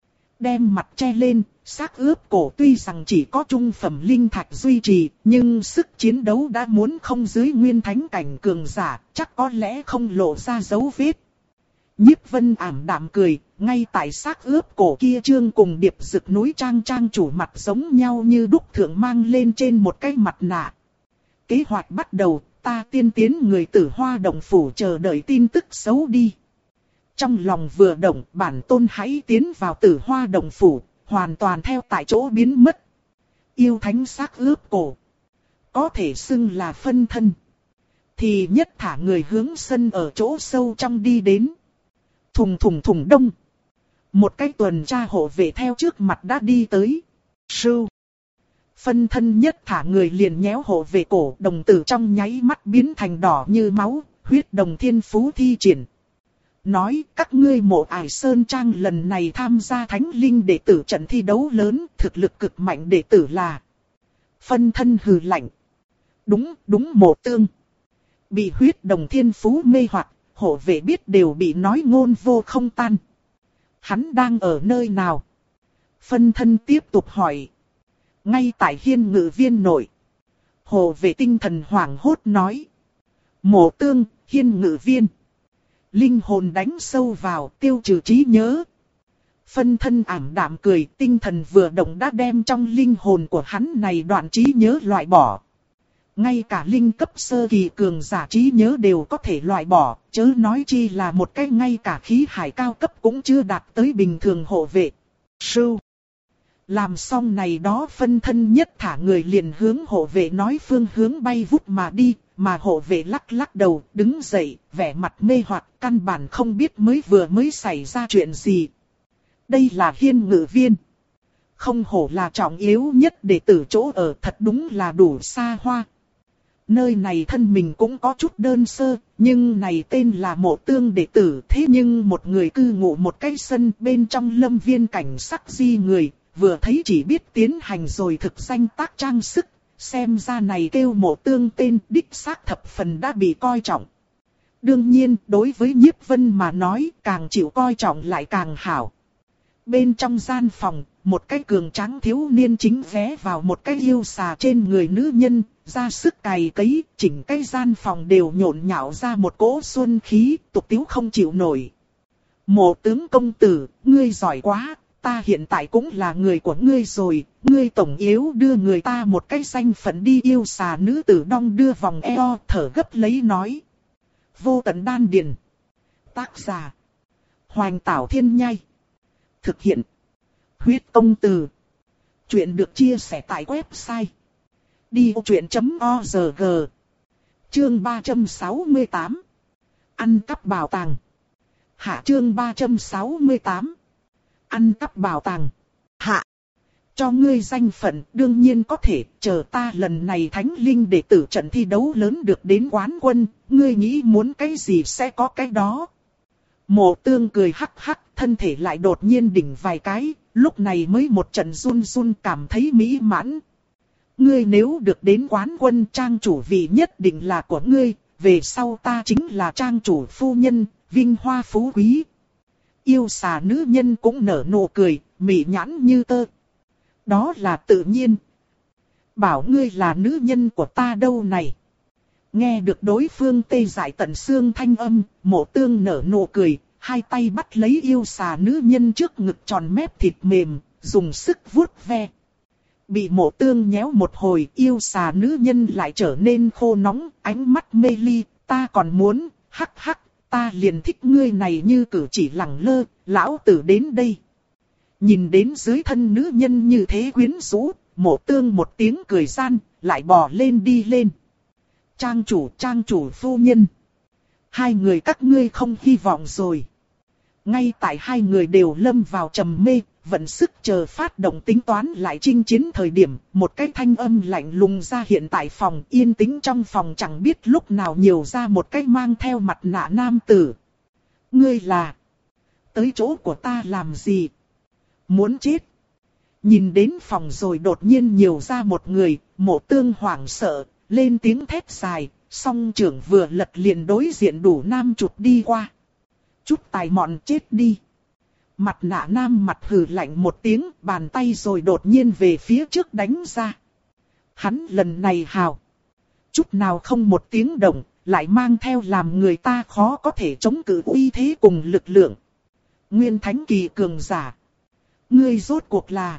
S1: Đem mặt che lên, xác ướp cổ tuy rằng chỉ có trung phẩm linh thạch duy trì, nhưng sức chiến đấu đã muốn không dưới nguyên thánh cảnh cường giả, chắc có lẽ không lộ ra dấu vết. Nhiếp Vân ảm đạm cười, ngay tại xác ướp cổ kia trương cùng Điệp Dực núi trang trang chủ mặt giống nhau như đúc thượng mang lên trên một cái mặt nạ. Kế hoạch bắt đầu, ta tiên tiến người Tử Hoa Động Phủ chờ đợi tin tức xấu đi. Trong lòng vừa động, bản tôn hãy tiến vào Tử Hoa Động Phủ, hoàn toàn theo tại chỗ biến mất. Yêu thánh xác ướp cổ, có thể xưng là phân thân, thì nhất thả người hướng sân ở chỗ sâu trong đi đến. Thùng thùng thùng đông. Một cái tuần tra hộ vệ theo trước mặt đã đi tới. Sưu. Phân thân nhất thả người liền nhéo hộ vệ cổ, đồng tử trong nháy mắt biến thành đỏ như máu, huyết đồng thiên phú thi triển. Nói các ngươi Mộ Ải Sơn Trang lần này tham gia thánh linh đệ tử trận thi đấu lớn, thực lực cực mạnh đệ tử là. Phân thân hừ lạnh. Đúng, đúng Mộ Tương. Bị huyết đồng thiên phú mê hoặc, hộ vệ biết đều bị nói ngôn vô không tan. Hắn đang ở nơi nào? Phân thân tiếp tục hỏi. Ngay tại hiên ngự viên nội. Hộ vệ tinh thần hoảng hốt nói. Mộ Tương, hiên ngự viên. Linh hồn đánh sâu vào, tiêu trừ trí nhớ. Phân thân ảm đạm cười, tinh thần vừa động đã đem trong linh hồn của hắn này đoạn trí nhớ loại bỏ. Ngay cả linh cấp sơ kỳ cường giả trí nhớ đều có thể loại bỏ, chớ nói chi là một cái ngay cả khí hải cao cấp cũng chưa đạt tới bình thường hộ vệ. Sưu. Làm xong này đó phân thân nhất thả người liền hướng hộ vệ nói phương hướng bay vút mà đi, mà hộ vệ lắc lắc đầu, đứng dậy, vẻ mặt mê hoặc, căn bản không biết mới vừa mới xảy ra chuyện gì. Đây là hiên ngự viên. Không hổ là trọng yếu nhất đệ tử chỗ ở, thật đúng là đủ xa hoa. Nơi này thân mình cũng có chút đơn sơ, nhưng này tên là Mộ Tương đệ tử, thế nhưng một người cư ngụ một cái sân bên trong lâm viên cảnh sắc di người, vừa thấy chỉ biết tiến hành rồi thực danh tác trang sức, xem ra này kêu Mộ Tương tên đích xác thập phần đã bị coi trọng. Đương nhiên, đối với Nhiếp Vân mà nói, càng chịu coi trọng lại càng hảo. Bên trong gian phòng, một cái cường tráng thiếu niên chính ghé vào một cái yêu xà trên người nữ nhân, ra sức cày cấy, chỉnh cái gian phòng đều nhộn nhạo ra một cỗ xuân khí, tục tiếu không chịu nổi. Mộ tướng công tử, ngươi giỏi quá, ta hiện tại cũng là người của ngươi rồi, ngươi tổng yếu đưa người ta một cái danh phận đi. Yêu xà nữ tử đong đưa vòng eo, thở gấp lấy nói. Vô tận đan điền. Tác giả. Hoành Tảo Thiên Nhai. Thực hiện. Huyết Công Từ. Chuyện được chia sẻ tại website đi ô chuyện chấm org. Chương ba trăm sáu mươi tám. Ăn cắp bảo tàng. Hạ chương ba trăm sáu mươi tám. Ăn cắp bảo tàng. Hạ. Cho ngươi danh phận đương nhiên có thể, chờ ta lần này thánh linh đệ tử trận thi đấu lớn được đến quán quân, ngươi nghĩ muốn cái gì sẽ có cái đó. Mộ Tương cười hắc hắc, thân thể lại đột nhiên đỉnh vài cái, lúc này mới một trận run run cảm thấy mỹ mãn. Ngươi nếu được đến quán quân, trang chủ vị nhất định là của ngươi, về sau ta chính là trang chủ phu nhân, vinh hoa phú quý. Yêu xà nữ nhân cũng nở nụ cười, mỹ nhãn như tơ. Đó là tự nhiên. Bảo ngươi là nữ nhân của ta đâu này. Nghe được đối phương tê dại tận xương thanh âm, Mộ Tương nở nụ cười, hai tay bắt lấy yêu xà nữ nhân trước ngực tròn mép thịt mềm, dùng sức vuốt ve. bị Mộ Tương nhéo một hồi, yêu xà nữ nhân lại trở nên khô nóng, ánh mắt mê ly, ta còn muốn, hắc hắc, ta liền thích ngươi này như cử chỉ lẳng lơ, lão tử đến đây. Nhìn đến dưới thân nữ nhân như thế quyến rũ, Mộ Tương một tiếng cười gian, lại bò lên đi lên. Trang chủ, trang chủ phu nhân. Hai người các ngươi không hy vọng rồi. Ngay tại hai người đều lâm vào trầm mê, vận sức chờ phát động tính toán lại chinh chiến thời điểm, một cái thanh âm lạnh lùng ra hiện tại phòng, yên tĩnh trong phòng chẳng biết lúc nào nhiều ra một cái mang theo mặt nạ nam tử. Ngươi là... tới chỗ của ta làm gì? Muốn chết? Nhìn đến phòng rồi đột nhiên nhiều ra một người, Mộ Tương hoảng sợ, lên tiếng thét dài, song trưởng vừa lật liền đối diện đủ nam chụp đi qua. Chút tài mọn chết đi. Mặt nạ nam mặt hừ lạnh một tiếng, bàn tay rồi đột nhiên về phía trước đánh ra. Hắn lần này hào. Chút nào không một tiếng động, lại mang theo làm người ta khó có thể chống cự uy thế cùng lực lượng. Nguyên Thánh Kỳ cường giả. Ngươi rốt cuộc là...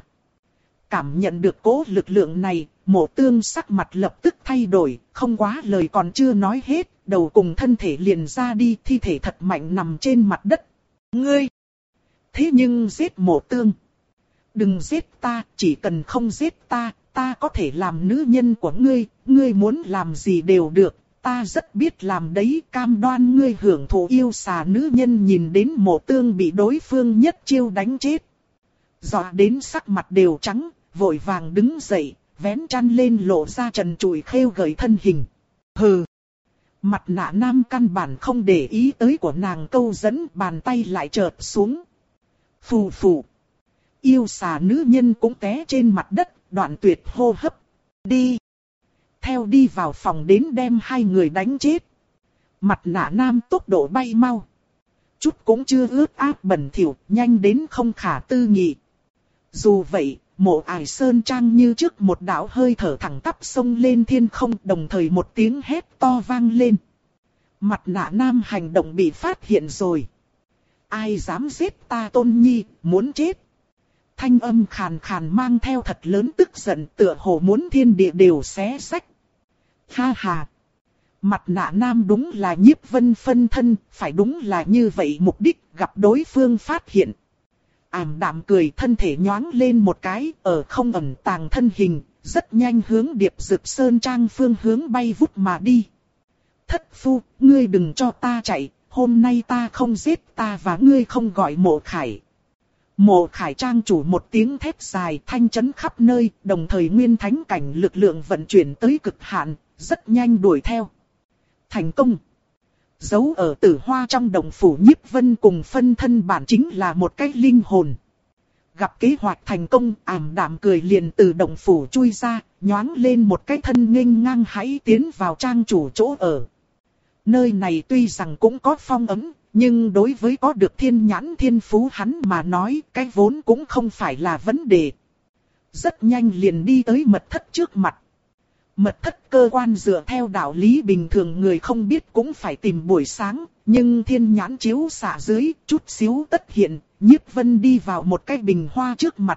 S1: Cảm nhận được cố lực lượng này, Mộ Tương sắc mặt lập tức thay đổi, không quá lời còn chưa nói hết, đầu cùng thân thể liền ra đi, thi thể thật mạnh nằm trên mặt đất. Ngươi! Thế nhưng giết Mộ Tương. Đừng giết ta, chỉ cần không giết ta, ta có thể làm nữ nhân của ngươi, ngươi muốn làm gì đều được, ta rất biết làm đấy, cam đoan ngươi hưởng thụ yêu xà nữ nhân nhìn đến Mộ Tương bị đối phương nhất chiêu đánh chết. Dọa đến sắc mặt đều trắng, vội vàng đứng dậy, vén chăn lên lộ ra trần trụi khêu gợi thân hình. Hừ! Mặt nạ nam căn bản không để ý tới của nàng câu dẫn, bàn tay lại chợt xuống. Phù phù! Yêu xà nữ nhân cũng té trên mặt đất, đoạn tuyệt hô hấp. Đi! Theo đi vào phòng đến đem hai người đánh chết. Mặt nạ nam tốc độ bay mau. Chút cũng chưa ướt áp bẩn thỉu, nhanh đến không khả tư nghị. Dù vậy, Mộ Ải Sơn Trang như trước một đạo hơi thở thẳng tắp xông lên thiên không, đồng thời một tiếng hét to vang lên. Mặt nạ nam hành động bị phát hiện rồi. Ai dám giết ta Tôn Nhi, muốn chết. Thanh âm khàn khàn mang theo thật lớn tức giận, tựa hồ muốn thiên địa đều xé xách. Ha ha! Mặt nạ nam đúng là Nhiếp Vân phân thân, phải đúng là như vậy, mục đích gặp đối phương phát hiện. Ảm đạm cười, thân thể nhoáng lên một cái, ở không ẩn tàng thân hình, rất nhanh hướng Điệp Dực Sơn Trang phương hướng bay vút mà đi. Thất phu, ngươi đừng cho ta chạy, hôm nay ta không giết, ta và ngươi không gọi Mộ Khải. Mộ Khải Trang chủ một tiếng thét dài, thanh chấn khắp nơi, đồng thời nguyên thánh cảnh lực lượng vận chuyển tới cực hạn, rất nhanh đuổi theo. Thành công! Giấu ở Tử Hoa trong đồng phủ Nhiếp Vân cùng phân thân bản chính là một cái linh hồn. Gặp kế hoạch thành công, ảm đạm cười liền từ đồng phủ chui ra, nhoáng lên một cái thân nghênh ngang hãy tiến vào trang chủ chỗ ở. Nơi này tuy rằng cũng có phong ấm, nhưng đối với có được thiên nhãn thiên phú hắn mà nói, cái vốn cũng không phải là vấn đề. Rất nhanh liền đi tới mật thất trước mặt. Mật thất cơ quan dựa theo đạo lý bình thường người không biết cũng phải tìm buổi sáng, nhưng thiên nhãn chiếu xạ dưới, chút xíu tất hiện, Nhiếp Vân đi vào một cái bình hoa trước mặt.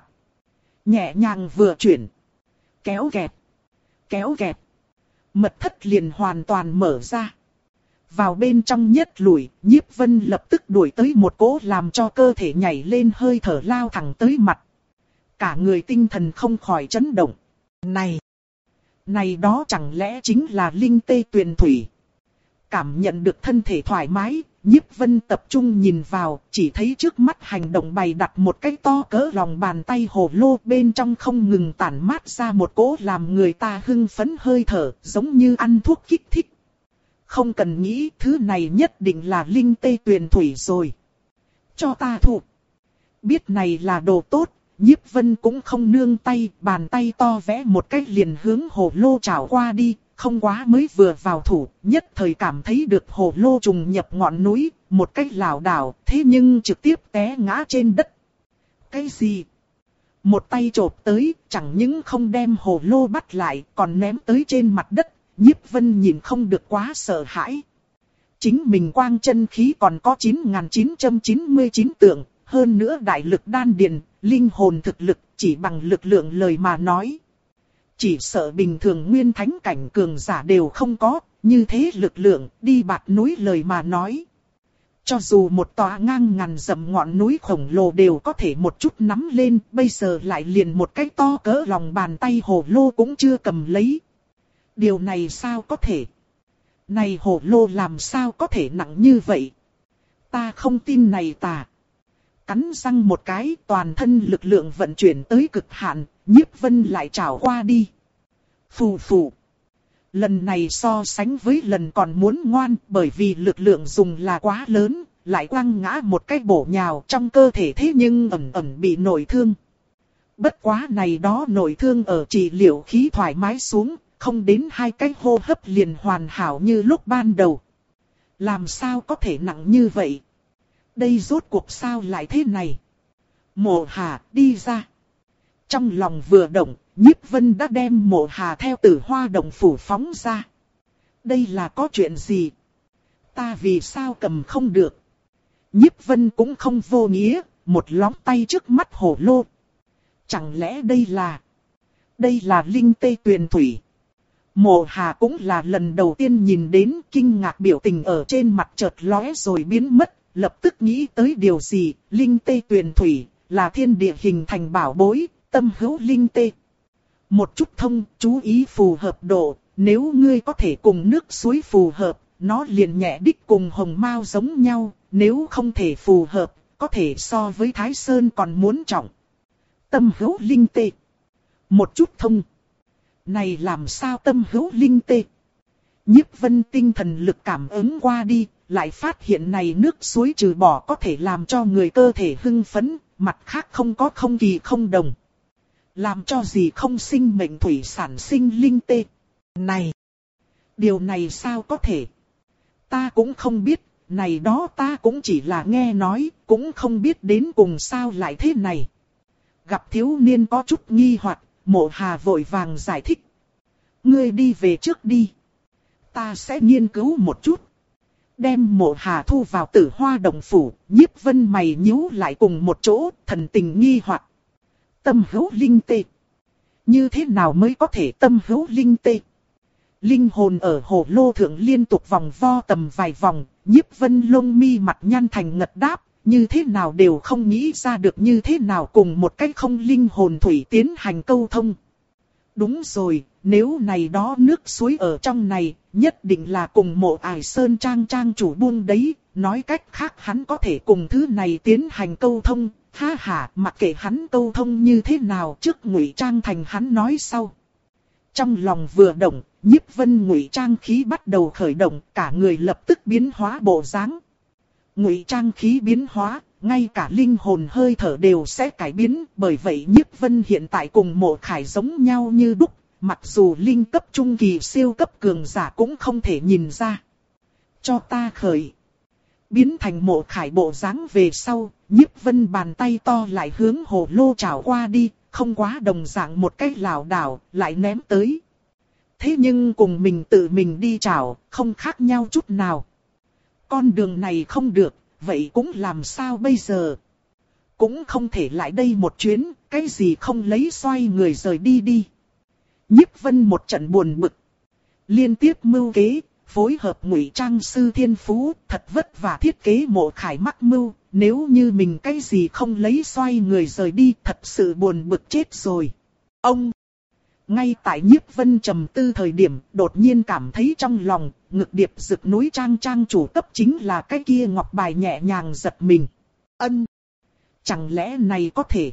S1: Nhẹ nhàng vừa chuyển, kéo kẹt, kéo kẹt, mật thất liền hoàn toàn mở ra. Vào bên trong nhất lùi, Nhiếp Vân lập tức đuổi tới một cỗ làm cho cơ thể nhảy lên hơi thở lao thẳng tới mặt. Cả người tinh thần không khỏi chấn động. Này! Này đó chẳng lẽ chính là linh tê tuyền thủy. Cảm nhận được thân thể thoải mái, Nhiếp Vân tập trung nhìn vào, chỉ thấy trước mắt hành động bày đặt một cái to cỡ lòng bàn tay hồ lô, bên trong không ngừng tản mát ra một cỗ làm người ta hưng phấn hơi thở, giống như ăn thuốc kích thích. Không cần nghĩ, thứ này nhất định là linh tê tuyền thủy rồi. Cho ta thụ. Biết này là đồ tốt. Nhiếp Vân cũng không nương tay, bàn tay to vẽ một cách liền hướng hồ lô trảo qua đi, không quá mới vừa vào thủ, nhất thời cảm thấy được hồ lô trùng nhập ngọn núi, một cách lảo đảo, thế nhưng trực tiếp té ngã trên đất. Cái gì? Một tay chộp tới, chẳng những không đem hồ lô bắt lại, còn ném tới trên mặt đất, Nhiếp Vân nhìn không được quá sợ hãi. Chính mình quang chân khí còn có chín nghìn chín trăm chín mươi chín tượng, hơn nữa đại lực đan điền, linh hồn thực lực, chỉ bằng lực lượng lời mà nói, Chỉ sợ bình thường nguyên thánh cảnh cường giả đều không có, như thế lực lượng đi bạt núi lời mà nói. Cho dù một tòa ngang ngàn dặm ngọn núi khổng lồ đều có thể một chút nắm lên, bây giờ lại liền một cái to cỡ lòng bàn tay hồ lô cũng chưa cầm lấy. Điều này sao có thể? Này hồ lô làm sao có thể nặng như vậy? Ta không tin này tà. Cắn răng một cái, toàn thân lực lượng vận chuyển tới cực hạn, Nhiếp Vân lại trảo qua đi. Phù phù. Lần này so sánh với lần còn muốn ngoan, bởi vì lực lượng dùng là quá lớn, lại quăng ngã một cái bổ nhào trong cơ thể thế nhưng ẩn ẩn bị nội thương. Bất quá này đó nội thương ở trị liệu khí thoải mái xuống, không đến hai cái hô hấp liền hoàn hảo như lúc ban đầu. Làm sao có thể nặng như vậy? Đây rốt cuộc sao lại thế này? Mộ Hà đi ra. Trong lòng vừa động, Nhiếp Vân đã đem Mộ Hà theo Tử Hoa Động phủ phóng ra. Đây là có chuyện gì? Ta vì sao cầm không được? Nhiếp Vân cũng không vô nghĩa, một lóng tay trước mắt hổ lô. Chẳng lẽ đây là... Đây là linh tê tuyền thủy. Mộ Hà cũng là lần đầu tiên nhìn đến, kinh ngạc biểu tình ở trên mặt chợt lóe rồi biến mất, lập tức nghĩ tới điều gì. Linh tê tuyền thủy là thiên địa hình thành bảo bối, tâm hữu linh tê. Một chút thông, chú ý phù hợp độ, nếu ngươi có thể cùng nước suối phù hợp, nó liền nhẹ đích cùng hồng mao giống nhau, nếu không thể phù hợp, có thể so với Thái Sơn còn muốn trọng. Tâm hữu linh tê. Một chút thông. Này làm sao tâm hữu linh tê? Nhiếp Vân tinh thần lực cảm ứng qua đi, lại phát hiện này nước suối trừ bỏ có thể làm cho người cơ thể hưng phấn, mặt khác không có không kỳ không đồng. Làm cho gì không sinh mệnh thủy sản sinh linh tê. Này! Điều này sao có thể? Ta cũng không biết, này đó ta cũng chỉ là nghe nói, cũng không biết đến cùng sao lại thế này. Gặp thiếu niên có chút nghi hoặc, Mộ Hà vội vàng giải thích. Ngươi đi về trước đi. Ta sẽ nghiên cứu một chút. Đem Mộ Hà thu vào Tử Hoa Động phủ, Nhiếp Vân mày nhíu lại cùng một chỗ, thần tình nghi hoặc. Tâm hữu linh tê. Như thế nào mới có thể tâm hữu linh tê? Linh hồn ở hồ lô thượng liên tục vòng vo tầm vài vòng, Nhiếp Vân lông mi mặt nhăn thành ngật đáp, như thế nào đều không nghĩ ra được như thế nào cùng một cách không linh hồn thủy tiến hành câu thông. Đúng rồi, nếu này đó nước suối ở trong này, nhất định là cùng Mộ Ải Sơn trang trang chủ buông đấy, nói cách khác hắn có thể cùng thứ này tiến hành câu thông. Ha ha, mặc kệ hắn câu thông như thế nào trước ngụy trang thành hắn nói sau. Trong lòng vừa động, Nhiếp Vân ngụy trang khí bắt đầu khởi động, cả người lập tức biến hóa bộ dáng. Ngụy trang khí biến hóa, ngay cả linh hồn hơi thở đều sẽ cải biến, bởi vậy Nhiếp Vân hiện tại cùng Mộ Khải giống nhau như đúc, mặc dù linh cấp trung kỳ siêu cấp cường giả cũng không thể nhìn ra. Cho ta khởi. Biến thành Mộ Khải bộ dáng về sau, Nhiếp Vân bàn tay to lại hướng hồ lô trảo qua đi, không quá đồng dạng một cách lảo đảo, lại ném tới. Thế nhưng cùng mình tự mình đi trảo, không khác nhau chút nào. Con đường này không được, vậy cũng làm sao bây giờ? Cũng không thể lại đây một chuyến, cái gì không lấy xoay người rời đi đi. Nhiếp Vân một trận buồn bực. Liên tiếp mưu kế, phối hợp ngụy trang sư thiên phú, thật vất vả thiết kế Mộ Khải mắc mưu, nếu như mình cái gì không lấy xoay người rời đi, thật sự buồn bực chết rồi. Ông! Ngay tại Nhiếp Vân trầm tư thời điểm, đột nhiên cảm thấy trong lòng, ngực điệp rực núi trang trang chủ cấp chính là cái kia ngọc bài nhẹ nhàng giật mình. Ân! Chẳng lẽ này có thể?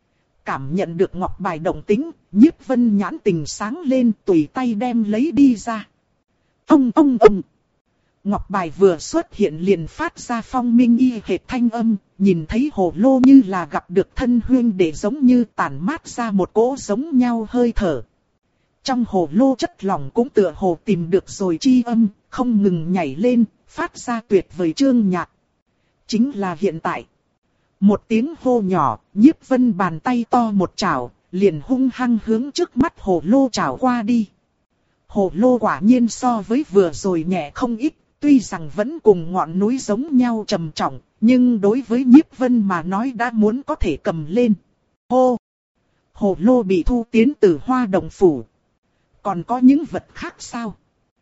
S1: Cảm nhận được ngọc bài động tính, Nhiếp Vân nhãn tình sáng lên, tùy tay đem lấy đi ra. Ông ông ông! Ngọc bài vừa xuất hiện liền phát ra phong minh y hệt thanh âm, nhìn thấy hồ lô như là gặp được thân huyên để giống như tản mát ra một cỗ giống nhau hơi thở. Trong hồ lô chất lỏng cũng tựa hồ tìm được rồi chi âm, không ngừng nhảy lên, phát ra tuyệt vời chương nhạc. Chính là hiện tại. Một tiếng hô nhỏ, Nhiếp Vân bàn tay to một chảo, liền hung hăng hướng trước mắt hồ lô chảo qua đi. Hồ lô quả nhiên so với vừa rồi nhẹ không ít. Tuy rằng vẫn cùng ngọn núi giống nhau trầm trọng, nhưng đối với Nhiếp Vân mà nói đã muốn có thể cầm lên. Hô! Hồ lô bị thu tiến Tử Hoa Động phủ, Còn có những vật khác sao?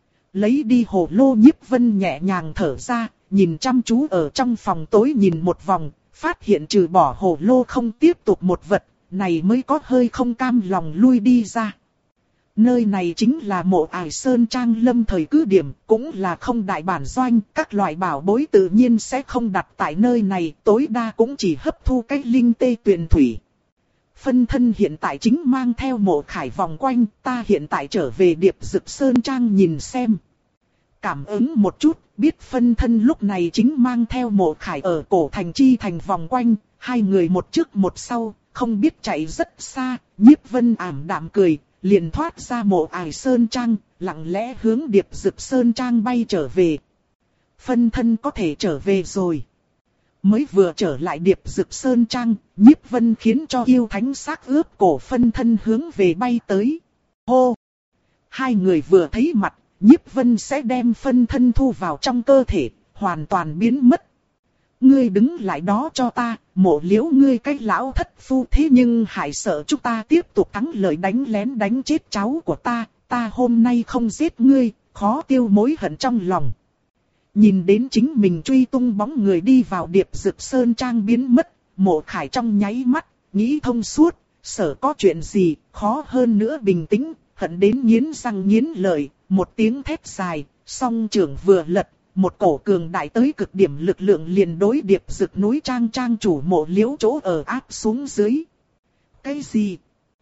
S1: Lấy đi hồ lô, Nhiếp Vân nhẹ nhàng thở ra, nhìn chăm chú ở trong phòng tối nhìn một vòng, phát hiện trừ bỏ hồ lô không tiếp tục một vật, này mới có hơi không cam lòng lui đi ra. Nơi này chính là Mộ Ải Sơn Trang lâm thời cứ điểm, cũng là không đại bản doanh, các loại bảo bối tự nhiên sẽ không đặt tại nơi này, tối đa cũng chỉ hấp thu cái linh tê tuyền thủy. Phân thân hiện tại chính mang theo Mộ Khải vòng quanh, ta hiện tại trở về Điệp Dực Sơn Trang nhìn xem. Cảm ứng một chút, biết phân thân lúc này chính mang theo Mộ Khải ở cổ thành chi thành vòng quanh, hai người một trước một sau, không biết chạy rất xa, Nhiếp Vân ảm đạm cười, liền thoát ra Mộ Ải Sơn Trang, lặng lẽ hướng Điệp Dực Sơn Trang bay trở về. Phân thân có thể trở về rồi. Mới vừa trở lại Điệp Dực Sơn Trang, Nhiếp Vân khiến cho yêu thánh xác ướp cổ phân thân hướng về bay tới. Hô! Hai người vừa thấy mặt, Nhiếp Vân sẽ đem phân thân thu vào trong cơ thể, hoàn toàn biến mất. Ngươi đứng lại đó cho ta, Mộ Liễu ngươi cái lão thất phu, thế nhưng hại sợ chúng ta tiếp tục thắng lợi đánh lén đánh chết cháu của ta, ta hôm nay không giết ngươi, khó tiêu mối hận trong lòng. Nhìn đến chính mình truy tung bóng người đi vào Điệp Dực Sơn Trang biến mất, Mộ Khải trong nháy mắt, nghĩ thông suốt, sợ có chuyện gì, khó hơn nữa bình tĩnh, hận đến nghiến răng nghiến lợi, một tiếng thét dài, song trưởng vừa lật, một cổ cường đại tới cực điểm lực lượng liền đối Điệp Dực núi Trang Trang chủ Mộ Liễu chỗ ở áp xuống dưới. Cái gì?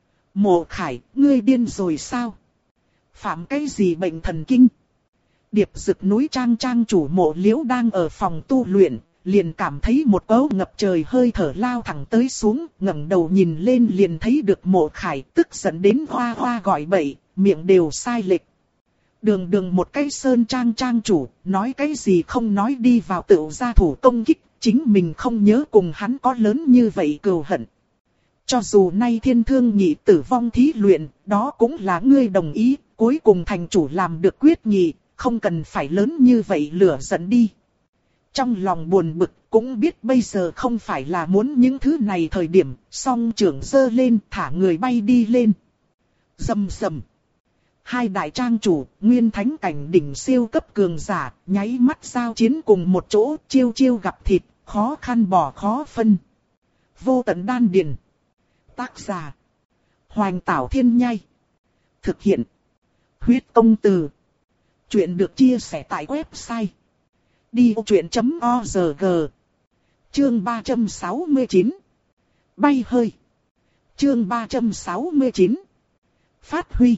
S1: Mộ Khải, ngươi điên rồi sao? Phạm cái gì bệnh thần kinh? Điệp Dực núi Trang Trang chủ Mộ Liễu đang ở phòng tu luyện, liền cảm thấy một cỗ ngập trời hơi thở lao thẳng tới xuống, ngẩng đầu nhìn lên liền thấy được Mộ Khải, tức giận đến hoa hoa gọi bậy, miệng đều sai lệch. Đường đường một cái Sơn Trang Trang chủ, nói cái gì không nói đi vào tựu gia thủ công kích, chính mình không nhớ cùng hắn có lớn như vậy cừu hận. Cho dù nay Thiên Thương Nhị tử vong thí luyện, đó cũng là ngươi đồng ý, cuối cùng thành chủ làm được quyết nghị, không cần phải lớn như vậy lửa giận đi. Trong lòng buồn bực, cũng biết bây giờ không phải là muốn những thứ này thời điểm, song trưởng giơ lên thả người bay đi lên. Rầm rầm. Hai đại trang chủ, nguyên thánh cảnh đỉnh siêu cấp cường giả, nháy mắt giao chiến cùng một chỗ, chiêu chiêu gặp thịt, khó khăn bỏ khó phân. Vô tận đan điền. Tác giả: Hoành Tảo Thiên Nhai. Thực hiện: Huyết Công Từ. Chuyện được chia sẻ tại website đi ô chuyện chấm org. Chương ba trăm sáu mươi chín. Bay hơi. Chương ba trăm sáu mươi chín. Phát huy.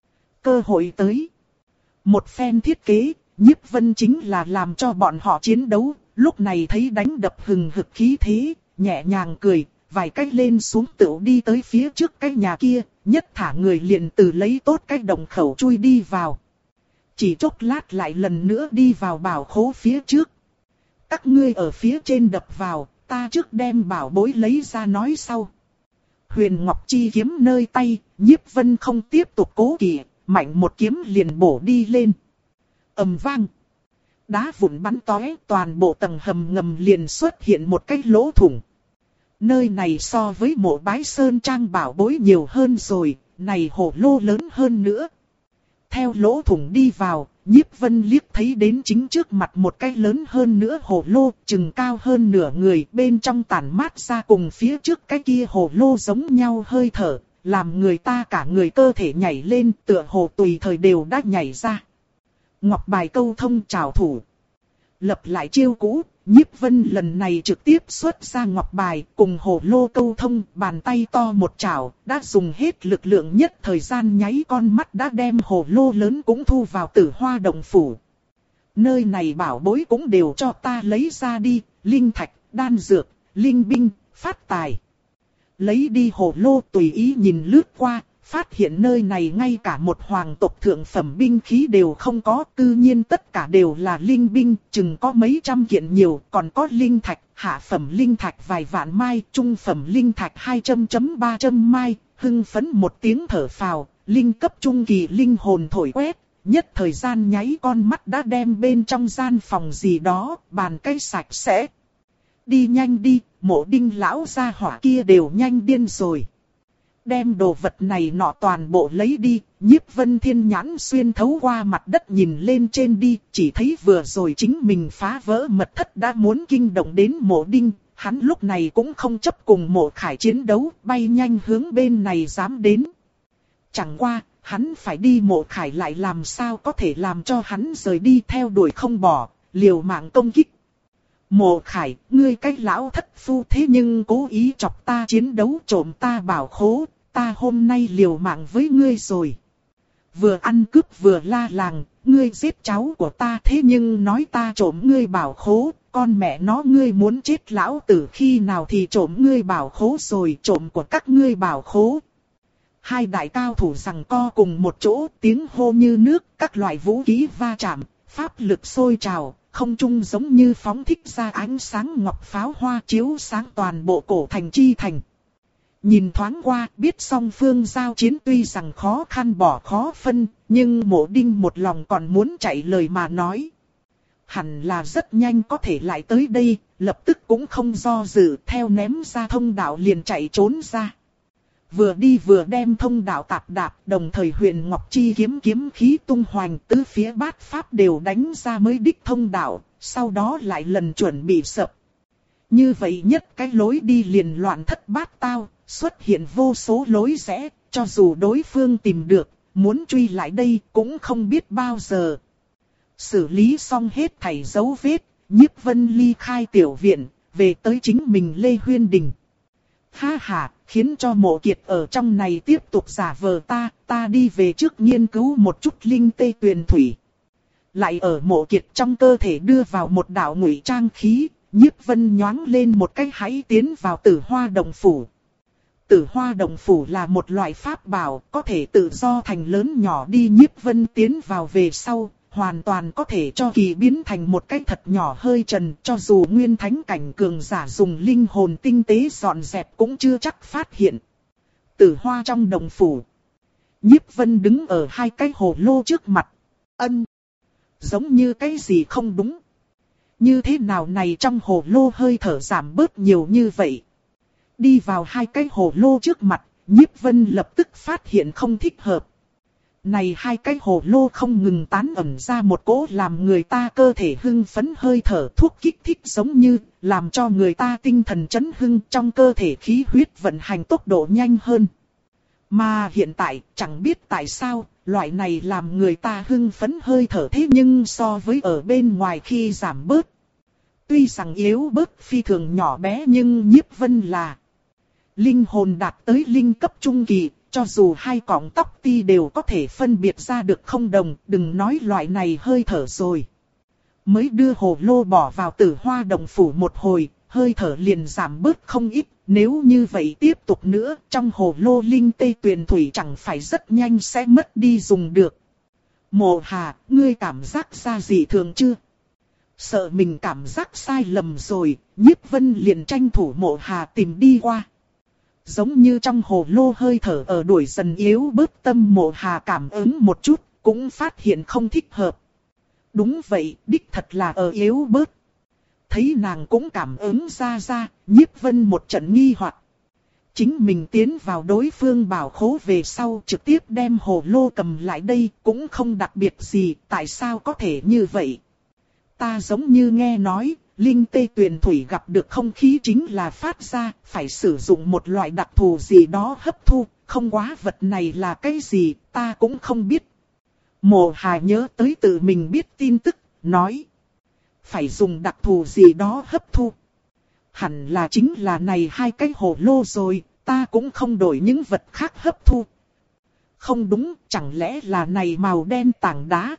S1: Cơ hội tới. Một phen thiết kế, Nhiếp Vân chính là làm cho bọn họ chiến đấu, lúc này thấy đánh đập hừng hực khí thế, nhẹ nhàng cười, vài cách lên xuống tựu đi tới phía trước cái nhà kia, nhất thả người liền từ lấy tốt cái đồng khẩu chui đi vào. Chỉ chốc lát lại lần nữa đi vào bảo khố phía trước. Các ngươi ở phía trên đập vào, ta trước đem bảo bối lấy ra nói sau. Huyền Ngọc Chi kiếm nơi tay, Nhiếp Vân không tiếp tục cố kỵ, mạnh một kiếm liền bổ đi lên. Ầm vang. Đá vụn bắn tóe, toàn bộ tầng hầm ngầm liền xuất hiện một cái lỗ thủng. Nơi này so với Mộ Bái Sơn Trang bảo bối nhiều hơn rồi, này hồ lô lớn hơn nữa. Theo lỗ thủng đi vào, Nhiếp Vân liếc thấy đến chính trước mặt một cái lớn hơn nữa hồ lô, chừng cao hơn nửa người, bên trong tản mát ra cùng phía trước cái kia hồ lô giống nhau hơi thở, làm người ta cả người cơ thể nhảy lên, tựa hồ tùy thời đều đã nhảy ra. Ngọc bài câu thông trảo thủ. Lập lại chiêu cũ, Nhiếp Vân lần này trực tiếp xuất ra ngọc bài, cùng hồ lô câu thông, bàn tay to một chảo, đã dùng hết lực lượng nhất thời gian nháy con mắt đã đem hồ lô lớn cũng thu vào Tử Hoa động phủ. Nơi này bảo bối cũng đều cho ta lấy ra đi, linh thạch, đan dược, linh binh, phát tài. Lấy đi hồ lô tùy ý nhìn lướt qua, phát hiện nơi này ngay cả một hoàng tộc thượng phẩm binh khí đều không có, tự nhiên tất cả đều là linh binh, chừng có mấy trăm kiện nhiều, còn có linh thạch, hạ phẩm linh thạch vài vạn mai, trung phẩm linh thạch hai trăm chấm ba trăm mai, hưng phấn một tiếng thở phào, linh cấp trung kỳ linh hồn thổi quét, nhất thời gian nháy con mắt đã đem bên trong gian phòng gì đó, bàn cây sạch sẽ. Đi nhanh đi, Mộ Đinh lão gia hỏa kia đều nhanh điên rồi. đem đồ vật này nọ toàn bộ lấy đi. Nhiếp Vân Thiên nhãn xuyên thấu qua mặt đất nhìn lên trên đi, chỉ thấy vừa rồi chính mình phá vỡ mật thất đã muốn kinh động đến Mộ Đinh. Hắn lúc này cũng không chấp cùng Mộ Khải chiến đấu, bay nhanh hướng bên này dám đến. Chẳng qua, hắn phải đi Mộ Khải lại làm sao có thể làm cho hắn rời đi theo đuổi không bỏ, liều mạng công kích. Mộ Khải, ngươi cái lão thất phu thế nhưng cố ý chọc ta chiến đấu trộm ta bảo khố, ta hôm nay liều mạng với ngươi rồi. Vừa ăn cướp vừa la làng, ngươi giết cháu của ta thế nhưng nói ta trộm ngươi bảo khố, con mẹ nó ngươi muốn chết lão tử khi nào thì trộm ngươi bảo khố rồi, trộm của các ngươi bảo khố. Hai đại cao thủ giằng co cùng một chỗ, tiếng hô như nước, các loại vũ khí va chạm, pháp lực sôi trào, không trung giống như phóng thích ra ánh sáng ngọc pháo hoa chiếu sáng toàn bộ cổ thành chi thành. Nhìn thoáng qua, biết song phương giao chiến tuy rằng khó khăn bỏ khó phân, nhưng Mộ Đinh một lòng còn muốn chạy lời mà nói. Hẳn là rất nhanh có thể lại tới đây, lập tức cũng không do dự, theo ném ra thông đạo liền chạy trốn ra. Vừa đi vừa đem thông đạo tạp đạp, đồng thời Huyền Ngọc Chi kiếm kiếm khí tung hoành, tứ phía bát pháp đều đánh ra mới đích thông đạo, sau đó lại lần chuẩn bị sập. Như vậy nhất cái lối đi liền loạn thất bát tao, xuất hiện vô số lối rẽ, cho dù đối phương tìm được, muốn truy lại đây cũng không biết bao giờ. Xử lý xong hết thảy dấu vết, Nhiếp Vân ly khai tiểu viện, về tới chính mình Lê Huyên Đình. Ha ha, khiến cho Mộ Kiệt ở trong này tiếp tục giả vờ ta, ta đi về trước nghiên cứu một chút linh tê tuyền thủy. Lại ở Mộ Kiệt trong cơ thể đưa vào một đạo ngụy trang khí, Nhiếp Vân nhoáng lên một cái hãy tiến vào Tử Hoa Động Phủ. Tử Hoa Động Phủ là một loại pháp bảo, có thể tự do thành lớn nhỏ đi. Nhiếp Vân tiến vào về sau, hoàn toàn có thể cho kỳ biến thành một cái thật nhỏ hơi trần, cho dù nguyên thánh cảnh cường giả dùng linh hồn tinh tế dọn dẹp cũng chưa chắc phát hiện. Tử Hoa trong động phủ, Nhiếp Vân đứng ở hai cái hồ lô trước mặt. Ân, giống như cái gì không đúng. Như thế nào này trong hồ lô hơi thở giảm bớt nhiều như vậy. Đi vào hai cái hồ lô trước mặt, Nhiếp Vân lập tức phát hiện không thích hợp. Này hai cái hồ lô không ngừng tán ẩn ra một cỗ làm người ta cơ thể hưng phấn hơi thở thuốc kích thích giống như làm cho người ta tinh thần chấn hưng trong cơ thể khí huyết vận hành tốc độ nhanh hơn. Mà hiện tại chẳng biết tại sao loại này làm người ta hưng phấn hơi thở thế nhưng so với ở bên ngoài khi giảm bớt. Tuy rằng yếu bớt phi thường nhỏ bé nhưng Nhiếp Vân là linh hồn đạt tới linh cấp trung kỳ. Cho dù hai cọng tóc ti đều có thể phân biệt ra được không đồng, đừng nói loại này hơi thở rồi. Mới đưa hồ lô bỏ vào Tử Hoa Động Phủ một hồi, hơi thở liền giảm bớt không ít. Nếu như vậy tiếp tục nữa, trong hồ lô linh tê tuyền thủy chẳng phải rất nhanh sẽ mất đi dùng được. Mộ Hà, ngươi cảm giác ra gì thường chưa? Sợ mình cảm giác sai lầm rồi, Nhiếp Vân liền tranh thủ Mộ Hà tìm đi qua. Giống như trong hồ lô hơi thở ở đuổi dần yếu bớt, tâm Mộ Hà cảm ứng một chút, cũng phát hiện không thích hợp. Đúng vậy, đích thật là ở yếu bớt. Thấy nàng cũng cảm ứng ra ra, Nhiếp Vân một trận nghi hoặc. Chính mình tiến vào đối phương bảo khố về sau trực tiếp đem hồ lô cầm lại đây cũng không đặc biệt gì, tại sao có thể như vậy? Ta giống như nghe nói, linh tê tuyền thủy gặp được không khí chính là phát ra, phải sử dụng một loại đặc thù gì đó hấp thu, không quá vật này là cái gì, ta cũng không biết. Mộ Hà nhớ tới tự mình biết tin tức, nói. Phải dùng đặc thù gì đó hấp thu. Hẳn là chính là này hai cái hồ lô rồi, ta cũng không đổi những vật khác hấp thu. Không đúng, chẳng lẽ là này màu đen tảng đá.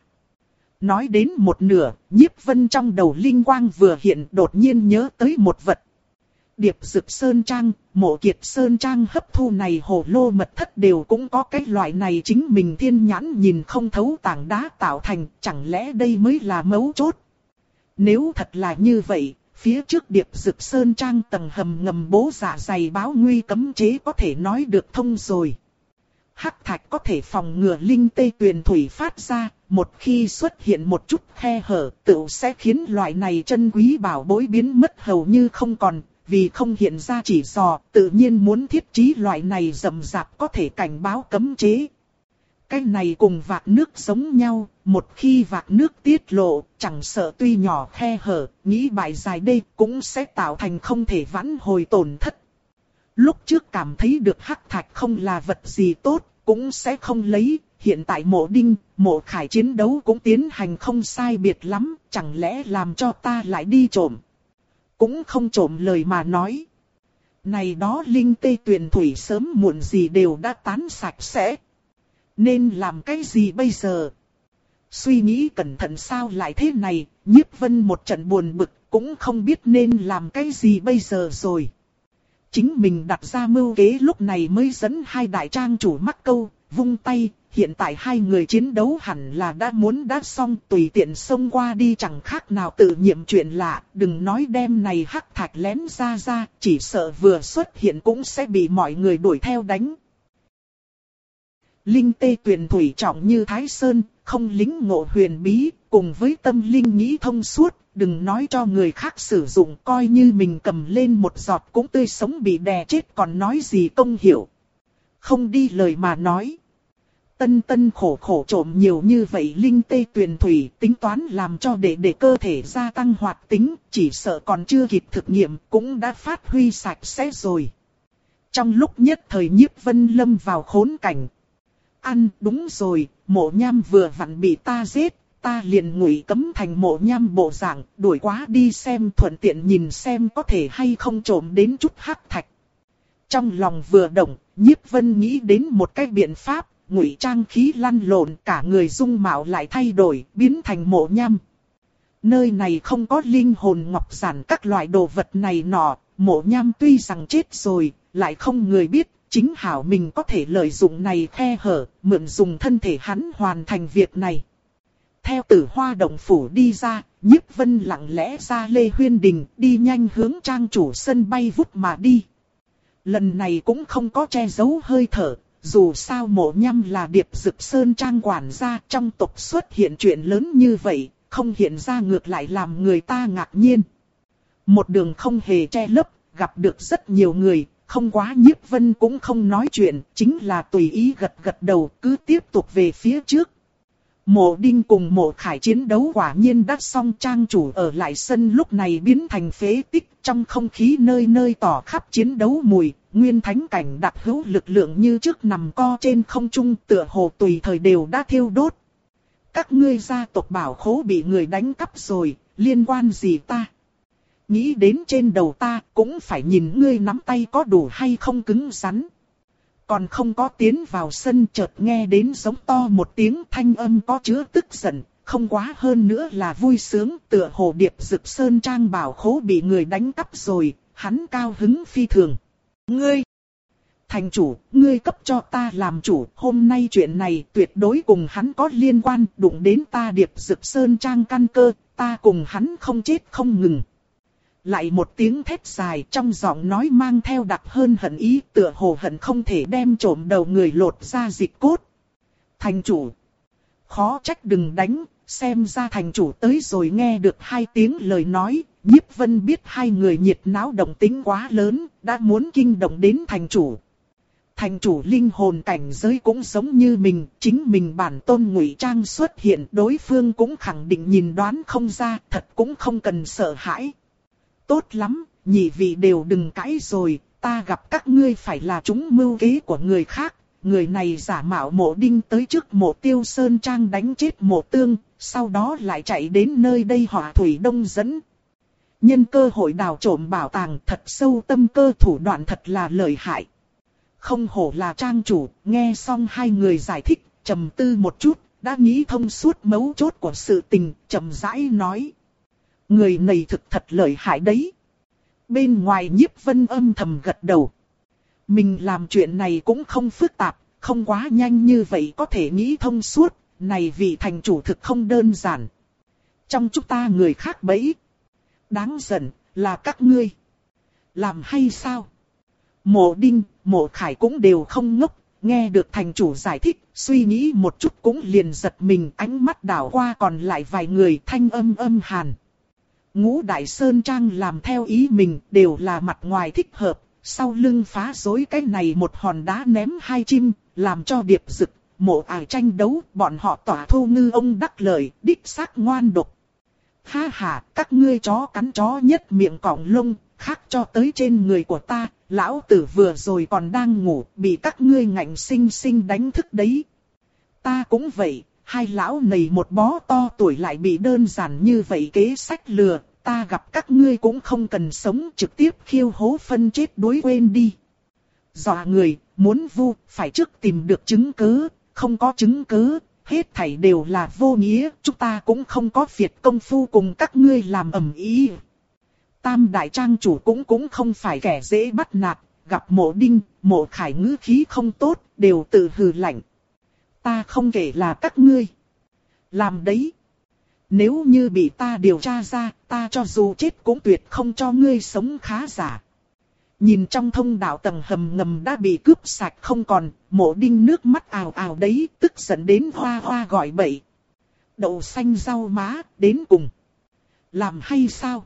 S1: Nói đến một nửa, Nhiếp Vân trong đầu linh quang vừa hiện đột nhiên nhớ tới một vật. Điệp Dực Sơn Trang, Mộ Kiệt Sơn Trang hấp thu này hồ lô mật thất đều cũng có cái loại này chính mình thiên nhãn nhìn không thấu tảng đá tạo thành, chẳng lẽ đây mới là mấu chốt. Nếu thật là như vậy, phía trước Điệp Dực Sơn Trang tầng hầm ngầm bố dạ dày báo nguy cấm chế có thể nói được thông rồi. Hắc thạch có thể phòng ngừa linh tê tuyền thủy phát ra, một khi xuất hiện một chút khe hở, tựu sẽ khiến loại này chân quý bảo bối biến mất hầu như không còn. vì không hiện ra chỉ dò, tự nhiên muốn thiết trí loại này rậm rạp có thể cảnh báo cấm chế. Cái này cùng vạc nước giống nhau, một khi vạc nước tiết lộ, chẳng sợ tuy nhỏ khe hở, nghĩ bài dài đây cũng sẽ tạo thành không thể vãn hồi tổn thất. Lúc trước cảm thấy được hắc thạch không là vật gì tốt, cũng sẽ không lấy, hiện tại Mộ Đinh, Mộ Khải chiến đấu cũng tiến hành không sai biệt lắm, chẳng lẽ làm cho ta lại đi trộm. Cũng không trộm lời mà nói. Này đó linh tê tuyền thủy sớm muộn gì đều đã tán sạch sẽ. Nên làm cái gì bây giờ? Suy nghĩ cẩn thận sao lại thế này, Nhiếp Vân một trận buồn bực, cũng không biết nên làm cái gì bây giờ rồi. Chính mình đặt ra mưu kế lúc này mới dẫn hai đại trang chủ mắc câu, vung tay, hiện tại hai người chiến đấu hẳn là đã muốn đã xong, tùy tiện xông qua đi chẳng khác nào tự nhiệm chuyện lạ, đừng nói đem này hắc thạch lén ra ra, chỉ sợ vừa xuất hiện cũng sẽ bị mọi người đuổi theo đánh. Linh tê tuyền thủy trọng như Thái Sơn, không lính ngộ huyền bí, cùng với tâm linh nghĩ thông suốt, đừng nói cho người khác sử dụng, coi như mình cầm lên một giọt cũng tươi sống bị đè chết còn nói gì công hiểu. Không đi lời mà nói. Tân tân khổ khổ trộm nhiều như vậy linh tê tuyền thủy, tính toán làm cho để để cơ thể gia tăng hoạt tính, chỉ sợ còn chưa kịp thực nghiệm cũng đã phát huy sạch sẽ rồi. Trong lúc nhất thời Nhiếp Vân lâm vào khốn cảnh. Ăn đúng rồi, Mộ Nham vừa vặn bị ta giết, ta liền ngụy cấm thành Mộ Nham bộ dạng, đuổi quá đi xem thuận tiện nhìn xem có thể hay không trộm đến chút hắc thạch. Trong lòng vừa động, Nhiếp Vân nghĩ đến một cái biện pháp, ngụy trang khí lăn lộn, cả người dung mạo lại thay đổi, biến thành Mộ Nham. Nơi này không có linh hồn ngọc giản các loại đồ vật này nọ, Mộ Nham tuy rằng chết rồi, lại không người biết. Chính hảo mình có thể lợi dụng này khe hở, mượn dùng thân thể hắn hoàn thành việc này. Theo Tử Hoa động phủ đi ra, Nhiếp Vân lặng lẽ ra Lê Huyên Đình, đi nhanh hướng trang chủ sân bay vút mà đi. Lần này cũng không có che giấu hơi thở, dù sao Mộ Nham là Điệp Dực Sơn trang quản gia, trong tộc xuất hiện chuyện lớn như vậy, không hiện ra ngược lại làm người ta ngạc nhiên. Một đường không hề che lấp, gặp được rất nhiều người. Không quá Nhiếp Vân cũng không nói chuyện, chính là tùy ý gật gật đầu, cứ tiếp tục về phía trước. Mộ Đinh cùng Mộ Khải chiến đấu quả nhiên đã xong, trang chủ ở lại sân lúc này biến thành phế tích, trong không khí nơi nơi tỏ khắp chiến đấu mùi, nguyên thánh cảnh đặc hữu lực lượng như trước nằm co trên không trung, tựa hồ tùy thời đều đã thiêu đốt. Các ngươi gia tộc bảo khố bị người đánh cắp rồi, liên quan gì ta? Nghĩ đến trên đầu ta cũng phải nhìn ngươi nắm tay có đủ hay không cứng rắn. Còn không có tiến vào sân chợt nghe đến giống to một tiếng, thanh âm có chứa tức giận, không quá hơn nữa là vui sướng, tựa hồ Điệp Dực Sơn trang bảo khố bị người đánh cắp rồi, hắn cao hứng phi thường. Ngươi! Thành chủ, ngươi cấp cho ta làm chủ, hôm nay chuyện này tuyệt đối cùng hắn có liên quan, đụng đến ta Điệp Dực Sơn trang căn cơ, ta cùng hắn không chết không ngừng. Lại một tiếng thét dài, trong giọng nói mang theo đặc hơn hận ý, tựa hồ hận không thể đem trộm đầu người lột ra dịch cốt. Thành chủ! Khó trách đừng đánh, xem ra thành chủ tới rồi. Nghe được hai tiếng lời nói, Nhiếp Vân biết hai người nhiệt náo động tính quá lớn, đã muốn kinh động đến thành chủ. Thành chủ linh hồn cảnh giới cũng giống như mình, chính mình bản tôn ngụy trang xuất hiện, đối phương cũng khẳng định nhìn đoán không ra, thật cũng không cần sợ hãi. Tốt lắm, nhị vị đều đừng cãi rồi, ta gặp các ngươi phải là chúng mưu kế của người khác. Người này giả mạo Mộ Đinh tới trước Mộ Tiêu Sơn trang đánh chết Mộ Tương, sau đó lại chạy đến nơi đây Hỏa Thủy Đông dẫn. Nhân cơ hội đào trộm bảo tàng, thật sâu tâm cơ, thủ đoạn thật là lợi hại. Không hổ là trang chủ, nghe xong hai người giải thích, trầm tư một chút, đã nghĩ thông suốt mấu chốt của sự tình, chậm rãi nói. Người này thực thật lợi hại đấy. Bên ngoài Nhiếp Vân âm thầm gật đầu. Mình làm chuyện này cũng không phức tạp, không quá nhanh như vậy có thể nghĩ thông suốt, này vị thành chủ thực không đơn giản. Trong chúng ta người khác bẫy. Đáng giận, là các ngươi. Làm hay sao? Mộ Đinh, Mộ Khải cũng đều không ngốc, nghe được thành chủ giải thích, suy nghĩ một chút cũng liền giật mình, ánh mắt đảo qua còn lại vài người, thanh âm âm hàn. Ngũ Đại Sơn Trang làm theo ý mình đều là mặt ngoài thích hợp, sau lưng phá rối cái này một hòn đá ném hai chim, làm cho Điệp Dực, Mộ Ải tranh đấu, bọn họ tỏa thu ngư ông đắc lợi, đích xác ngoan độc. Ha ha, các ngươi chó cắn chó nhất miệng cọng lông, khác cho tới trên người của ta, lão tử vừa rồi còn đang ngủ, bị các ngươi ngạnh sinh sinh đánh thức đấy. Ta cũng vậy, hai lão này một bó to tuổi lại bị đơn giản như vậy kế sách lừa, ta gặp các ngươi cũng không cần sống, trực tiếp khiêu hố phân chết đuối quên đi. Dọa người, muốn vu, phải trước tìm được chứng cứ, không có chứng cứ, hết thảy đều là vô nghĩa, chúng ta cũng không có phiệt công phu cùng các ngươi làm ầm ĩ. Tam đại trang chủ cũng cũng không phải kẻ dễ bắt nạt, gặp Mộ Đinh, Mộ Khải ngữ khí không tốt, đều tự hừ lạnh. Ta không kể là các ngươi làm đấy. Nếu như bị ta điều tra ra, ta cho dù chết cũng tuyệt không cho ngươi sống khá giả. Nhìn trong thông đạo tầng hầm ngầm đã bị cướp sạch không còn, Mộ Đinh nước mắt ào ào đấy, tức giận đến hoa hoa gọi bậy. Đậu xanh rau má, đến cùng. Làm hay sao?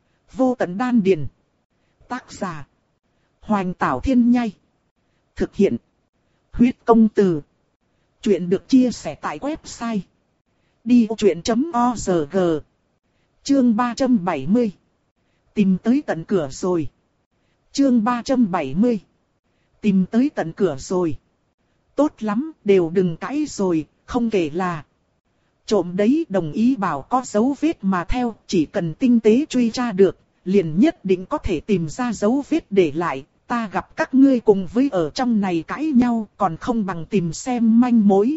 S1: Vô Tận Đan Điền. Tác giả: Hoành Tảo Thiên Nhai. Thực hiện: Huyết Công Từ. Chuyện được chia sẻ tại website đi ô chuyện chấm o rờ giê. Chương ba trăm bảy mươi. Tìm tới tận cửa rồi. Chương ba trăm bảy mươi. Tìm tới tận cửa rồi. Tốt lắm, đều đừng cãi rồi, không kể là trộm đấy, đồng ý bảo có dấu vết mà theo, chỉ cần tinh tế truy tra được, liền nhất định có thể tìm ra dấu vết để lại. Ta gặp các ngươi cùng với ở trong này cãi nhau, còn không bằng tìm xem manh mối.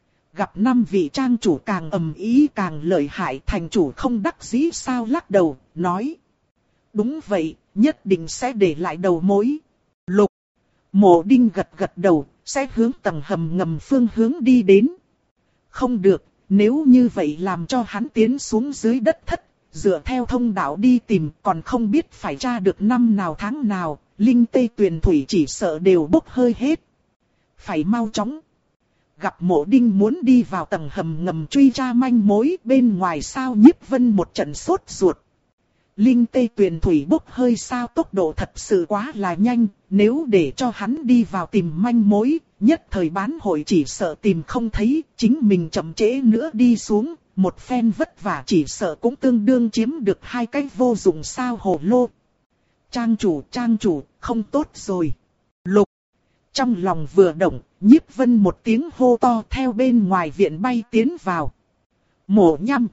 S1: Gặp năm vị trang chủ càng ầm ĩ càng lợi hại, thành chủ không đắc dĩ sao lắc đầu, nói. Đúng vậy, nhất định sẽ để lại đầu mối. Lục. Mộ Đinh gật gật đầu, sẽ hướng tầng hầm ngầm phương hướng đi đến. Không được, nếu như vậy làm cho hắn tiến xuống dưới đất thất, dựa theo thông đạo đi tìm còn không biết phải tra được năm nào tháng nào, linh tê tuyền thủy chỉ sợ đều bốc hơi hết. Phải mau chóng. Gặp Mộ Đinh muốn đi vào tầng hầm ngầm truy tra manh mối, bên ngoài sao Nhiếp Vân một trận sốt ruột. Linh tê tuyền thủy bốc hơi sao tốc độ thật sự quá là nhanh, nếu để cho hắn đi vào tìm manh mối, nhất thời bán hội chỉ sợ tìm không thấy, chính mình chậm trễ nữa đi xuống, một phen vất vả chỉ sợ cũng tương đương chiếm được hai cái vô dụng sao hồ lô. Trang chủ, trang chủ, không tốt rồi. Lục. Trong lòng vừa động, Nhiếp Vân một tiếng hô to theo bên ngoài viện bay tiến vào. Mộ Nhăm.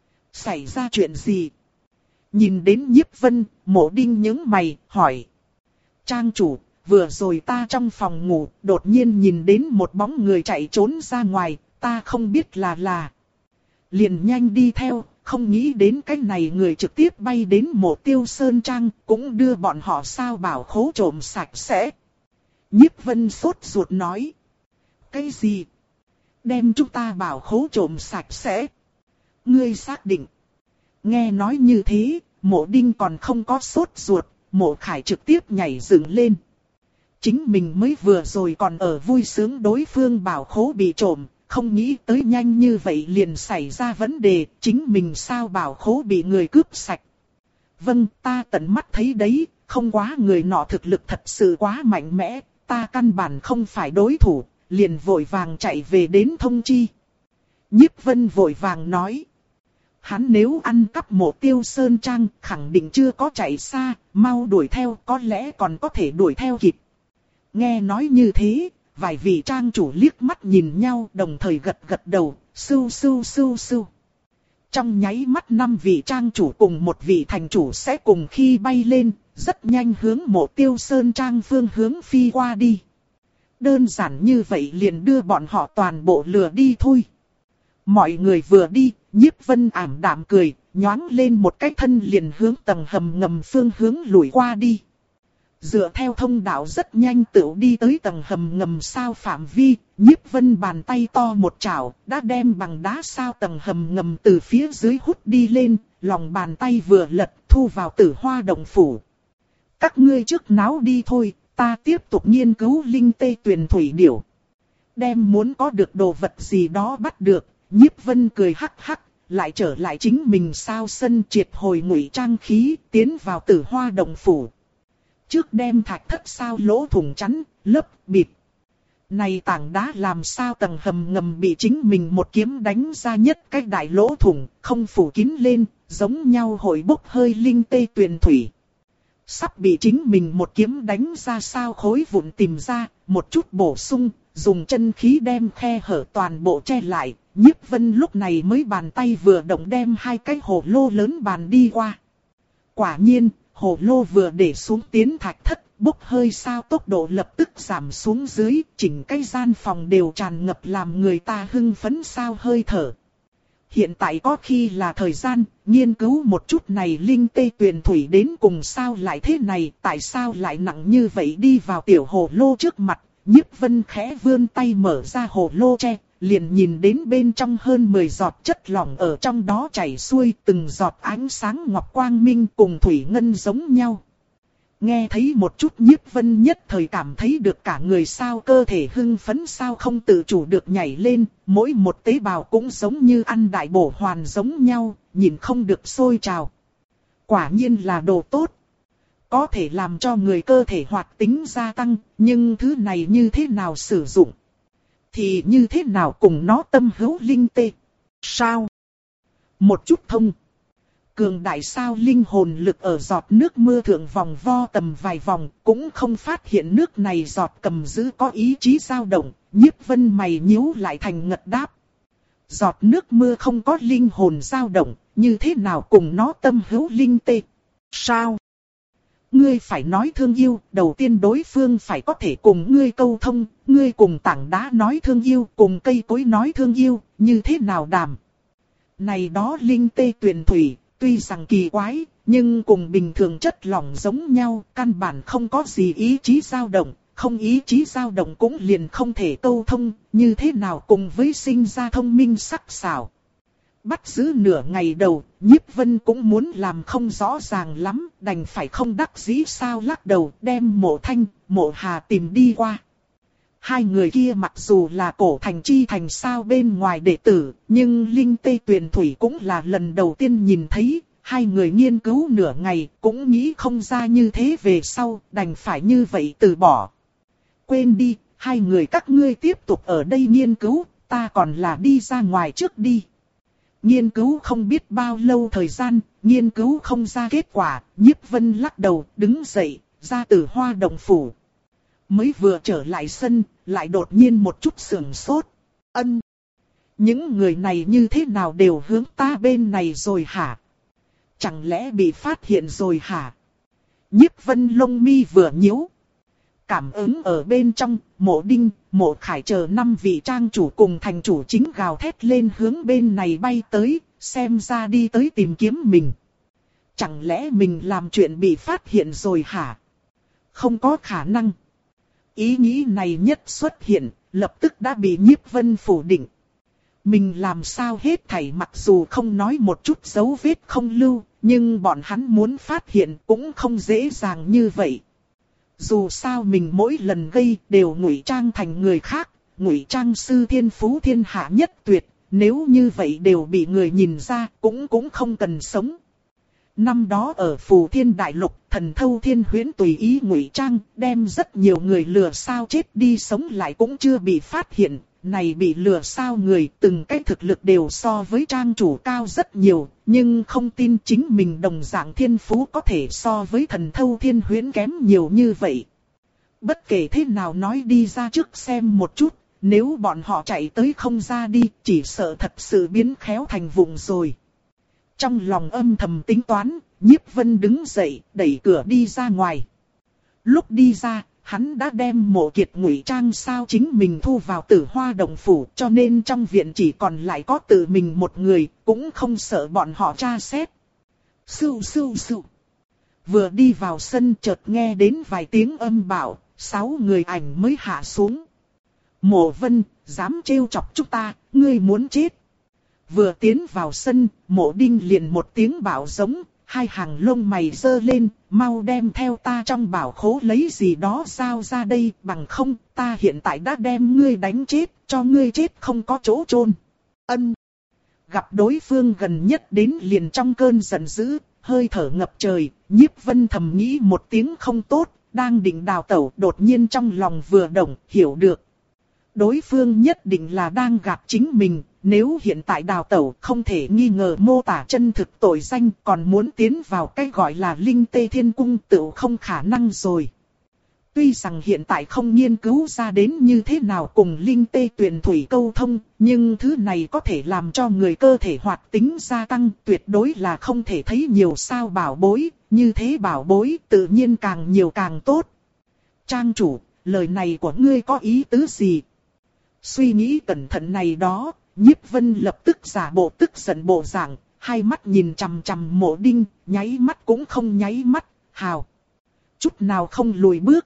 S1: Xảy ra chuyện gì? Nhìn đến Nhiếp Vân, Mộ Đinh nhướng mày, hỏi. Trang chủ, vừa rồi ta trong phòng ngủ, đột nhiên nhìn đến một bóng người chạy trốn ra ngoài, ta không biết là là. Liền nhanh đi theo, không nghĩ đến cái này người trực tiếp bay đến Mộ Tiêu Sơn Trang, cũng đưa bọn họ sao bảo khố trộm sạch sẽ. Nhiếp Vân sốt ruột nói. Cái gì? Đem chúng ta bảo khố trộm sạch sẽ? Ngươi xác định? Nghe nói như thế, Mộ Đinh còn không có sốt ruột, Mộ Khải trực tiếp nhảy dựng lên. Chính mình mới vừa rồi còn ở vui sướng đối phương bảo khố bị trộm, không nghĩ tới nhanh như vậy liền xảy ra vấn đề, chính mình sao bảo khố bị người cướp sạch. Vâng, ta tận mắt thấy đấy, không quá người nọ thực lực thật sự quá mạnh mẽ, ta căn bản không phải đối thủ, liền vội vàng chạy về đến thông chi. Nhiếp Vân vội vàng nói. Hắn nếu ăn cắp Mộ Tiêu Sơn Trang, khẳng định chưa có chạy xa, mau đuổi theo, có lẽ còn có thể đuổi theo kịp. Nghe nói như thế, vài vị trang chủ liếc mắt nhìn nhau, đồng thời gật gật đầu, sưu sưu sưu sưu. Trong nháy mắt năm vị trang chủ cùng một vị thành chủ sẽ cùng khi bay lên, rất nhanh hướng Mộ Tiêu Sơn Trang phương hướng phi qua đi. Đơn giản như vậy liền đưa bọn họ toàn bộ lừa đi thôi. Mọi người vừa đi, Nhiếp Vân ảm đạm cười, nhoáng lên một cái thân liền hướng tầng hầm ngầm phương hướng lùi qua đi. Dựa theo thông đạo rất nhanh tựu đi tới tầng hầm ngầm sao phạm vi, Nhiếp Vân bàn tay to một chảo, đã đem bằng đá sao tầng hầm ngầm từ phía dưới hút đi lên, lòng bàn tay vừa lật thu vào Tử Hoa động phủ. Các ngươi trước náo đi thôi, ta tiếp tục nghiên cứu linh tê tuyền thủy điểu. Đem muốn có được đồ vật gì đó bắt được, Nhiếp Vân cười hắc hắc, lại trở lại chính mình sao sân triệt hồi ngụy trang khí, tiến vào Tử Hoa động phủ. Trước đem thạch thất sao lỗ thủng chắn, lấp, bịt. Này tảng đá làm sao tầng hầm ngầm bị chính mình một kiếm đánh ra nhất cái đại lỗ thủng, không phủ kín lên, giống nhau hội bốc hơi linh tê tuyền thủy. Sắp bị chính mình một kiếm đánh ra sao khối vụn tìm ra, một chút bổ sung, dùng chân khí đem khe hở toàn bộ che lại. Nhiếp Vân lúc này mới bàn tay vừa động đem hai cái hồ lô lớn bàn đi qua. Quả nhiên, hồ lô vừa để xuống tiến thạch thất, bốc hơi sao tốc độ lập tức giảm xuống dưới, chỉnh cái gian phòng đều tràn ngập làm người ta hưng phấn sao hơi thở. Hiện tại có khi là thời gian, nghiên cứu một chút này linh tê tuyền thủy đến cùng sao lại thế này, tại sao lại nặng như vậy đi vào tiểu hồ lô trước mặt, Nhiếp Vân khẽ vươn tay mở ra hồ lô tre, liền nhìn đến bên trong hơn mười giọt chất lỏng ở trong đó chảy xuôi, từng giọt ánh sáng ngọc quang minh cùng thủy ngân giống nhau. Nghe thấy một chút Nhiếp Vân nhất thời cảm thấy được cả người sao cơ thể hưng phấn sao không tự chủ được nhảy lên, mỗi một tế bào cũng giống như ăn đại bổ hoàn giống nhau, nhìn không được sôi trào. Quả nhiên là đồ tốt. Có thể làm cho người cơ thể hoạt tính gia tăng, nhưng thứ này như thế nào sử dụng? Thì như thế nào cùng nó tâm hữu linh tê? Sao? Một chút thông. Cường đại sao linh hồn lực ở giọt nước mưa thượng vòng vo tầm vài vòng, cũng không phát hiện nước này giọt cầm giữ có ý chí dao động, Nhiếp Vân mày nhíu lại thành ngật đáp. Giọt nước mưa không có linh hồn dao động, như thế nào cùng nó tâm hữu linh tê? Sao? Ngươi phải nói thương yêu, đầu tiên đối phương phải có thể cùng ngươi câu thông, ngươi cùng tảng đá nói thương yêu, cùng cây cối nói thương yêu, như thế nào đàm? Này đó linh tê tuyền thủy, tuy rằng kỳ quái, nhưng cùng bình thường chất lỏng giống nhau, căn bản không có gì ý chí dao động, không ý chí dao động cũng liền không thể câu thông, như thế nào cùng với sinh ra thông minh sắc sảo. Bắt giữ nửa ngày đầu, Nhiếp Vân cũng muốn làm không rõ ràng lắm, đành phải không đắc dĩ sao lắc đầu đem Mộ Thanh, Mộ Hà tìm đi qua. Hai người kia mặc dù là cổ thành chi thành sao bên ngoài đệ tử, nhưng linh tê tuyền thủy cũng là lần đầu tiên nhìn thấy, hai người nghiên cứu nửa ngày cũng nghĩ không ra như thế về sau, đành phải như vậy từ bỏ. Quên đi, hai người các ngươi tiếp tục ở đây nghiên cứu, ta còn là đi ra ngoài trước đi. Nghiên cứu không biết bao lâu thời gian, nghiên cứu không ra kết quả, Nhiếp Vân lắc đầu, đứng dậy, ra Tử Hoa động phủ. Mới vừa trở lại sân, lại đột nhiên một chút sườn sốt. Ân! Những người này như thế nào đều hướng ta bên này rồi hả? Chẳng lẽ bị phát hiện rồi hả? Nhiếp Vân lông mi vừa nhíu. Cảm ứng ở bên trong, Mộ Đinh, Mộ Khải chờ năm vị trang chủ cùng thành chủ chính gào thét lên hướng bên này bay tới, xem ra đi tới tìm kiếm mình. Chẳng lẽ mình làm chuyện bị phát hiện rồi hả? Không có khả năng. Ý nghĩ này nhất xuất hiện, lập tức đã bị Nhiếp Vân phủ định. Mình làm sao hết thảy mặc dù không nói một chút dấu vết không lưu, nhưng bọn hắn muốn phát hiện cũng không dễ dàng như vậy. Dù sao mình mỗi lần gây đều ngụy trang thành người khác, ngụy trang sư thiên phú thiên hạ nhất tuyệt, nếu như vậy đều bị người nhìn ra cũng cũng không cần sống. Năm đó ở Phù Thiên Đại Lục, thần thâu thiên huyễn tùy ý ngụy trang, đem rất nhiều người lừa sao chết đi sống lại cũng chưa bị phát hiện. Này bị lừa sao người từng cái thực lực đều so với trang chủ cao rất nhiều, nhưng không tin chính mình đồng dạng thiên phú có thể so với thần thâu thiên huyễn kém nhiều như vậy. Bất kể thế nào nói đi ra trước xem một chút, nếu bọn họ chạy tới không ra đi, chỉ sợ thật sự biến khéo thành vụng rồi. Trong lòng âm thầm tính toán, Nhiếp Vân đứng dậy, đẩy cửa đi ra ngoài. Lúc đi ra, hắn đã đem Mộ Kiệt ngụy trang sao chính mình thu vào Tử Hoa động phủ, cho nên trong viện chỉ còn lại có tự mình một người, cũng không sợ bọn họ tra xét. Sưu sưu sưu. Vừa đi vào sân chợt nghe đến vài tiếng âm bạo, sáu người ảnh mới hạ xuống. Mộ Vân, dám trêu chọc chúng ta, ngươi muốn chết. Vừa tiến vào sân, Mộ Đinh liền một tiếng bạo giống, hai hàng lông mày giơ lên, mau đem theo ta trong bảo khố lấy gì đó giao ra đây, bằng không, ta hiện tại đã đem ngươi đánh chết, cho ngươi chết không có chỗ chôn. Ân. gặp đối phương gần nhất đến liền trong cơn giận dữ, hơi thở ngập trời, Nhiếp Vân thầm nghĩ một tiếng không tốt, đang định đào tẩu, đột nhiên trong lòng vừa động, hiểu được. Đối phương nhất định là đang gạt chính mình, nếu hiện tại đào tẩu không thể nghi ngờ mô tả chân thực tội danh, còn muốn tiến vào cái gọi là Linh Tê Thiên Cung tự không khả năng rồi. Tuy rằng hiện tại không nghiên cứu ra đến như thế nào cùng Linh Tê Tuyền Thủy câu thông, nhưng thứ này có thể làm cho người cơ thể hoạt tính gia tăng, tuyệt đối là không thể thấy nhiều sao bảo bối, như thế bảo bối tự nhiên càng nhiều càng tốt. Trang chủ, lời này của ngươi có ý tứ gì? Suy nghĩ cẩn thận này đó, Nhiếp Vân lập tức giả bộ tức giận bộ dạng, hai mắt nhìn chằm chằm Mộ Đinh, nháy mắt cũng không nháy mắt, hào. Chút nào không lùi bước.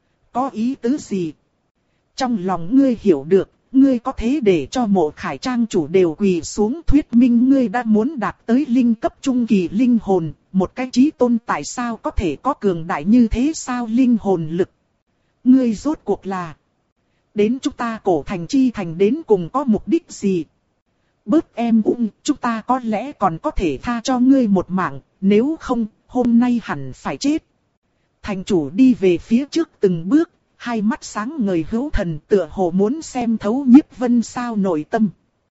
S1: Có ý tứ gì? Trong lòng ngươi hiểu được, ngươi có thế để cho Mộ Khải trang chủ đều quỳ xuống thuyết minh ngươi đã muốn đạt tới linh cấp trung kỳ linh hồn, một cái chí tôn tại sao có thể có cường đại như thế sao linh hồn lực? Ngươi rốt cuộc là đến chúng ta Cổ Thành Chi Thành đến cùng có mục đích gì? Bớt em ung, chúng ta có lẽ còn có thể tha cho ngươi một mạng, nếu không, hôm nay hẳn phải chết. Thành chủ đi về phía trước từng bước, hai mắt sáng ngời hữu thần tựa hồ muốn xem thấu Nhiếp Vân sao nội tâm.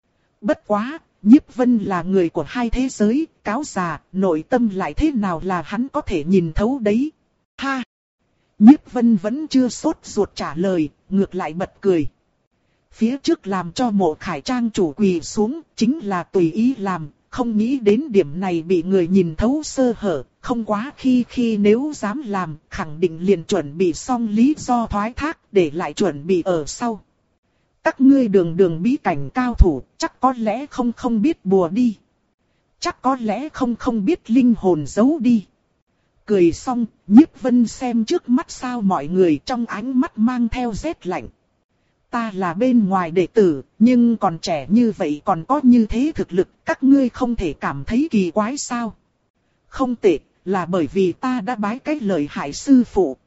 S1: Bất quá, Nhiếp Vân là người của hai thế giới, cáo già, nội tâm lại thế nào là hắn có thể nhìn thấu đấy. Ha! Nhiếp Vân vẫn chưa sốt ruột trả lời, ngược lại bật cười. Phía trước làm cho Mộ Khải trang chủ quỳ xuống, chính là tùy ý làm, không nghĩ đến điểm này bị người nhìn thấu sơ hở, không quá khi khi nếu dám làm, khẳng định liền chuẩn bị xong lý do thoái thác, để lại chuẩn bị ở sau. Các ngươi đường đường bí cảnh cao thủ, chắc có lẽ không không biết bùa đi. Chắc có lẽ không không biết linh hồn giấu đi. Cười xong, Nhiếp Vân xem trước mắt sao mọi người trong ánh mắt mang theo rét lạnh. Ta là bên ngoài đệ tử, nhưng còn trẻ như vậy còn có như thế thực lực, các ngươi không thể cảm thấy kỳ quái sao? Không tệ, là bởi vì ta đã bái cái lợi hại sư phụ.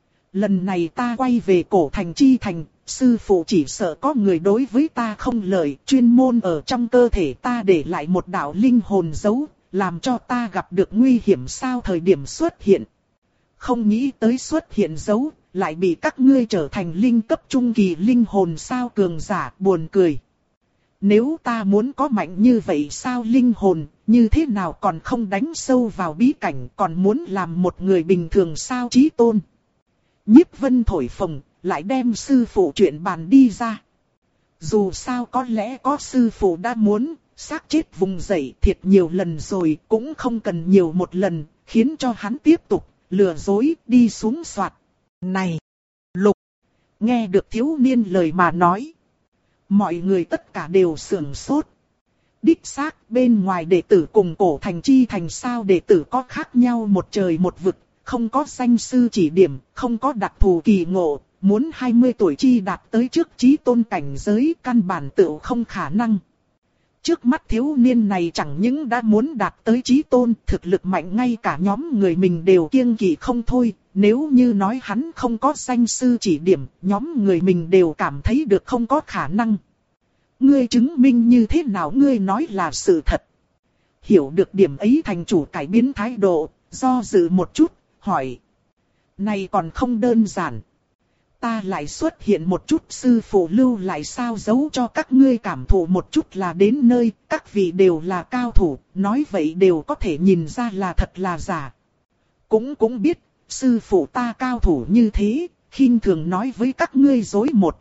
S1: Lần này ta quay về Cổ Thành Chi Thành, sư phụ chỉ sợ có người đối với ta không lợi, chuyên môn ở trong cơ thể ta để lại một đạo linh hồn dấu, làm cho ta gặp được nguy hiểm sao thời điểm xuất hiện. Không nghĩ tới xuất hiện dấu, lại bị các ngươi trở thành linh cấp trung kỳ linh hồn sao cường giả, buồn cười. Nếu ta muốn có mạnh như vậy sao linh hồn, như thế nào còn không đánh sâu vào bí cảnh, còn muốn làm một người bình thường sao chí tôn. Nhiếp Vân thổi phồng, lại đem sư phụ chuyện bàn đi ra. Dù sao có lẽ có sư phụ đã muốn, xác chết vùng dậy thiệt nhiều lần rồi, cũng không cần nhiều một lần, khiến cho hắn tiếp tục, lừa dối, đi xuống soạt. Này! Lục! Nghe được thiếu niên lời mà nói. Mọi người tất cả đều sưởng sốt. Đích xác, bên ngoài đệ tử cùng Cổ Thành Chi Thành sao đệ tử có khác nhau một trời một vực, không có danh sư chỉ điểm, không có đặc thù kỳ ngộ, muốn hai mươi tuổi chi đạt tới trước chí tôn cảnh giới căn bản tự không khả năng. Trước mắt thiếu niên này chẳng những đã muốn đạt tới chí tôn, thực lực mạnh ngay cả nhóm người mình đều kiêng kỵ không thôi, nếu như nói hắn không có danh sư chỉ điểm, nhóm người mình đều cảm thấy được không có khả năng. Ngươi chứng minh như thế nào ngươi nói là sự thật. Hiểu được điểm ấy thành chủ cải biến thái độ, do dự một chút, hỏi. Này còn không đơn giản. Ta lại xuất hiện một chút sư phụ lưu lại sao giấu cho các ngươi cảm thụ một chút là đến nơi, các vị đều là cao thủ, nói vậy đều có thể nhìn ra là thật là giả. Cũng cũng biết, sư phụ ta cao thủ như thế, khinh thường nói với các ngươi dối một.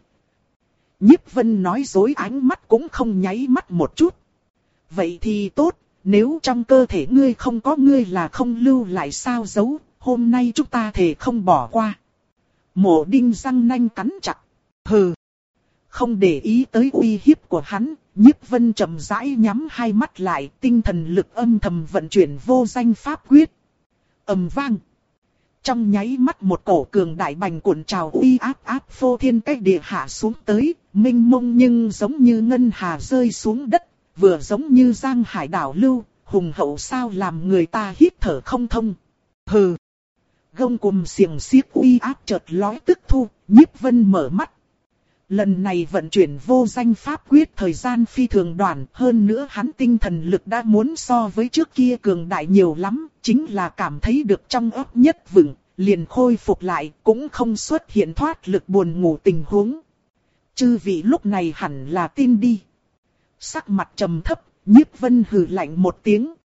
S1: Nhiếp Vân nói dối ánh mắt cũng không nháy mắt một chút. Vậy thì tốt, nếu trong cơ thể ngươi không có ngươi là không lưu lại sao giấu, hôm nay chúng ta thể không bỏ qua. Mộ Đinh răng nanh cắn chặt. Hừ. Không để ý tới uy hiếp của hắn, Nhiếp Vân chậm rãi nhắm hai mắt lại, tinh thần lực âm thầm vận chuyển vô danh pháp quyết. Ầm vang. Trong nháy mắt một cổ cường đại bành cuộn trào uy áp áp phô thiên cách địa hạ xuống tới, minh mông nhưng giống như ngân hà rơi xuống đất, vừa giống như giang hải đảo lưu, hùng hậu sao làm người ta hít thở không thông. Hừ. Gông cùm xiềng xiếc uy áp chợt lói tức thu, Nhiếp Vân mở mắt. Lần này vận chuyển vô danh pháp quyết thời gian phi thường đoạn, hơn nữa hắn tinh thần lực đã muốn so với trước kia cường đại nhiều lắm, chính là cảm thấy được trong óc nhất vững, liền khôi phục lại, cũng không xuất hiện thoát lực buồn ngủ tình huống. Chư vị lúc này hẳn là tin đi. Sắc mặt trầm thấp, Nhiếp Vân hừ lạnh một tiếng.